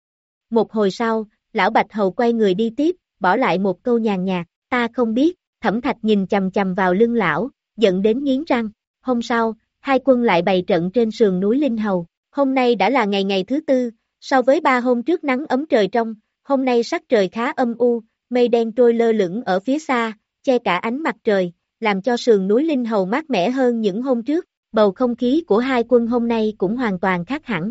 Một hồi sau, lão Bạch hầu quay người đi tiếp, bỏ lại một câu nhàn nhạt, ta không biết. Thẩm Thạch nhìn chằm chằm vào lưng lão, giận đến nghiến răng. Hôm sau, hai quân lại bày trận trên sườn núi Linh Hầu. Hôm nay đã là ngày ngày thứ tư, so với ba hôm trước nắng ấm trời trong, hôm nay sắc trời khá âm u, mây đen trôi lơ lửng ở phía xa, che cả ánh mặt trời, làm cho sườn núi Linh Hầu mát mẻ hơn những hôm trước. Bầu không khí của hai quân hôm nay cũng hoàn toàn khác hẳn.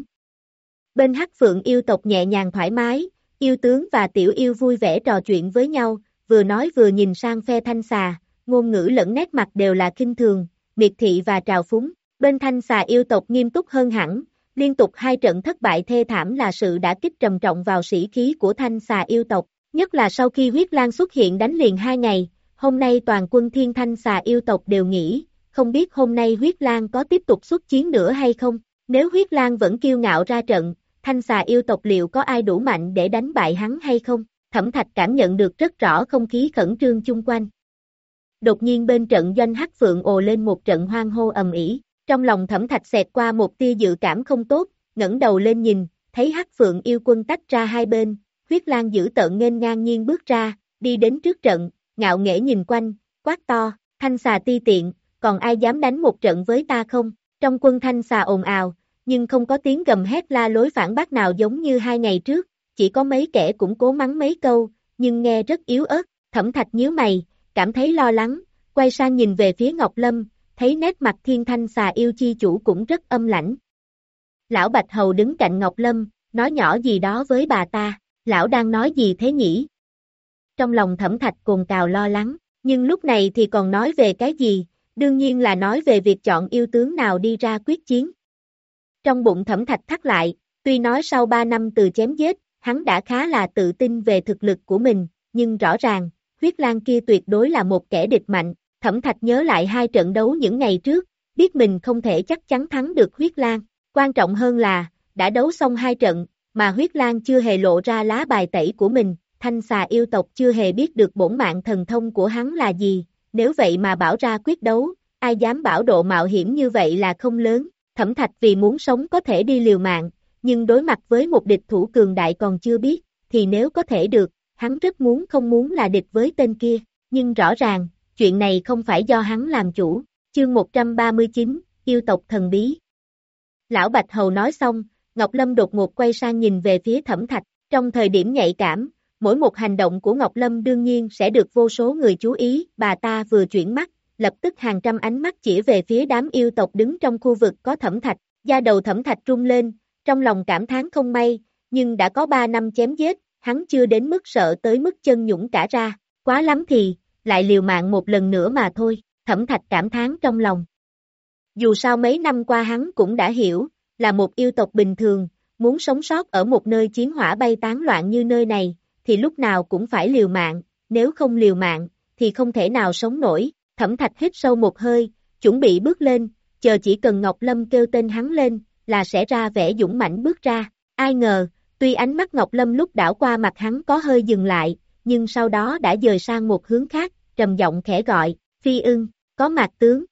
Bên Hắc Phượng yêu tộc nhẹ nhàng thoải mái, yêu tướng và tiểu yêu vui vẻ trò chuyện với nhau, vừa nói vừa nhìn sang phe Thanh Xà, ngôn ngữ lẫn nét mặt đều là khinh thường, miệt thị và trào phúng. Bên Thanh Xà yêu tộc nghiêm túc hơn hẳn, liên tục hai trận thất bại thê thảm là sự đả kích trầm trọng vào sĩ khí của Thanh Xà yêu tộc, nhất là sau khi Huyết Lang xuất hiện đánh liền hai ngày, hôm nay toàn quân Thiên Thanh Xà yêu tộc đều nghĩ, không biết hôm nay Huyết Lang có tiếp tục xuất chiến nữa hay không, nếu Huyết Lang vẫn kiêu ngạo ra trận, Thanh Xà yêu tộc liệu có ai đủ mạnh để đánh bại hắn hay không? Thẩm Thạch cảm nhận được rất rõ không khí khẩn trương chung quanh. Đột nhiên bên trận doanh Hắc Phượng ồ lên một trận hoang hô ầm ĩ, trong lòng Thẩm Thạch xẹt qua một tia dự cảm không tốt, ngẩng đầu lên nhìn, thấy Hắc Phượng yêu quân tách ra hai bên, Huyết Lang dữ tợn nghênh ngang nhiên bước ra, đi đến trước trận, ngạo nghễ nhìn quanh, quát to, Thanh Xà ti tiện, còn ai dám đánh một trận với ta không? Trong quân Thanh Xà ồn ào, nhưng không có tiếng gầm hét la lối phản bác nào giống như hai ngày trước, chỉ có mấy kẻ cũng cố mắng mấy câu, nhưng nghe rất yếu ớt. Thẩm Thạch nhíu mày, cảm thấy lo lắng, quay sang nhìn về phía Ngọc Lâm, thấy nét mặt Thiên Thanh Xà yêu chi chủ cũng rất âm lãnh. Lão Bạch hầu đứng cạnh Ngọc Lâm, nói nhỏ gì đó với bà ta, lão đang nói gì thế nhỉ? Trong lòng Thẩm Thạch cồn cào lo lắng, nhưng lúc này thì còn nói về cái gì? Đương nhiên là nói về việc chọn yêu tướng nào đi ra quyết chiến. Trong bụng Thẩm Thạch thắt lại, tuy nói sau ba năm từ chém giết, hắn đã khá là tự tin về thực lực của mình, nhưng rõ ràng, Huyết Lang kia tuyệt đối là một kẻ địch mạnh. Thẩm Thạch nhớ lại hai trận đấu những ngày trước, biết mình không thể chắc chắn thắng được Huyết Lang. Quan trọng hơn là, đã đấu xong hai trận, mà Huyết Lang chưa hề lộ ra lá bài tẩy của mình, Thanh Xà yêu tộc chưa hề biết được bổn mạng thần thông của hắn là gì, nếu vậy mà bảo ra quyết đấu, ai dám bảo độ mạo hiểm như vậy là không lớn. Thẩm Thạch vì muốn sống có thể đi liều mạng, nhưng đối mặt với một địch thủ cường đại còn chưa biết, thì nếu có thể được, hắn rất muốn không muốn là địch với tên kia, nhưng rõ ràng, chuyện này không phải do hắn làm chủ. Chương một trăm ba mươi chín, yêu tộc thần bí. Lão Bạch hầu nói xong, Ngọc Lâm đột ngột quay sang nhìn về phía Thẩm Thạch, trong thời điểm nhạy cảm, mỗi một hành động của Ngọc Lâm đương nhiên sẽ được vô số người chú ý, bà ta vừa chuyển mắt, lập tức hàng trăm ánh mắt chỉ về phía đám yêu tộc đứng trong khu vực có Thẩm Thạch, da đầu Thẩm Thạch rung lên, trong lòng cảm thán không may, nhưng đã có ba năm chém giết, hắn chưa đến mức sợ tới mức chân nhũn cả ra, quá lắm thì, lại liều mạng một lần nữa mà thôi, Thẩm Thạch cảm thán trong lòng. Dù sao mấy năm qua hắn cũng đã hiểu, là một yêu tộc bình thường, muốn sống sót ở một nơi chiến hỏa bay tán loạn như nơi này, thì lúc nào cũng phải liều mạng, nếu không liều mạng, thì không thể nào sống nổi. Thẩm Thạch hít sâu một hơi, chuẩn bị bước lên, chờ chỉ cần Ngọc Lâm kêu tên hắn lên, là sẽ ra vẻ dũng mãnh bước ra. Ai ngờ, tuy ánh mắt Ngọc Lâm lúc đảo qua mặt hắn có hơi dừng lại, nhưng sau đó đã dời sang một hướng khác, trầm giọng khẽ gọi, Phi Ưng, có Mạc tướng.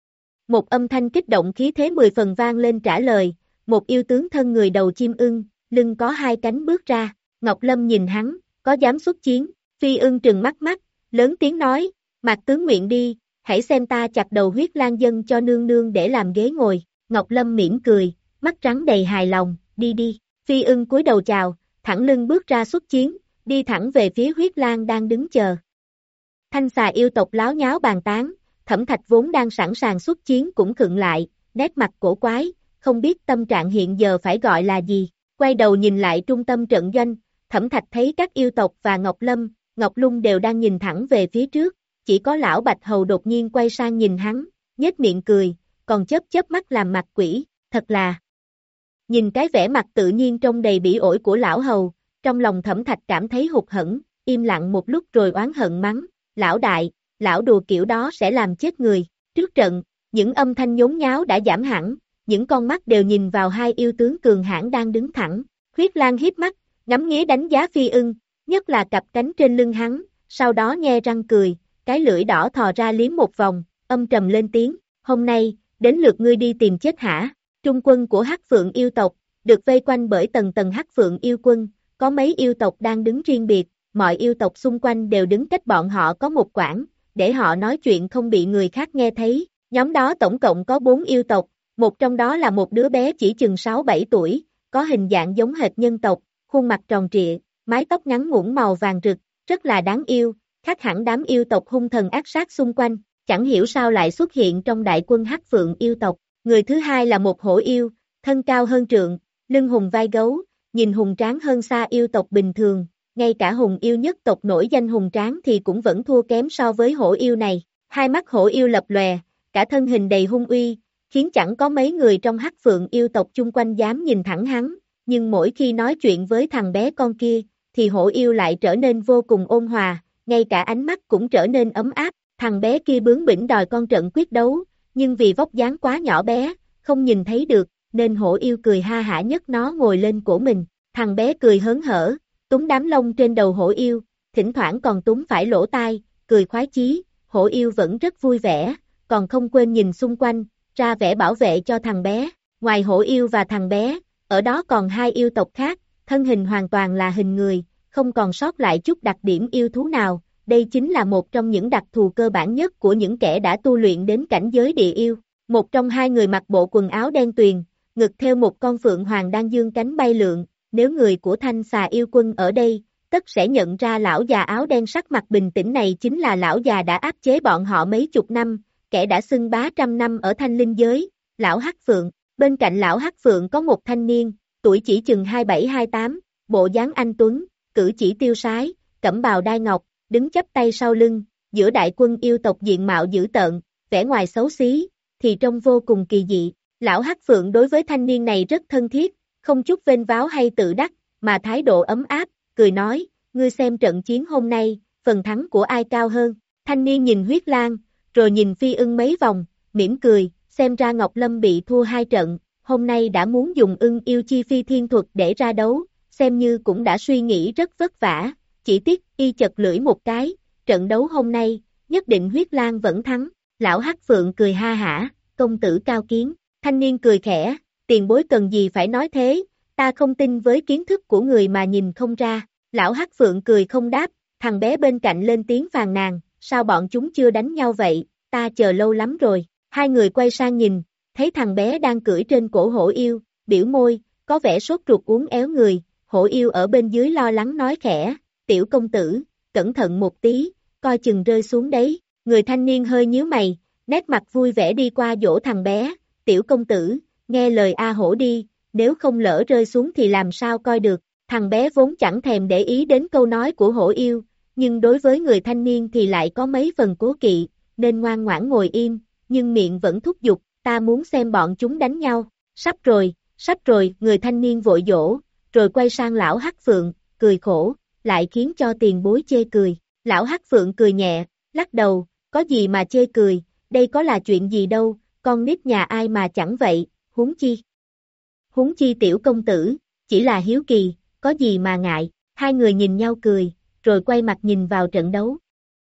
Một âm thanh kích động khí thế mười phần vang lên trả lời, một yêu tướng thân người đầu chim ưng, lưng có hai cánh bước ra. Ngọc Lâm nhìn hắn, có dám xuất chiến? Phi Ưng trừng mắt mắt, lớn tiếng nói, Mạc tướng nguyện đi, hãy xem ta chặt đầu Huyết Lang dân cho nương nương để làm ghế ngồi. Ngọc Lâm mỉm cười, mắt trắng đầy hài lòng, đi đi. Phi Ưng cúi đầu chào, thẳng lưng bước ra xuất chiến, đi thẳng về phía Huyết Lang đang đứng chờ. Thanh Xà yêu tộc láo nháo bàn tán, Thẩm Thạch vốn đang sẵn sàng xuất chiến cũng khựng lại, nét mặt cổ quái, không biết tâm trạng hiện giờ phải gọi là gì. Quay đầu nhìn lại trung tâm trận doanh, Thẩm Thạch thấy các yêu tộc và Ngọc Lâm, Ngọc Lung đều đang nhìn thẳng về phía trước, chỉ có lão Bạch hầu đột nhiên quay sang nhìn hắn, nhếch miệng cười, còn chớp chớp mắt làm mặt quỷ, thật là. Nhìn cái vẻ mặt tự nhiên trông đầy bỉ ổi của lão hầu, trong lòng Thẩm Thạch cảm thấy hụt hẫng, im lặng một lúc rồi oán hận mắng, lão đại, lão đùa kiểu đó sẽ làm chết người. Trước trận, những âm thanh nhốn nháo đã giảm hẳn, những con mắt đều nhìn vào hai yêu tướng cường hãn đang đứng thẳng. Huyết Lang hiếp mắt, ngắm nghía đánh giá Phi Ưng, nhất là cặp cánh trên lưng hắn, sau đó nhe răng cười, cái lưỡi đỏ thò ra liếm một vòng, âm trầm lên tiếng, hôm nay, đến lượt ngươi đi tìm chết hả? Trung quân của Hắc Phượng yêu tộc, được vây quanh bởi tầng tầng Hắc Phượng yêu quân, có mấy yêu tộc đang đứng riêng biệt, mọi yêu tộc xung quanh đều đứng cách bọn họ có một quãng, để họ nói chuyện không bị người khác nghe thấy. Nhóm đó tổng cộng có bốn yêu tộc, một trong đó là một đứa bé chỉ chừng sáu bảy tuổi, có hình dạng giống hệt nhân tộc, khuôn mặt tròn trịa, mái tóc ngắn ngủn màu vàng rực, rất là đáng yêu, khác hẳn đám yêu tộc hung thần ác sát xung quanh, chẳng hiểu sao lại xuất hiện trong đại quân Hắc Phượng yêu tộc. Người thứ hai là một hổ yêu, thân cao hơn trượng, lưng hùng vai gấu, nhìn hùng tráng hơn xa yêu tộc bình thường, ngay cả hùng yêu nhất tộc nổi danh hùng tráng thì cũng vẫn thua kém so với hổ yêu này. Hai mắt hổ yêu lập lòe, cả thân hình đầy hung uy, khiến chẳng có mấy người trong Hắc Phượng yêu tộc chung quanh dám nhìn thẳng hắn, nhưng mỗi khi nói chuyện với thằng bé con kia, thì hổ yêu lại trở nên vô cùng ôn hòa, ngay cả ánh mắt cũng trở nên ấm áp. Thằng bé kia bướng bỉnh đòi con trận quyết đấu, nhưng vì vóc dáng quá nhỏ bé, không nhìn thấy được, nên hổ yêu cười ha hả nhấc nó ngồi lên cổ mình. Thằng bé cười hớn hở, túm đám lông trên đầu hổ yêu, thỉnh thoảng còn túm phải lỗ tai, cười khoái chí. Hổ yêu vẫn rất vui vẻ, còn không quên nhìn xung quanh, ra vẻ bảo vệ cho thằng bé. Ngoài hổ yêu và thằng bé, ở đó còn hai yêu tộc khác, thân hình hoàn toàn là hình người, không còn sót lại chút đặc điểm yêu thú nào. Đây chính là một trong những đặc thù cơ bản nhất của những kẻ đã tu luyện đến cảnh giới địa yêu. Một trong hai người mặc bộ quần áo đen tuyền, ngực theo một con phượng hoàng đang dương cánh bay lượn, nếu người của Thanh Xà yêu quân ở đây, tất sẽ nhận ra lão già áo đen sắc mặt bình tĩnh này chính là lão già đã áp chế bọn họ mấy chục năm, kẻ đã xưng bá trăm năm ở Thanh Linh giới, lão Hắc Phượng. Bên cạnh lão Hắc Phượng có một thanh niên, tuổi chỉ chừng hai bảy hai tám, bộ dáng anh tuấn, cử chỉ tiêu sái, cẩm bào đai ngọc, đứng chắp tay sau lưng, giữa đại quân yêu tộc diện mạo dữ tợn, vẻ ngoài xấu xí, thì trông vô cùng kỳ dị. Lão Hắc Phượng đối với thanh niên này rất thân thiết, không chút vênh váo hay tự đắc, mà thái độ ấm áp, cười nói, ngươi xem trận chiến hôm nay, phần thắng của ai cao hơn. Thanh niên nhìn Huyết Lang, rồi nhìn Phi Ưng mấy vòng, mỉm cười, xem ra Ngọc Lâm bị thua hai trận, hôm nay đã muốn dùng ưng yêu chi phi thiên thuật để ra đấu, xem như cũng đã suy nghĩ rất vất vả. Chỉ tiếc, y chật lưỡi một cái, trận đấu hôm nay, nhất định Huyết Lang vẫn thắng. Lão Hắc Phượng cười ha hả, công tử cao kiến. Thanh niên cười khẽ, tiền bối cần gì phải nói thế, ta không tin với kiến thức của người mà nhìn không ra. Lão Hắc Phượng cười không đáp, thằng bé bên cạnh lên tiếng phàn nàn, sao bọn chúng chưa đánh nhau vậy, ta chờ lâu lắm rồi. Hai người quay sang nhìn, thấy thằng bé đang cưỡi trên cổ hổ yêu, biểu môi, có vẻ sốt ruột uốn éo người. Hổ yêu ở bên dưới lo lắng nói khẽ, tiểu công tử, cẩn thận một tí, coi chừng rơi xuống đấy. Người thanh niên hơi nhíu mày, nét mặt vui vẻ đi qua dỗ thằng bé, tiểu công tử, nghe lời A Hổ đi, nếu không lỡ rơi xuống thì làm sao coi được. Thằng bé vốn chẳng thèm để ý đến câu nói của hổ yêu, nhưng đối với người thanh niên thì lại có mấy phần cố kỵ, nên ngoan ngoãn ngồi im, nhưng miệng vẫn thúc giục, ta muốn xem bọn chúng đánh nhau. Sắp rồi, sắp rồi, người thanh niên vội dỗ, rồi quay sang lão Hắc Phượng, cười khổ, lại khiến cho tiền bối chê cười. Lão Hắc Phượng cười nhẹ, lắc đầu, có gì mà chê cười, đây có là chuyện gì đâu, con nít nhà ai mà chẳng vậy, huống chi. Huống chi tiểu công tử, chỉ là hiếu kỳ, có gì mà ngại. Hai người nhìn nhau cười, rồi quay mặt nhìn vào trận đấu.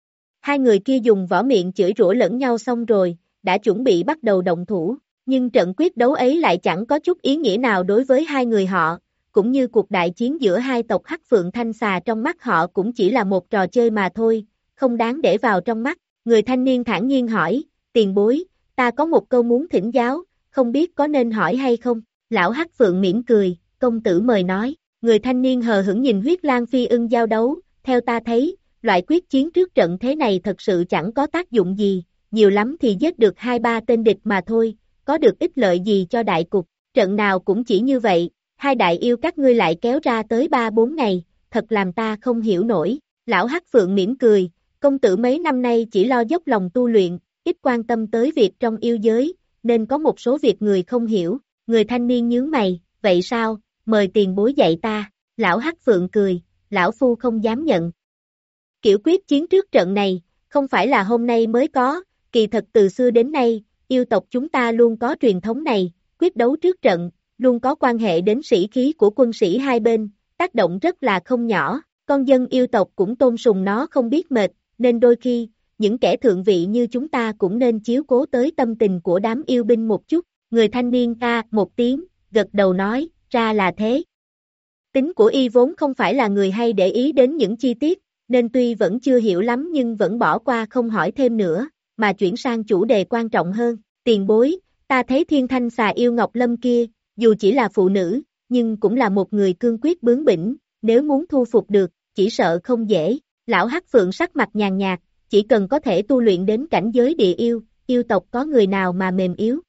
Hai người kia dùng võ miệng chửi rủa lẫn nhau xong rồi, đã chuẩn bị bắt đầu động thủ, nhưng trận quyết đấu ấy lại chẳng có chút ý nghĩa nào đối với hai người họ, cũng như cuộc đại chiến giữa hai tộc Hắc Phượng Thanh Xà trong mắt họ cũng chỉ là một trò chơi mà thôi, không đáng để vào trong mắt. Người thanh niên thản nhiên hỏi, tiền bối, ta có một câu muốn thỉnh giáo, không biết có nên hỏi hay không? Lão Hắc Phượng mỉm cười, công tử mời nói. Người thanh niên hờ hững nhìn Huyết Lang Phi Ưng giao đấu, theo ta thấy, loại quyết chiến trước trận thế này thật sự chẳng có tác dụng gì, nhiều lắm thì giết được hai ba tên địch mà thôi, có được ích lợi gì cho đại cục, trận nào cũng chỉ như vậy, hai đại yêu các ngươi lại kéo ra tới ba bốn ngày, thật làm ta không hiểu nổi. Lão Hắc Phượng mỉm cười, công tử mấy năm nay chỉ lo dốc lòng tu luyện, ít quan tâm tới việc trong yêu giới, nên có một số việc người không hiểu. Người thanh niên nhướng mày, vậy sao, mời tiền bối dạy ta. Lão Hắc Phượng cười, lão phu không dám nhận. Kiểu quyết chiến trước trận này, không phải là hôm nay mới có, kỳ thật từ xưa đến nay, yêu tộc chúng ta luôn có truyền thống này, quyết đấu trước trận, luôn có quan hệ đến sĩ khí của quân sĩ hai bên, tác động rất là không nhỏ, con dân yêu tộc cũng tôn sùng nó không biết mệt, nên đôi khi, những kẻ thượng vị như chúng ta cũng nên chiếu cố tới tâm tình của đám yêu binh một chút. Người thanh niên a một tiếng, gật đầu nói, ra là thế. Tính của y vốn không phải là người hay để ý đến những chi tiết, nên tuy vẫn chưa hiểu lắm nhưng vẫn bỏ qua không hỏi thêm nữa, mà chuyển sang chủ đề quan trọng hơn. Tiền bối, ta thấy thiên thanh xà yêu Ngọc Lâm kia, dù chỉ là phụ nữ, nhưng cũng là một người cương quyết bướng bỉnh, nếu muốn thu phục được, chỉ sợ không dễ. Lão Hắc Phượng sắc mặt nhàn nhạt, chỉ cần có thể tu luyện đến cảnh giới địa yêu, yêu tộc có người nào mà mềm yếu.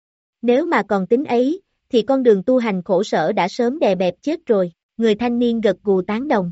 Nếu mà còn tính ấy, thì con đường tu hành khổ sở đã sớm đè bẹp chết rồi. Người thanh niên gật gù tán đồng.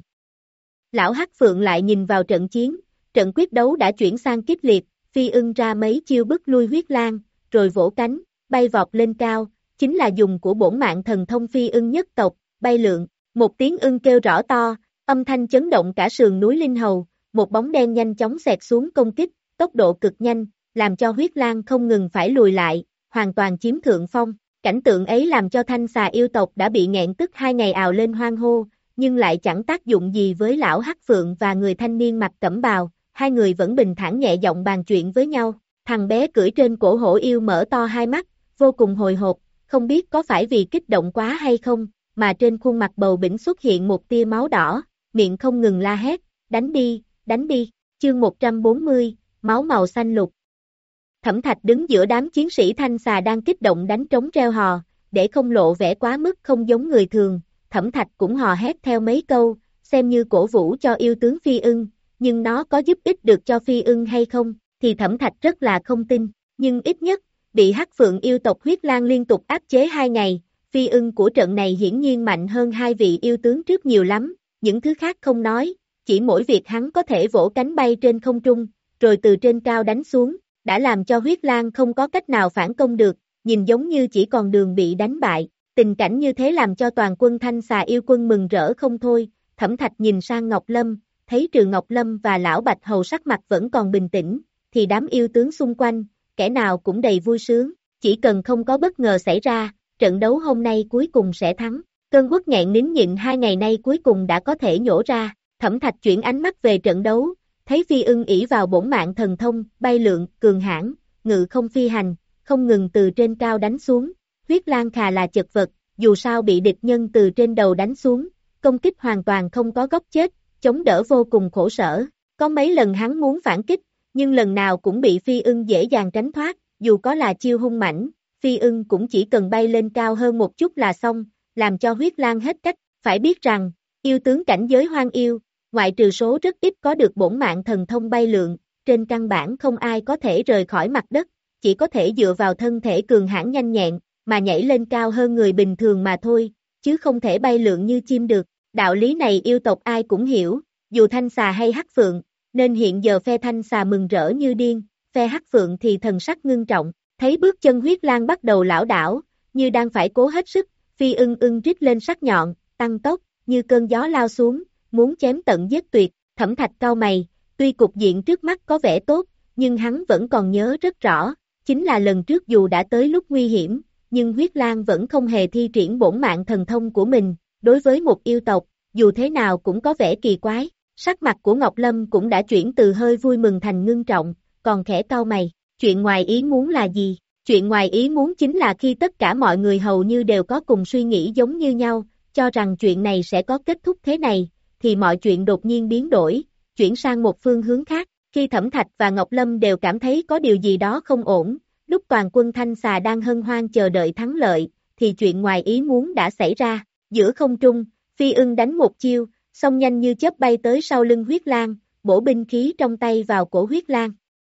Lão Hắc Phượng lại nhìn vào trận chiến, trận quyết đấu đã chuyển sang kích liệt, Phi Ưng ra mấy chiêu bức lui huyết lang, rồi vỗ cánh, bay vọt lên cao, chính là dùng của bổn mạng thần thông Phi Ưng nhất tộc, bay lượn, một tiếng ưng kêu rõ to, âm thanh chấn động cả sườn núi Linh Hầu, một bóng đen nhanh chóng xẹt xuống công kích, tốc độ cực nhanh, làm cho huyết lang không ngừng phải lùi lại, hoàn toàn chiếm thượng phong. Cảnh tượng ấy làm cho thanh xà yêu tộc đã bị nghẹn tức hai ngày ào lên hoang hô, nhưng lại chẳng tác dụng gì với lão Hắc Phượng và người thanh niên mặc cẩm bào, hai người vẫn bình thản nhẹ giọng bàn chuyện với nhau. Thằng bé cưỡi trên cổ hổ yêu mở to hai mắt, vô cùng hồi hộp, không biết có phải vì kích động quá hay không, mà trên khuôn mặt bầu bĩnh xuất hiện một tia máu đỏ, miệng không ngừng la hét, đánh đi, đánh đi, chương một trăm bốn mươi, máu màu xanh lục. Thẩm Thạch đứng giữa đám chiến sĩ thanh xà đang kích động đánh trống reo hò, để không lộ vẻ quá mức không giống người thường, Thẩm Thạch cũng hò hét theo mấy câu, xem như cổ vũ cho yêu tướng Phi Ưng, nhưng nó có giúp ích được cho Phi Ưng hay không, thì Thẩm Thạch rất là không tin, nhưng ít nhất, bị Hắc Phượng yêu tộc huyết lang liên tục áp chế hai ngày, Phi Ưng của trận này hiển nhiên mạnh hơn hai vị yêu tướng trước nhiều lắm, những thứ khác không nói, chỉ mỗi việc hắn có thể vỗ cánh bay trên không trung, rồi từ trên cao đánh xuống, đã làm cho huyết lang không có cách nào phản công được, nhìn giống như chỉ còn đường bị đánh bại. Tình cảnh như thế làm cho toàn quân thanh xà yêu quân mừng rỡ không thôi. Thẩm Thạch nhìn sang Ngọc Lâm, thấy trừ Ngọc Lâm và lão Bạch Hầu sắc mặt vẫn còn bình tĩnh, thì đám yêu tướng xung quanh, kẻ nào cũng đầy vui sướng, chỉ cần không có bất ngờ xảy ra, trận đấu hôm nay cuối cùng sẽ thắng. Cơn uất nghẹn nín nhịn hai ngày nay cuối cùng đã có thể nhổ ra. Thẩm Thạch chuyển ánh mắt về trận đấu, thấy Phi Ưng ỷ vào bổn mạng thần thông, bay lượn, cường hãn, ngự không phi hành, không ngừng từ trên cao đánh xuống, huyết lang khà là chật vật, dù sao bị địch nhân từ trên đầu đánh xuống, công kích hoàn toàn không có góc chết, chống đỡ vô cùng khổ sở, có mấy lần hắn muốn phản kích, nhưng lần nào cũng bị Phi Ưng dễ dàng tránh thoát, dù có là chiêu hung mãnh, Phi Ưng cũng chỉ cần bay lên cao hơn một chút là xong, làm cho huyết lang hết cách, phải biết rằng, yêu tướng cảnh giới hoang yêu, ngoại trừ số rất ít có được bổn mạng thần thông bay lượn, trên căn bản không ai có thể rời khỏi mặt đất, chỉ có thể dựa vào thân thể cường hãn nhanh nhẹn, mà nhảy lên cao hơn người bình thường mà thôi, chứ không thể bay lượn như chim được. Đạo lý này yêu tộc ai cũng hiểu, dù thanh xà hay hắc phượng, nên hiện giờ phe thanh xà mừng rỡ như điên, phe hắc phượng thì thần sắc ngưng trọng, thấy bước chân huyết lang bắt đầu lảo đảo, như đang phải cố hết sức, Phi Ưng ưng rít lên sắc nhọn, tăng tốc, như cơn gió lao xuống, muốn chém tận giết tuyệt. Thẩm Thạch cau mày, tuy cục diện trước mắt có vẻ tốt, nhưng hắn vẫn còn nhớ rất rõ, chính là lần trước dù đã tới lúc nguy hiểm, nhưng huyết lang vẫn không hề thi triển bổn mạng thần thông của mình, đối với một yêu tộc, dù thế nào cũng có vẻ kỳ quái. Sắc mặt của Ngọc Lâm cũng đã chuyển từ hơi vui mừng thành ngưng trọng, còn khẽ cau mày, chuyện ngoài ý muốn là gì? Chuyện ngoài ý muốn chính là khi tất cả mọi người hầu như đều có cùng suy nghĩ giống như nhau, cho rằng chuyện này sẽ có kết thúc thế này, thì mọi chuyện đột nhiên biến đổi, chuyển sang một phương hướng khác. Khi Thẩm Thạch và Ngọc Lâm đều cảm thấy có điều gì đó không ổn, lúc toàn quân thanh xà đang hân hoan chờ đợi thắng lợi, thì chuyện ngoài ý muốn đã xảy ra. Giữa không trung, Phi Ưng đánh một chiêu, xông nhanh như chớp bay tới sau lưng huyết lang, bổ binh khí trong tay vào cổ huyết lang.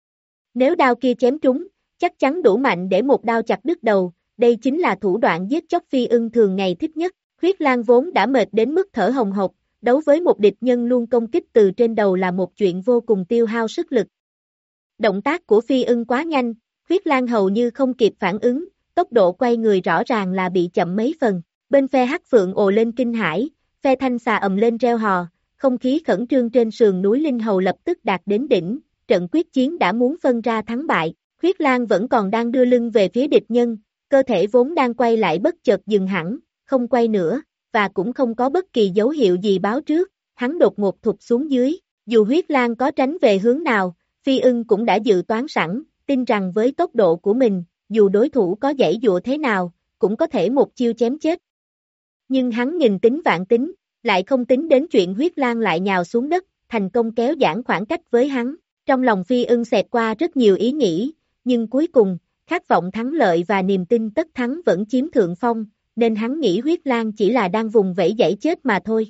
Nếu đao kia chém trúng, chắc chắn đủ mạnh để một đao chặt đứt đầu, đây chính là thủ đoạn giết chóc Phi Ưng thường ngày thích nhất. Huyết lang vốn đã mệt đến mức thở hồng hộc, đấu với một địch nhân luôn công kích từ trên đầu là một chuyện vô cùng tiêu hao sức lực. Động tác của Phi Ưng quá nhanh, Huyết Lang hầu như không kịp phản ứng, tốc độ quay người rõ ràng là bị chậm mấy phần. Bên phe Hắc Phượng ồ lên kinh hãi, phe Thanh Xà ầm lên reo hò, không khí khẩn trương trên sườn núi Linh Hầu lập tức đạt đến đỉnh, trận quyết chiến đã muốn phân ra thắng bại. Huyết Lang vẫn còn đang đưa lưng về phía địch nhân, cơ thể vốn đang quay lại bất chợt dừng hẳn, không quay nữa, và cũng không có bất kỳ dấu hiệu gì báo trước, hắn đột ngột thụt xuống dưới. Dù Huyết Lang có tránh về hướng nào, Phi Ưng cũng đã dự toán sẵn, tin rằng với tốc độ của mình, dù đối thủ có giãy giụa thế nào, cũng có thể một chiêu chém chết. Nhưng hắn nghìn tính vạn tính, lại không tính đến chuyện Huyết Lang lại nhào xuống đất, thành công kéo giãn khoảng cách với hắn. Trong lòng Phi Ưng xẹt qua rất nhiều ý nghĩ, nhưng cuối cùng, khát vọng thắng lợi và niềm tin tất thắng vẫn chiếm thượng phong, nên hắn nghĩ Huyết Lang chỉ là đang vùng vẫy giãy chết mà thôi.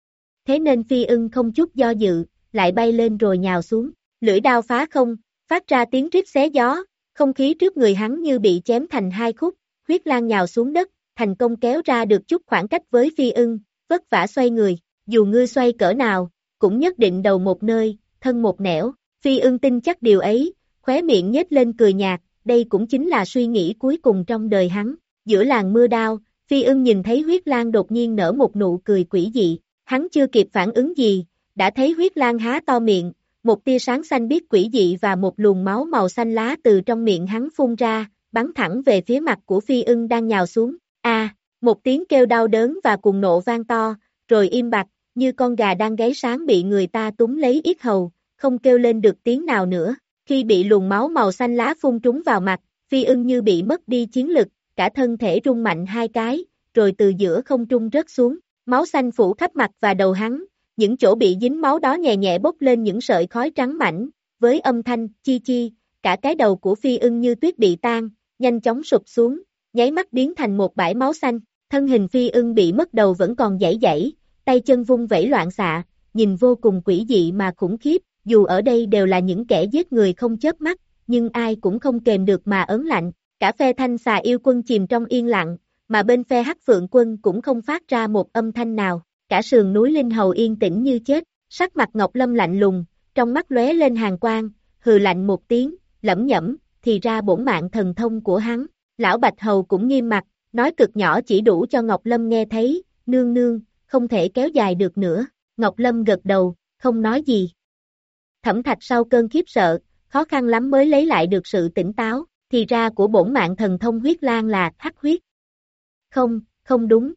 Thế nên Phi Ưng không chút do dự, lại bay lên rồi nhào xuống, lưỡi đao phá không, phát ra tiếng rít xé gió, không khí trước người hắn như bị chém thành hai khúc. Huyết Lang nhào xuống đất, thành công kéo ra được chút khoảng cách với Phi Ưng, vất vả xoay người, dù ngươi xoay cỡ nào, cũng nhất định đầu một nơi, thân một nẻo. Phi Ưng tin chắc điều ấy, khóe miệng nhếch lên cười nhạt, đây cũng chính là suy nghĩ cuối cùng trong đời hắn. Giữa làn mưa đao, Phi Ưng nhìn thấy Huyết Lang đột nhiên nở một nụ cười quỷ dị, hắn chưa kịp phản ứng gì, đã thấy Huyết Lang há to miệng, một tia sáng xanh biếc quỷ dị và một luồng máu màu xanh lá từ trong miệng hắn phun ra, bắn thẳng về phía mặt của Phi Ưng đang nhào xuống. A, à, một tiếng kêu đau đớn và cuồng nộ vang to, rồi im bặt, như con gà đang gáy sáng bị người ta túm lấy yết hầu, không kêu lên được tiếng nào nữa. Khi bị luồng máu màu xanh lá phun trúng vào mặt, Phi Ưng như bị mất đi chiến lực, cả thân thể rung mạnh hai cái, rồi từ giữa không trung rớt xuống, máu xanh phủ khắp mặt và đầu hắn, những chỗ bị dính máu đó nhẹ nhẹ bốc lên những sợi khói trắng mảnh, với âm thanh chi chi, cả cái đầu của Phi Ưng như tuyết bị tan, nhanh chóng sụp xuống, nháy mắt biến thành một bãi máu xanh. Thân hình Phi Ưng bị mất đầu vẫn còn giãy giãy, tay chân vung vẩy loạn xạ, nhìn vô cùng quỷ dị mà khủng khiếp. Dù ở đây đều là những kẻ giết người không chớp mắt, nhưng ai cũng không kềm được mà ớn lạnh. Cả phe Thanh Xà yêu quân chìm trong yên lặng, mà bên phe Hắc Phượng quân cũng không phát ra một âm thanh nào. Cả sườn núi Linh Hầu yên tĩnh như chết, sắc mặt Ngọc Lâm lạnh lùng, trong mắt lóe lên hàn quang, hừ lạnh một tiếng, lẩm nhẩm, thì ra bổn mạng thần thông của hắn. Lão Bạch Hầu cũng nghiêm mặt, nói cực nhỏ chỉ đủ cho Ngọc Lâm nghe thấy, nương nương, không thể kéo dài được nữa. Ngọc Lâm gật đầu, không nói gì. Thẩm Thạch sau cơn khiếp sợ, khó khăn lắm mới lấy lại được sự tỉnh táo, thì ra của bổn mạng thần thông Huyết Lang là hắc huyết. Không, không đúng.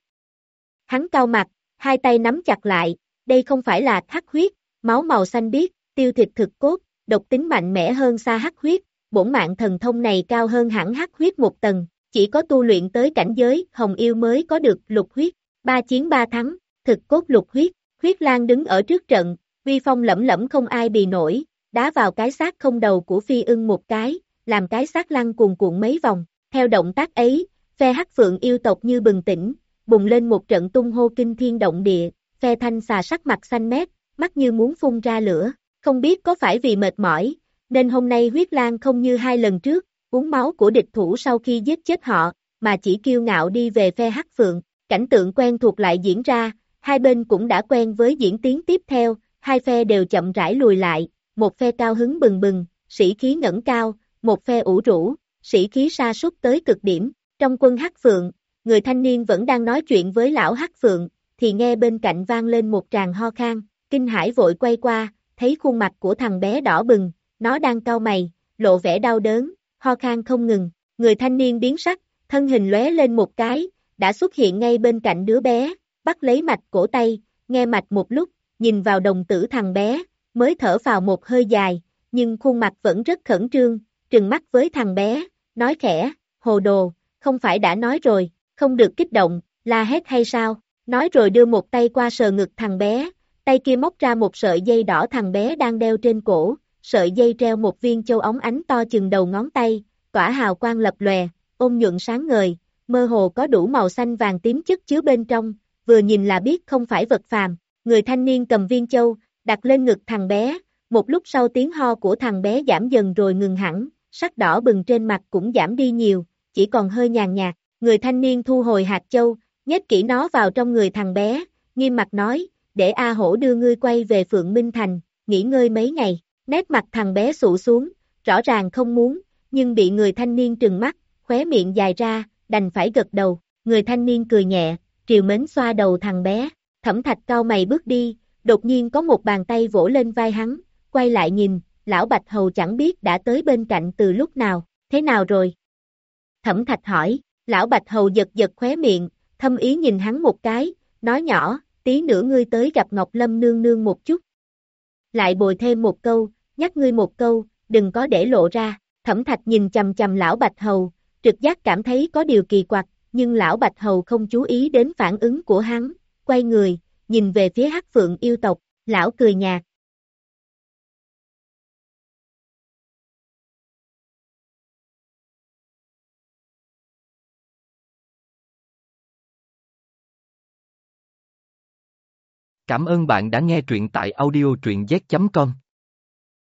Hắn cau mặt, hai tay nắm chặt lại, đây không phải là hắc huyết, máu màu xanh biếc, tiêu thịt thực cốt, độc tính mạnh mẽ hơn xa hắc huyết, bổn mạng thần thông này cao hơn hẳn hắc huyết một tầng, chỉ có tu luyện tới cảnh giới hồng yêu mới có được lục huyết, ba chiến ba thắng, thực cốt lục huyết. Huyết Lang đứng ở trước trận, uy phong lẫm lẫm không ai bì nổi, đá vào cái xác không đầu của Phi Ưng một cái, làm cái xác lăn cuồn cuộn mấy vòng. Theo động tác ấy, phe Hắc Phượng yêu tộc như bừng tỉnh, bùng lên một trận tung hô kinh thiên động địa, phe Thanh Xà sắc mặt xanh mét, mắt như muốn phun ra lửa, không biết có phải vì mệt mỏi, nên hôm nay Huyết Lang không như hai lần trước, uống máu của địch thủ sau khi giết chết họ, mà chỉ kiêu ngạo đi về phe Hắc Phượng. Cảnh tượng quen thuộc lại diễn ra, hai bên cũng đã quen với diễn tiến tiếp theo, hai phe đều chậm rãi lùi lại, một phe cao hứng bừng bừng, sĩ khí ngẩng cao, một phe ủ rũ, sĩ khí sa sút tới cực điểm. Trong quân Hắc Phượng, người thanh niên vẫn đang nói chuyện với lão Hắc Phượng, thì nghe bên cạnh vang lên một tràng ho khan, kinh hãi vội quay qua, thấy khuôn mặt của thằng bé đỏ bừng, nó đang cau mày, lộ vẻ đau đớn, ho khan không ngừng. Người thanh niên biến sắc, thân hình lóe lên một cái, đã xuất hiện ngay bên cạnh đứa bé, bắt lấy mạch cổ tay, nghe mạch một lúc, nhìn vào đồng tử thằng bé, mới thở vào một hơi dài, nhưng khuôn mặt vẫn rất khẩn trương, trừng mắt với thằng bé, nói khẽ, hồ đồ, không phải đã nói rồi, không được kích động, la hét hay sao, nói rồi đưa một tay qua sờ ngực thằng bé, tay kia móc ra một sợi dây đỏ thằng bé đang đeo trên cổ, sợi dây treo một viên châu óng ánh to chừng đầu ngón tay, tỏa hào quang lập lòe, ôn nhuận sáng ngời, mơ hồ có đủ màu xanh vàng tím chất chứa bên trong, vừa nhìn là biết không phải vật phàm. Người thanh niên cầm viên châu, đặt lên ngực thằng bé, một lúc sau tiếng ho của thằng bé giảm dần rồi ngừng hẳn, sắc đỏ bừng trên mặt cũng giảm đi nhiều, chỉ còn hơi nhàn nhạt. Người thanh niên thu hồi hạt châu, nhét kỹ nó vào trong người thằng bé, nghiêm mặt nói, để A Hổ đưa ngươi quay về Phượng Minh Thành, nghỉ ngơi mấy ngày. Nét mặt thằng bé sụ xuống, rõ ràng không muốn, nhưng bị người thanh niên trừng mắt, khóe miệng dài ra, đành phải gật đầu. Người thanh niên cười nhẹ, trìu mến xoa đầu thằng bé. Thẩm Thạch cau mày bước đi, đột nhiên có một bàn tay vỗ lên vai hắn, quay lại nhìn, lão Bạch Hầu chẳng biết đã tới bên cạnh từ lúc nào, thế nào rồi? Thẩm Thạch hỏi, lão Bạch Hầu giật giật khóe miệng, thâm ý nhìn hắn một cái, nói nhỏ, tí nữa ngươi tới gặp Ngọc Lâm nương nương một chút. Lại bồi thêm một câu, nhắc ngươi một câu, đừng có để lộ ra. Thẩm Thạch nhìn chầm chầm lão Bạch Hầu, trực giác cảm thấy có điều kỳ quặc, nhưng lão Bạch Hầu không chú ý đến phản ứng của hắn, quay người, nhìn về phía Hắc Phượng yêu tộc, lão cười nhạt. Cảm ơn bạn đã nghe truyện tại audio truyện z chấm com.